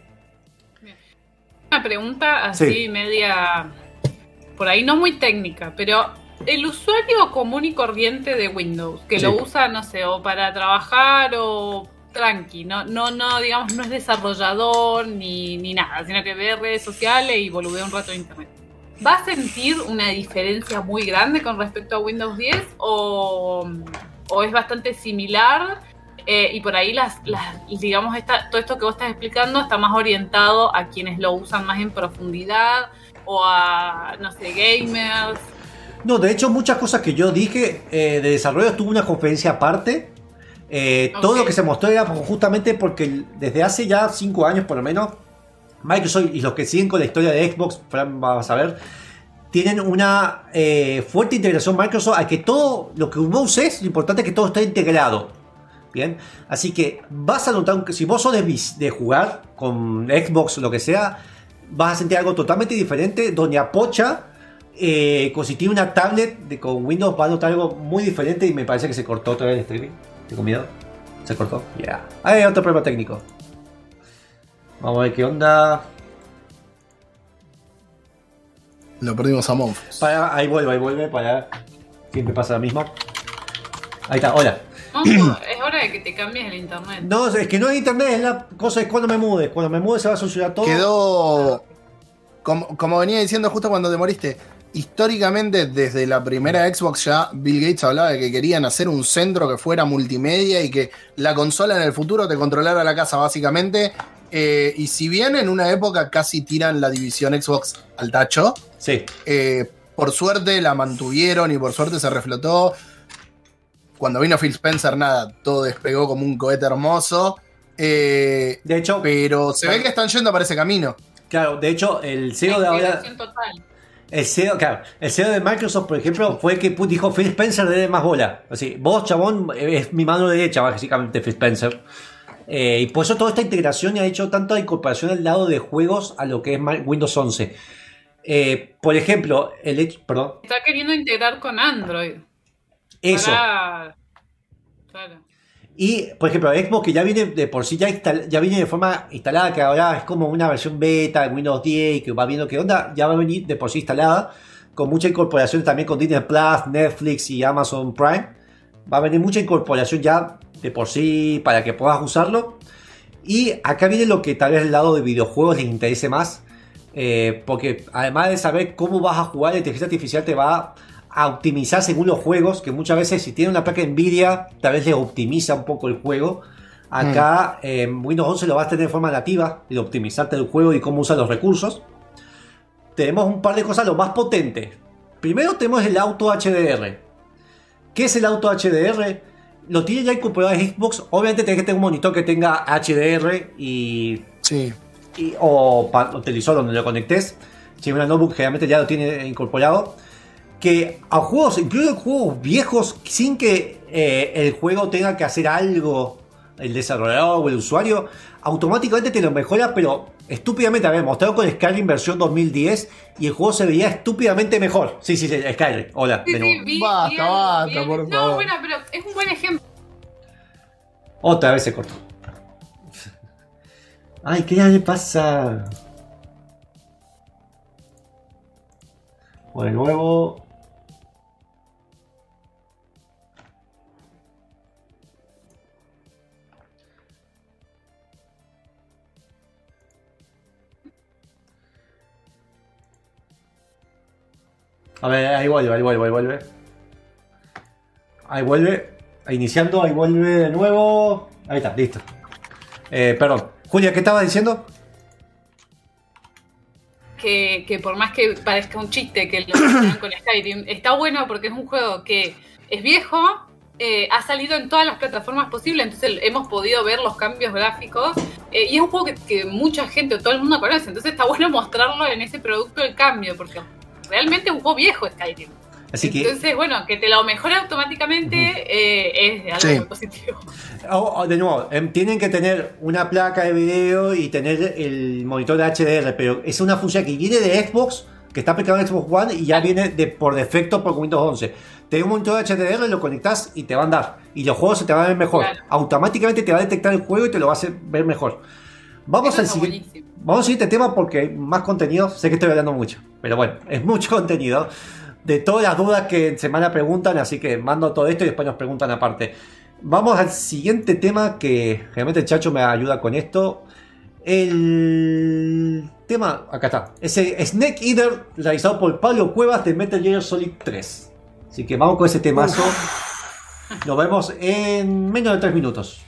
Una pregunta así Sí. media. Por ahí no muy técnica, pero el usuario común y corriente de Windows, que Sí. lo usa, no sé, o para trabajar o tranqui, no, no, no, digamos, no es desarrollador ni, ni nada, sino que ve redes sociales y boludea un rato en internet. ¿Va a sentir una diferencia muy grande con respecto a Windows diez o, o es bastante similar? Eh, y por ahí las, las digamos, esta, todo esto que vos estás explicando está más orientado a quienes lo usan más en profundidad o a, no sé, gamers. No, de hecho, muchas cosas que yo dije eh, de desarrollo tuvo una conferencia aparte. Eh, Ok. Todo lo que se mostró era justamente porque desde hace ya cinco años por lo menos, Microsoft y los que siguen con la historia de Xbox, Fran, vas a ver, tienen una eh, fuerte integración Microsoft a que todo lo que uno uses, lo importante es que todo esté integrado. Bien, así que vas a notar que si vos sos de, vis- de jugar con Xbox o lo que sea, vas a sentir algo totalmente diferente. Doña Pocha, eh, con si tiene una tablet de, con Windows, va a notar algo muy diferente. Y me parece que se cortó otra vez el streaming. ¿Tengo miedo? ¿Se cortó? Ya. Yeah. Hay otro problema técnico. Vamos a ver qué onda. Lo perdimos a Monfos. Para, ahí vuelve, ahí vuelve. Para. Siempre pasa lo mismo. Ahí está, hola. Monstruo, es hora de que te cambies el internet. No, es que no es internet, es la cosa, es cuando me mude. Cuando me mude se va a solucionar todo. Quedó. Como, como venía diciendo justo cuando te moriste, históricamente desde la primera Xbox ya Bill Gates hablaba de que querían hacer un centro que fuera multimedia y que la consola en el futuro te controlara la casa básicamente. Eh, y si bien en una época casi tiran la división Xbox al tacho, sí. eh, por suerte la mantuvieron y por suerte se reflotó. Cuando vino Phil Spencer, nada, todo despegó como un cohete hermoso. Eh, de hecho, pero se ve que están yendo para ese camino. Claro, de hecho, el C E O de ahora. Total. El C E O, claro, el C E O de Microsoft, por ejemplo, fue el que dijo Phil Spencer le dé más bola. Así, vos, chabón, es mi mano derecha, básicamente, Phil Spencer. Eh, y por eso toda esta integración ha hecho tanta incorporación al lado de juegos a lo que es Windows once. Eh, por ejemplo, el hecho. Perdón. Está queriendo integrar con Android. Eso. Para... Claro. Y, por ejemplo, Xbox, que ya viene de por sí, ya, instal, ya viene de forma instalada, que ahora es como una versión beta de Windows diez, y que va viendo qué onda, ya va a venir de por sí instalada, con mucha incorporación también con Disney Plus, Netflix y Amazon Prime. Va a venir mucha incorporación ya de por sí para que puedas usarlo. Y acá viene lo que tal vez el lado de videojuegos les interese más, eh, porque además de saber cómo vas a jugar, la inteligencia artificial te va a optimizar según los juegos, que muchas veces si tiene una placa Nvidia, tal vez le optimiza un poco el juego. Acá mm. eh, Windows once lo vas a tener de forma nativa, de optimizarte el juego y cómo usar los recursos. Tenemos un par de cosas lo más potentes. Primero tenemos el auto H D R. ¿Qué es el auto H D R? Lo tiene ya incorporado en Xbox. Obviamente tenés que tener un monitor que tenga H D R y... Sí. Y, o, o televisor donde lo conectes. Si una notebook generalmente ya lo tiene incorporado. Que a juegos, incluso juegos viejos, sin que eh, el juego tenga que hacer algo, el desarrollador o el usuario, automáticamente te lo mejora, pero estúpidamente. A ver, mostrado con Skyrim versión dos mil diez y el juego se veía estúpidamente mejor. Sí, sí, sí, Skyrim. Hola, sí, de nuevo. Sí, vi, basta, bien, basta, bien. por No, favor. bueno, pero es un buen ejemplo. Otra vez se cortó. Ay, ¿qué le pasa? De nuevo. A ver, ahí vuelve, ahí vuelve, ahí vuelve. Ahí vuelve. Iniciando, ahí vuelve de nuevo. Ahí está, listo. Eh, perdón. Julia, ¿qué estabas diciendo? Que, que por más que parezca un chiste que lo hagan con Skyrim, está bueno porque es un juego que es viejo, eh, ha salido en todas las plataformas posibles, entonces hemos podido ver los cambios gráficos, eh, y es un juego que, que mucha gente o todo el mundo conoce, entonces está bueno mostrarlo en ese producto del cambio, porque realmente es un juego viejo Skyrim. Así que, entonces, bueno, que te lo mejore automáticamente uh-huh. eh, es algo sí. muy positivo. Oh, oh, de nuevo, eh, tienen que tener una placa de video y tener el monitor de H D R, pero es una función que viene de Xbox, que está aplicado en Xbox One y ya viene de, por defecto por Windows once. Tenés un monitor de H D R, lo conectás y te va a andar. Y los juegos se te van a ver mejor. Claro. Automáticamente te va a detectar el juego y te lo va a hacer ver mejor. Vamos al, siguiente, vamos al siguiente tema porque hay más contenido. Sé que estoy hablando mucho, pero bueno, es mucho contenido. De todas las dudas que en semana preguntan, así que mando todo esto y después nos preguntan aparte. Vamos al siguiente tema que realmente el Chacho me ayuda con esto. El tema, acá está, ese Snake Eater realizado por Pablo Cuevas de Metal Gear Solid tres. Así que vamos con ese temazo. Nos vemos en menos de tres minutos.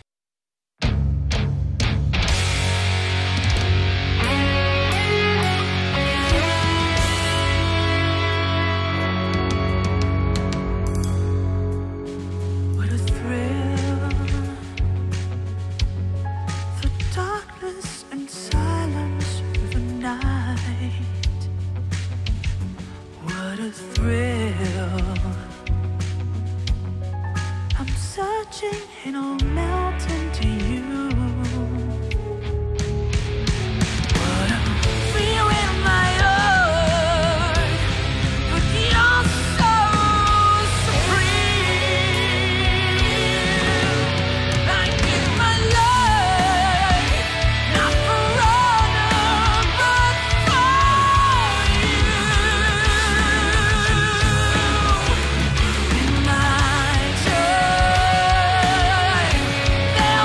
There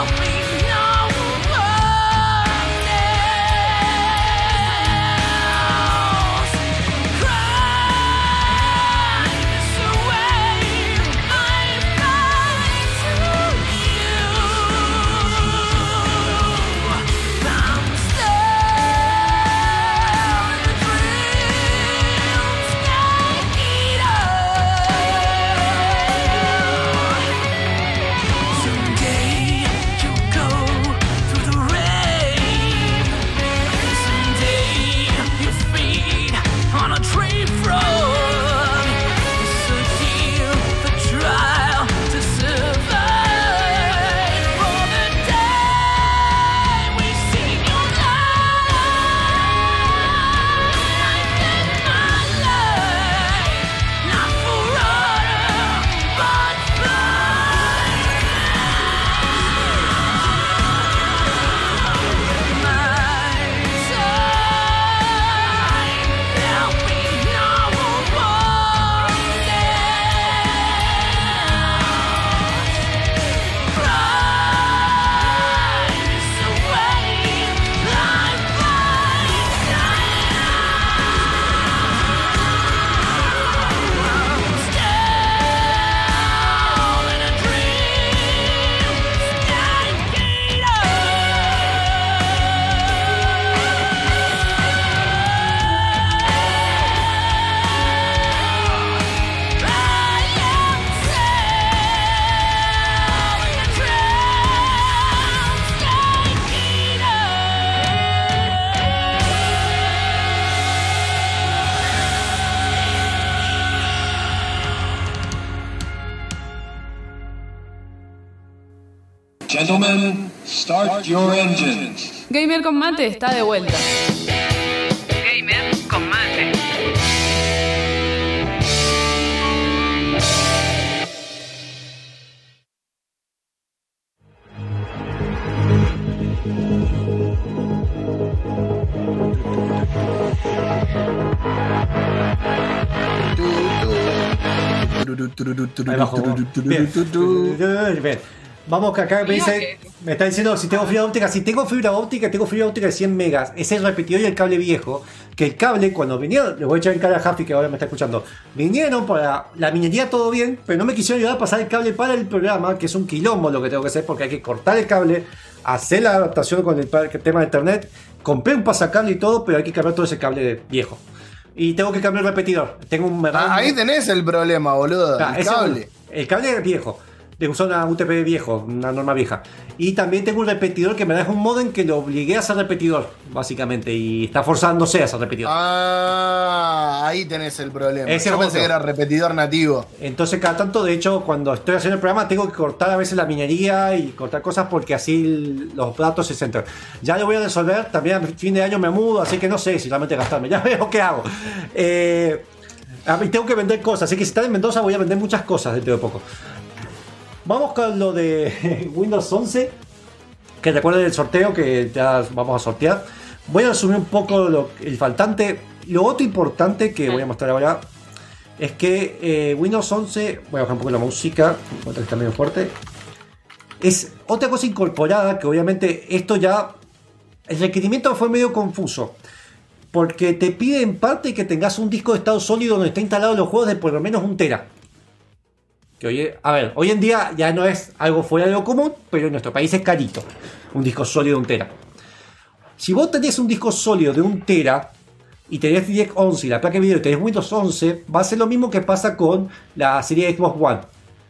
Gentlemen, start your engines. Gamer con Mate está de vuelta. Gamer con Mate. Ahí bajo. Bien. Bien. Vamos que acá me dice, me está diciendo si tengo fibra óptica. Si tengo fibra óptica, tengo fibra óptica de cien megas. Es el repetidor y el cable viejo. Que el cable, cuando vinieron, le voy a echar en cara a Jaffi que ahora me está escuchando. Vinieron para la minería, todo bien, pero no me quisieron ayudar a pasar el cable para el programa, que es un quilombo lo que tengo que hacer, porque hay que cortar el cable, hacer la adaptación con el, el tema de internet. Compré un pasacable y todo, pero hay que cambiar todo ese cable viejo. Y tengo que cambiar el repetidor. Tengo un ah, ahí tenés el problema, boludo. Ah, el cable. El cable es viejo. De usar una U T P viejo, una norma vieja. Y también tengo un repetidor que me deja un modem que lo obligué a ser repetidor, básicamente. Y está forzándose a ser repetidor. Ah, ahí tenés el problema. Ese Yo pensé que era repetidor nativo. Entonces, cada tanto, de hecho, cuando estoy haciendo el programa, tengo que cortar a veces la minería y cortar cosas porque así los datos se centran. Ya lo voy a resolver. También a fin de año me mudo, así que no sé si realmente gastarme. Ya veo qué hago. Eh, y tengo que vender cosas. Así que si están en Mendoza, voy a vender muchas cosas dentro de poco. Vamos con lo de Windows once, que recuerden el sorteo que ya vamos a sortear. Voy a resumir un poco lo, el faltante. Lo otro importante que voy a mostrar ahora es que eh, Windows once, voy a bajar un poco la música, que está medio fuerte. Es otra cosa incorporada que obviamente esto ya, el requerimiento fue medio confuso. Porque te pide en parte que tengas un disco de estado sólido donde estén instalados los juegos de por lo menos un tera. Que hoy, a ver, hoy en día ya no es algo fuera de lo común, pero en nuestro país es carito. Un disco sólido de un tera. Si vos tenés un disco sólido de un tera y tenés DirectX once y la placa de video y tenés Windows once, va a ser lo mismo que pasa con la serie Xbox One.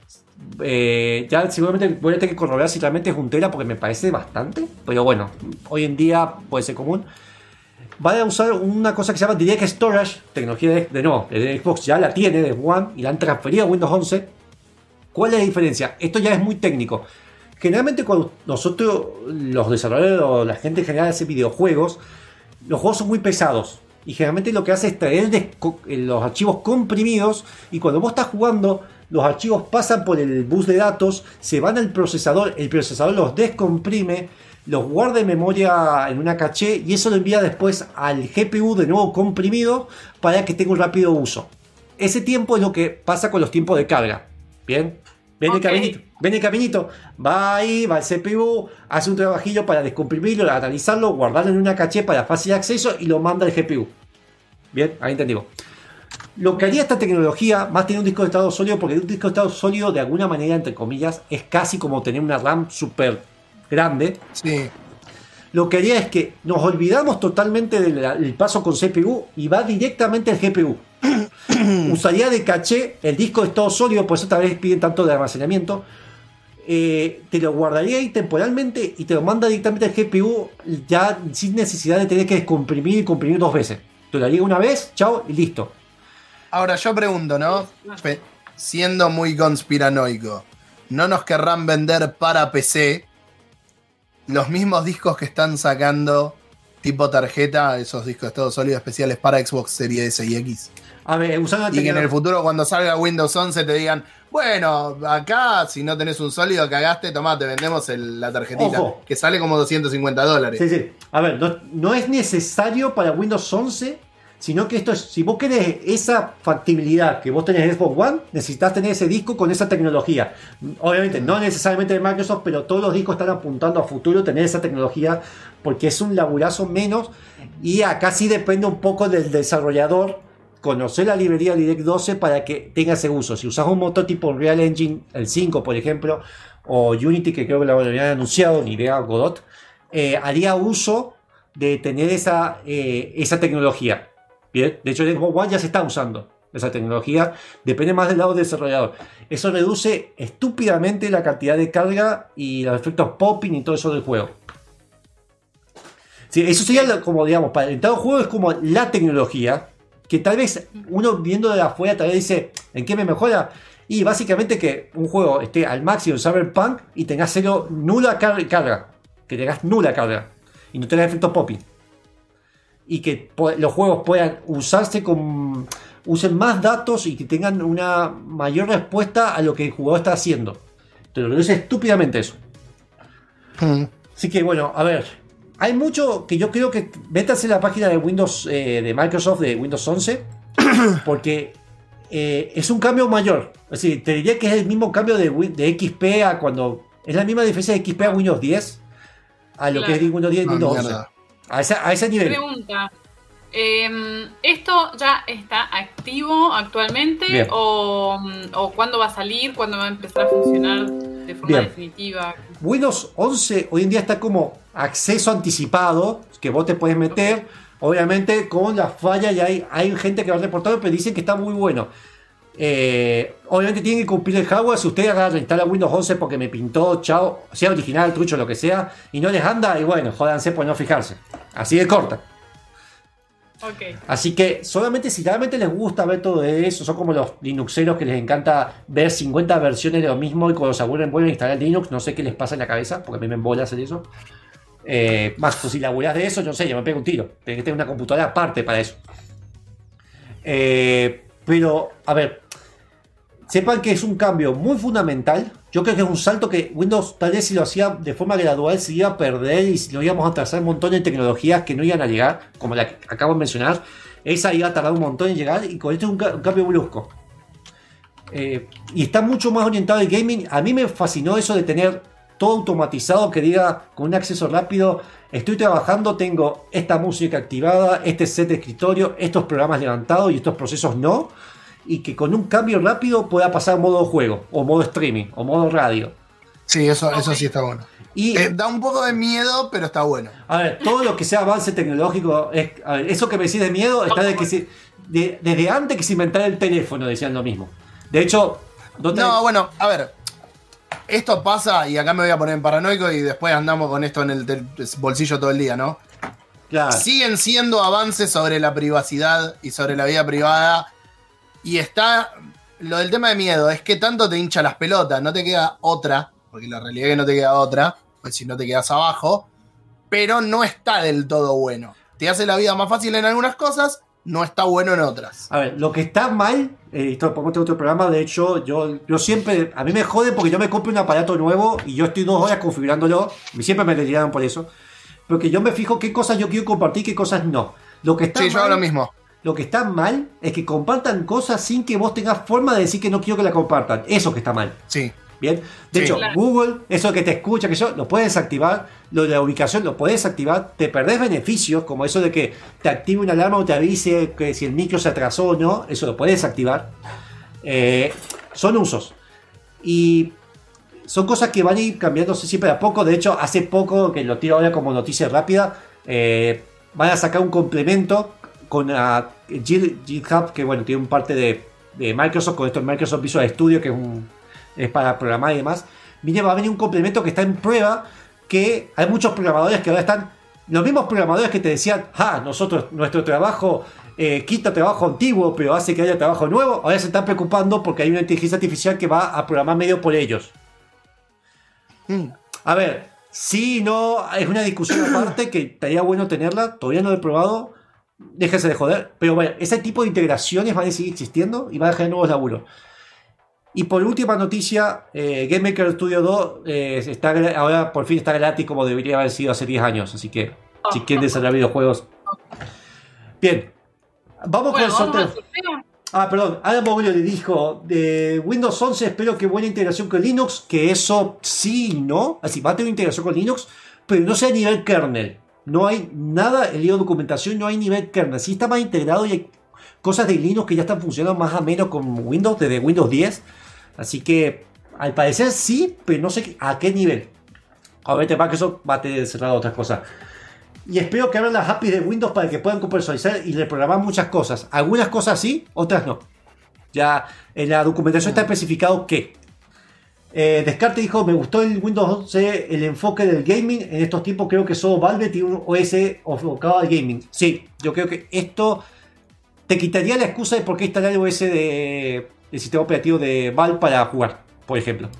Eh, ya seguramente voy a tener que corroborar si realmente es un tera porque me parece bastante. Pero bueno, hoy en día puede ser común. Va a usar una cosa que se llama Direct Storage, tecnología de, de no, de Xbox ya la tiene, de One, y la han transferido a Windows once. ¿Cuál es la diferencia? Esto ya es muy técnico. Generalmente cuando nosotros, los desarrolladores o la gente en general hace videojuegos, los juegos son muy pesados. Y generalmente lo que hace es traer los archivos comprimidos y cuando vos estás jugando, los archivos pasan por el bus de datos, se van al procesador, el procesador los descomprime, los guarda en memoria en una caché y eso lo envía después al G P U de nuevo comprimido para que tenga un rápido uso. Ese tiempo es lo que pasa con los tiempos de carga. Bien, ven okay. el caminito, ven el caminito, va ahí, va al C P U, hace un trabajillo para descomprimirlo, analizarlo, guardarlo en una caché para fácil acceso y lo manda al G P U. Bien, ahí entendimos. Lo que haría esta tecnología, más tener un disco de estado sólido, porque un disco de estado sólido de alguna manera, entre comillas, es casi como tener una RAM súper grande. Sí. Lo que haría es que nos olvidamos totalmente del, del paso con C P U y va directamente al G P U. Usaría de caché el disco de estado sólido, por eso tal vez piden tanto de almacenamiento. Eh, te lo guardaría ahí temporalmente y te lo manda directamente al G P U ya sin necesidad de tener que descomprimir y comprimir dos veces. Te lo haría una vez, chao y listo. Ahora yo pregunto, ¿no? Siendo muy conspiranoico, ¿no nos querrán vender para P C los mismos discos que están sacando tipo tarjeta, esos discos de estado sólido especiales para Xbox Series S y X? A ver, usando y que en el futuro cuando salga Windows once te digan, bueno, acá si no tenés un sólido cagaste, tomá, te vendemos el, la tarjetita. Ojo. Que sale como doscientos cincuenta dólares. Sí, sí. A ver, no, no es necesario para Windows once, sino que esto es, si vos querés esa factibilidad que vos tenés en Xbox One, necesitas tener ese disco con esa tecnología. Obviamente, no necesariamente de Microsoft, pero todos los discos están apuntando a futuro tener esa tecnología porque es un laburazo menos y acá sí depende un poco del desarrollador conocer la librería Direct doce para que tenga ese uso. Si usas un motor tipo Unreal Engine, el cinco por ejemplo, o Unity, que creo que lo habían anunciado, ni idea, Godot, eh, haría uso de tener esa, eh, esa tecnología. Bien, de hecho en Xbox One ya se está usando esa tecnología, depende más del lado del desarrollador. Eso reduce estúpidamente la cantidad de carga y los efectos popping y todo eso del juego. Sí, eso sería como, digamos, para el entrado juego es como la tecnología que tal vez uno viendo de afuera tal vez dice, ¿en qué me mejora? Y básicamente que un juego esté al máximo en Cyberpunk y tengas cero, nula car- carga. Que tengas nula carga. Y no tengas efectos popping. Y que po- los juegos puedan usarse con... usen más datos y que tengan una mayor respuesta a lo que el jugador está haciendo. Te lo reduce estúpidamente eso. Hmm. Así que bueno, a ver. Hay mucho que yo creo que... Métanse en la página de Windows eh, de Microsoft de Windows once. Porque eh, es un cambio mayor. Es decir, te diría que es el mismo cambio de, Win- de X P a cuando... Es la misma diferencia de X P a Windows diez. A lo Claro. que es Windows diez y No, Windows once. mierda. A ese, a ese nivel. Pregunta. Eh, ¿Esto ya está activo actualmente? Bien. O, ¿O cuándo va a salir? ¿Cuándo va a empezar a funcionar de forma Bien. definitiva? Windows once hoy en día está como acceso anticipado, que vos te puedes meter, obviamente con la falla, y hay, hay gente que va a reportar, pero dicen que está muy bueno. Eh, obviamente tienen que cumplir el hardware. Si ustedes agarran, instala Windows once porque me pintó, chao, sea original, trucho, lo que sea, y no les anda, y bueno, jódanse por no fijarse. Así de corta. Ok. Así que solamente si realmente les gusta ver todo eso, son como los Linuxeros que les encanta ver cincuenta versiones de lo mismo y cuando se aburren vuelven a instalar Linux, no sé qué les pasa en la cabeza, porque a mí me embola hacer eso. Eh, más, pues si laburás de eso, yo no sé, yo me pego un tiro. Tenés que tener una computadora aparte para eso. Eh, pero, a ver, sepan que es un cambio muy fundamental. Yo creo que es un salto que Windows tal vez si lo hacía de forma gradual se iba a perder y si lo íbamos a trazar un montón de tecnologías que no iban a llegar, como la que acabo de mencionar. Esa iba a tardar un montón en llegar y con esto es un, ca- un cambio brusco. Eh, y está mucho más orientado al gaming. A mí me fascinó eso de tener todo automatizado que diga con un acceso rápido: estoy trabajando, tengo esta música activada, este set de escritorio, estos programas levantados y estos procesos no. Y que con un cambio rápido pueda pasar a modo juego, o modo streaming, o modo radio. Sí, eso, eso sí está bueno. Y Eh, da un poco de miedo, pero está bueno. a ver, todo lo que sea avance tecnológico, es, a ver, eso que me decís de miedo está de que se, de- desde antes que se inventara el teléfono decían lo mismo. De hecho, no te- No, bueno, a ver. Esto pasa, y acá me voy a poner en paranoico y después andamos con esto en el tel- bolsillo todo el día, ¿no? claro. Siguen siendo avances sobre la privacidad y sobre la vida privada. Y está lo del tema de miedo, es que tanto te hincha las pelotas, no te queda otra, porque la realidad es que no te queda otra, pues si no te quedas abajo, pero no está del todo bueno. Te hace la vida más fácil en algunas cosas, no está bueno en otras. A ver, lo que está mal, eh, esto lo pongo en otro programa, de hecho, yo, yo siempre, a mí me jode porque yo me compro un aparato nuevo y yo estoy dos horas configurándolo, y siempre me retiraron por eso, porque yo me fijo qué cosas yo quiero compartir y qué cosas no. Lo que está Sí, yo mal, hago lo mismo. Lo que está mal es que compartan cosas sin que vos tengas forma de decir que no quiero que la compartan. Eso que está mal. Sí. Bien. De Sí. hecho, Claro. Google, eso que te escucha, que yo, lo puedes desactivar. Lo de la ubicación lo puedes activar. Te perdés beneficios, como eso de que te active una alarma o te avise que si el micro se atrasó o no. Eso lo puedes activar. Eh, son usos. Y son cosas que van a ir cambiándose siempre a poco. De hecho, hace poco, que lo tiro ahora como noticia rápida, eh, van a sacar un complemento con uh, GitHub, que bueno, tiene un parte de, de Microsoft, con esto el Microsoft Visual Studio, que es, un, es para programar y demás. Viene, va a venir un complemento que está en prueba, que hay muchos programadores que ahora están, los mismos programadores que te decían, ah, nosotros, nuestro trabajo eh, quita trabajo antiguo, pero hace que haya trabajo nuevo, ahora se están preocupando porque hay una inteligencia artificial que va a programar medio por ellos. Mm. A ver, sí, no, es una discusión aparte que estaría bueno tenerla, todavía no lo he probado. Déjense de joder. Pero bueno, ese tipo de integraciones van a seguir existiendo y van a generar nuevos laburos. Y por última noticia, eh, Game Maker Studio dos eh, está, ahora por fin está gratis como debería haber sido hace diez años. Así que si quieren desarrollar videojuegos. Bien. Vamos Bueno, con el vamos al sorteo. sorteo. Ah, perdón. Adam Boglio le dijo de Windows once, espero que buena integración con Linux. Que eso sí, ¿no? Así va a tener integración con Linux, pero no sea a nivel kernel. No hay nada, he leído documentación, no hay nivel kernel. Sí está más integrado y hay cosas de Linux que ya están funcionando más o menos con Windows, desde Windows diez. Así que, al parecer sí, pero no sé a qué nivel. Obviamente Microsoft va a tener cerrado otras cosas. Y espero que abran las A P Is de Windows para que puedan personalizar y reprogramar muchas cosas. Algunas cosas sí, otras no. Ya en la documentación está especificado qué. Eh, Descarte dijo, me gustó el Windows once, el enfoque del gaming. En estos tiempos creo que solo Valve tiene un O S enfocado al gaming. Sí, yo creo que esto te quitaría la excusa de por qué instalar el O S de, el sistema operativo de Valve para jugar, por ejemplo.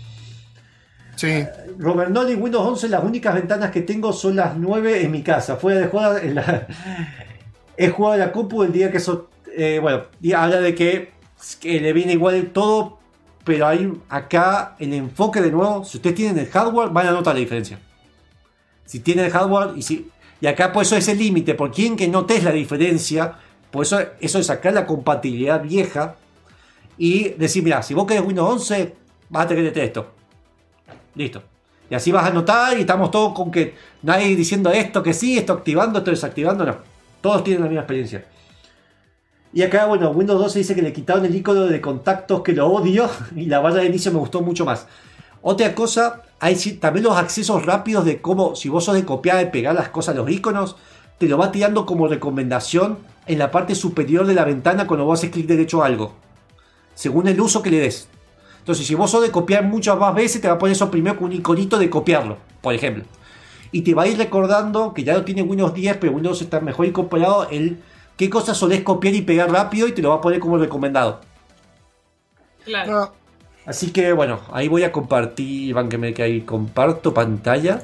Sí. Robert Nolly, Windows once, las únicas ventanas que tengo son las nueve en mi casa. Fuera de jugar, en la... he jugado a la compu el día que eso. Eh, bueno, y habla de que, que le viene igual todo, pero hay acá el enfoque de nuevo. Si ustedes tienen el hardware, van a notar la diferencia. Si tienen el hardware, y, si, y acá por eso es el límite, por quien que notes la diferencia, por eso, eso es sacar la compatibilidad vieja y decir, mira, si vos querés Windows once, vas a tener que tener esto. Listo. Y así vas a notar y estamos todos con que nadie diciendo esto que sí, esto activando, esto desactivando, no. Todos tienen la misma experiencia. Y acá, bueno, Windows doce dice que le quitaron el icono de contactos, que lo odio, y la barra de inicio me gustó mucho más. Otra cosa, hay también los accesos rápidos de cómo, si vos sos de copiar y pegar las cosas, los iconos, te lo va tirando como recomendación en la parte superior de la ventana cuando vos haces clic derecho a algo, según el uso que le des. Entonces, si vos sos de copiar muchas más veces, te va a poner eso primero con un iconito de copiarlo, por ejemplo. Y te va a ir recordando que ya lo tiene Windows diez, pero Windows está mejor incorporado el qué cosas solés copiar y pegar rápido y te lo va a poner como recomendado. Claro. No. Así que bueno, ahí voy a compartir, van que me que ahí comparto pantalla.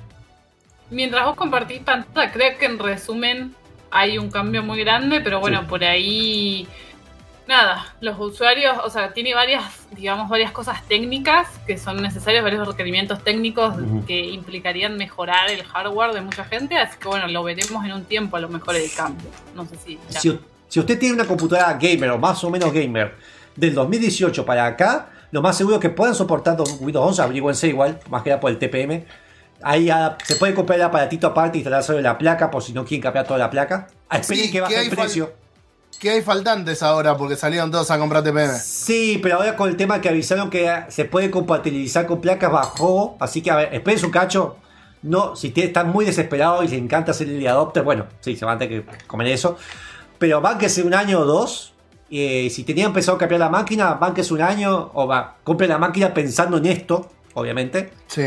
Mientras vos compartís pantalla, creo que en resumen hay un cambio muy grande, pero bueno, sí. Por ahí nada, los usuarios, o sea, tiene varias, digamos, varias cosas técnicas que son necesarias, varios requerimientos técnicos uh-huh. que implicarían mejorar el hardware de mucha gente, así que bueno, lo veremos en un tiempo a lo mejor el cambio. No sé si ya. Si, si usted tiene una computadora gamer o más o menos gamer del dos mil dieciocho para acá, lo más seguro que puedan soportar Windows once, averigüense igual, más que nada por el T P M. Ahí ya se puede comprar el aparatito aparte y instalar sobre la placa por si no quieren cambiar toda la placa. Esperen sí, que baje el precio. Fal- que hay faltantes ahora porque salieron todos a comprar T P M. Sí, pero ahora con el tema que avisaron que se puede compatibilizar con placas, bajó. Así que a ver, esperen su cacho. No, si están muy desesperados y les encanta hacer el adopter, bueno, sí, se van a tener que comer eso. Pero bánquese un año o dos. Eh, si tenían empezado a cambiar la máquina, bánquese un año o va, compre la máquina pensando en esto, obviamente. Sí.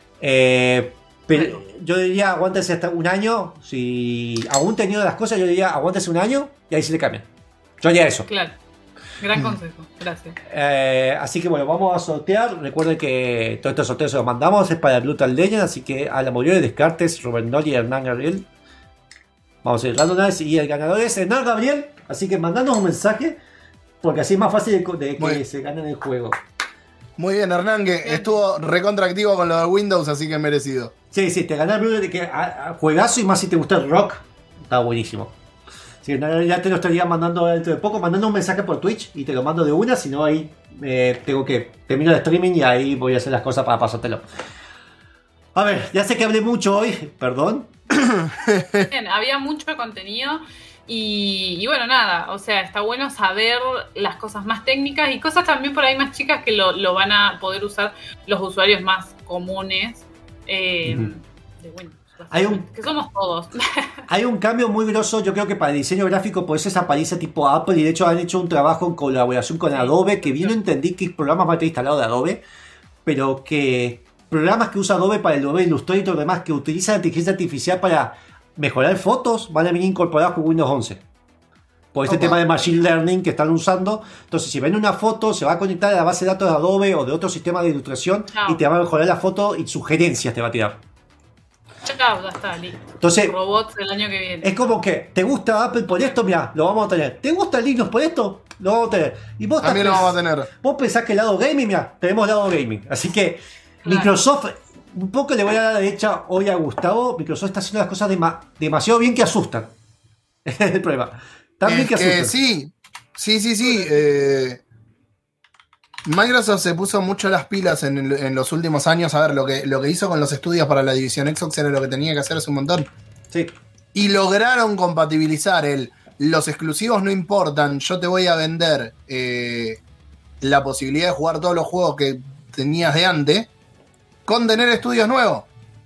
Eh, pero yo diría aguántese hasta un año. Si aún teniendo las cosas, yo diría aguántese un año y ahí se le cambian. Yo haría eso. Claro. Gran consejo, gracias. Eh, así que bueno, vamos a sortear. Recuerden que todos estos sorteos se los mandamos, es para el Brutal Legend, así que a la mayoría de Descartes, Robert Nolly y Hernán Gabriel. Vamos a ir randomize y el ganador es Hernán Gabriel. Así que mandándonos un mensaje, porque así es más fácil de, de que Muy se ganen el juego. Muy bien, Hernán, que estuvo recontractivo con lo de Windows, así que merecido. Sí, sí, te gané el que a, a, juegazo y más si te gusta el rock, está buenísimo. Sí, ya te lo estaría mandando dentro de poco, mandando un mensaje por Twitch y te lo mando de una, si no ahí eh, tengo que terminar el streaming y ahí voy a hacer las cosas para pasártelo. A ver, ya sé que hablé mucho hoy, perdón. Bien, había mucho contenido y, y bueno, nada, o sea, está bueno saber las cosas más técnicas y cosas también por ahí más chicas que lo, lo van a poder usar los usuarios más comunes eh, uh-huh. de Windows. Hay un, que somos todos. Hay un cambio muy grosso, yo creo que para el diseño gráfico, por eso esa apariencia tipo Apple, y de hecho han hecho un trabajo en colaboración con Adobe, que bien no entendí qué programas va a tener instalado de Adobe, pero que programas que usa Adobe para el Adobe Illustrator y demás, que utilizan la inteligencia artificial para mejorar fotos, van a venir incorporados con Windows once. Por este okay. tema de Machine Learning que están usando. Entonces, si ven una foto, se va a conectar a la base de datos de Adobe o de otro sistema de ilustración no. y te va a mejorar la foto y sugerencias te va a tirar. Chao, ya está, listo. Entonces, robots el año que viene. Es como que, ¿te gusta Apple por esto? Mira, lo vamos a tener. ¿Te gusta Linux por esto? Lo vamos a tener. Y vos también lo vamos a tener. Vos pensás que el lado gaming, mira, tenemos lado gaming. Así que claro. Microsoft, un poco le voy a dar la derecha hoy a Gustavo. Microsoft está haciendo las cosas dema- demasiado bien que asustan. Ese es el problema. Tan bien que asustan. Eh, sí, sí, sí, sí. Eh... Microsoft se puso mucho las pilas en, en los últimos años. A ver, lo que, lo que hizo con los estudios para la división Xbox era lo que tenía que hacer hace un montón. Sí. Y lograron compatibilizar el los exclusivos no importan, yo te voy a vender eh, la posibilidad de jugar todos los juegos que tenías de antes con tener estudios nuevos.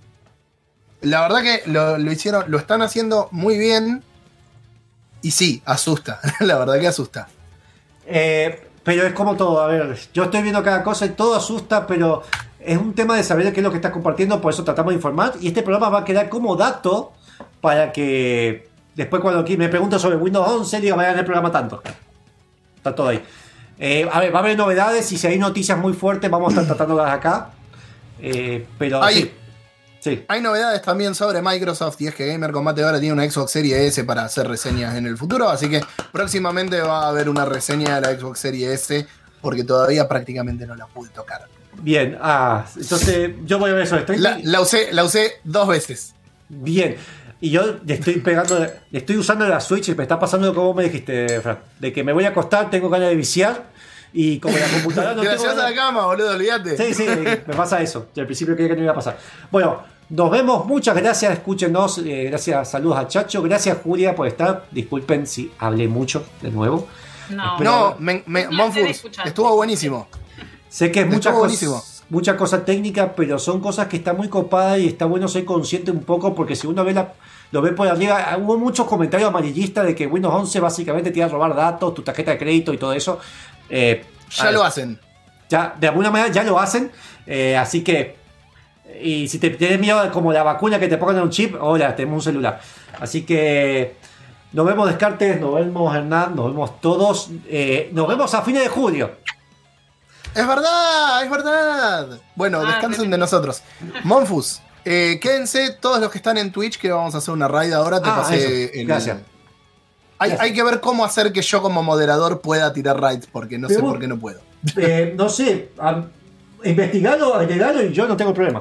La verdad que lo, lo hicieron, lo están haciendo muy bien. Y sí, asusta. La verdad que asusta. Eh... Pero es como todo, a ver, yo estoy viendo cada cosa y todo asusta, pero es un tema de saber qué es lo que estás compartiendo, por eso tratamos de informar. Y este programa va a quedar como dato para que después cuando aquí me pregunto sobre Windows once, diga, vayan el programa tanto. Está todo ahí. Eh, a ver, va a haber novedades y si hay noticias muy fuertes vamos a estar tratándolas acá. Eh, pero hay, sí. Sí. Hay novedades también sobre Microsoft y es que Gamer Combate ahora tiene una Xbox Series S para hacer reseñas en el futuro, así que próximamente va a haber una reseña de la Xbox Series S porque todavía prácticamente no la pude tocar. Bien, ah, entonces yo voy a ver eso. Estoy... La, la, usé, la usé dos veces. Bien. Y yo le estoy pegando, le estoy usando la Switch y me está pasando como me dijiste, Fran, de que me voy a acostar, tengo ganas de viciar y como la computadora no Gracias tengo a la cama, boludo, olvídate. Sí, sí, me pasa eso. Yo al principio creía que no iba a pasar. Bueno, nos vemos, muchas gracias, escúchenos, eh, gracias, saludos a Chacho, gracias Julia por estar, disculpen si hablé mucho de nuevo. No, Espero, no, me, me, Monfus, estuvo buenísimo. Sé que es muchas cosas, mucha cosa técnica, pero son cosas que están muy copadas y está bueno ser consciente un poco porque si uno ve la, lo ve por arriba, hubo muchos comentarios amarillistas de que Windows once básicamente te iba a robar datos, tu tarjeta de crédito y todo eso. Eh, ya lo hacen. Ya, de alguna manera ya lo hacen, eh, así que y si te tienes miedo como la vacuna que te pongan un chip, hola, tenemos un celular. Así que nos vemos Descartes, nos vemos Hernán, nos vemos todos, eh, nos vemos a fines de julio. Es verdad, es verdad. Bueno, ah, descansen de nosotros. Monfus, eh, quédense todos los que están en Twitch que vamos a hacer una raid ahora. Te ah, pasé el... Gracias. Hay, hay que ver cómo hacer que yo como moderador pueda tirar raids, porque no Pero, sé por qué no puedo. Eh, no sé, um, investigalo, agregalo y yo no tengo problema.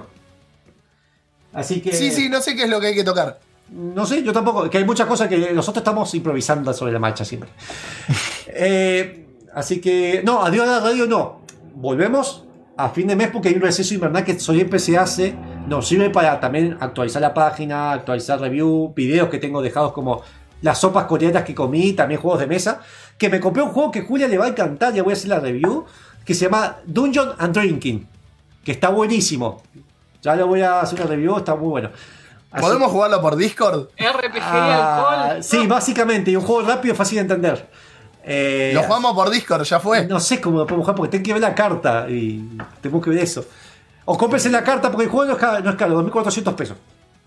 Así que... Sí, sí, no sé qué es lo que hay que tocar. No sé, yo tampoco, que hay muchas cosas que nosotros estamos improvisando sobre la marcha siempre. eh, así que, no, adiós a la radio no. Volvemos a fin de mes porque hay un receso invernal que siempre se hace. Nos sirve para también actualizar la página, actualizar review, videos que tengo dejados como las sopas coreanas que comí, también juegos de mesa. Que me compré un juego que a Julia le va a encantar, ya voy a hacer la review, que se llama Dungeon and Drinking, que está buenísimo. Ya lo voy a hacer una review, está muy bueno. Así, ¿podemos jugarlo por Discord? R P G ah, y alcohol. Sí, básicamente, un juego rápido y fácil de entender. Eh, lo jugamos por Discord, ya fue. No sé cómo lo podemos jugar porque tengo que ver la carta y tenemos que ver eso. O cómprense la carta porque el juego no es caro, no es caro, dos mil cuatrocientos pesos.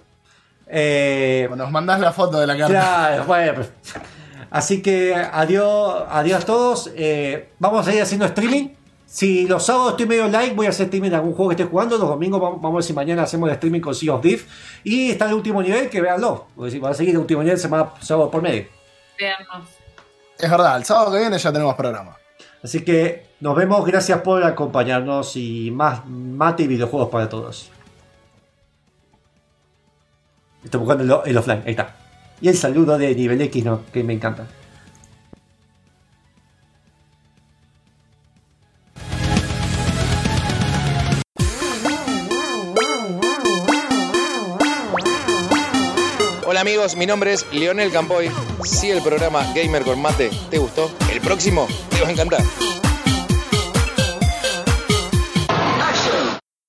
Eh, bueno, nos mandás la foto de la carta. Claro, bueno, pues. Así que adiós, adiós a todos. Eh, vamos a ir haciendo streaming. Si los sábados estoy medio like, voy a hacer streaming de algún juego que esté jugando. Los domingos vamos, vamos a ver si mañana hacemos el streaming con Sea of Thief. Y está el último nivel, que véanlo. Porque si van a seguir el último nivel semana sábado por medio. Veamos. Es verdad, el sábado que viene ya tenemos programa. Así que nos vemos, gracias por acompañarnos y más mate y videojuegos para todos. Estoy buscando el, el offline, ahí está. Y el saludo de nivel X, ¿no? Que me encanta. Hola amigos, mi nombre es Leonel Campoy. Si el programa Gamer con Mate te gustó, el próximo te va a encantar.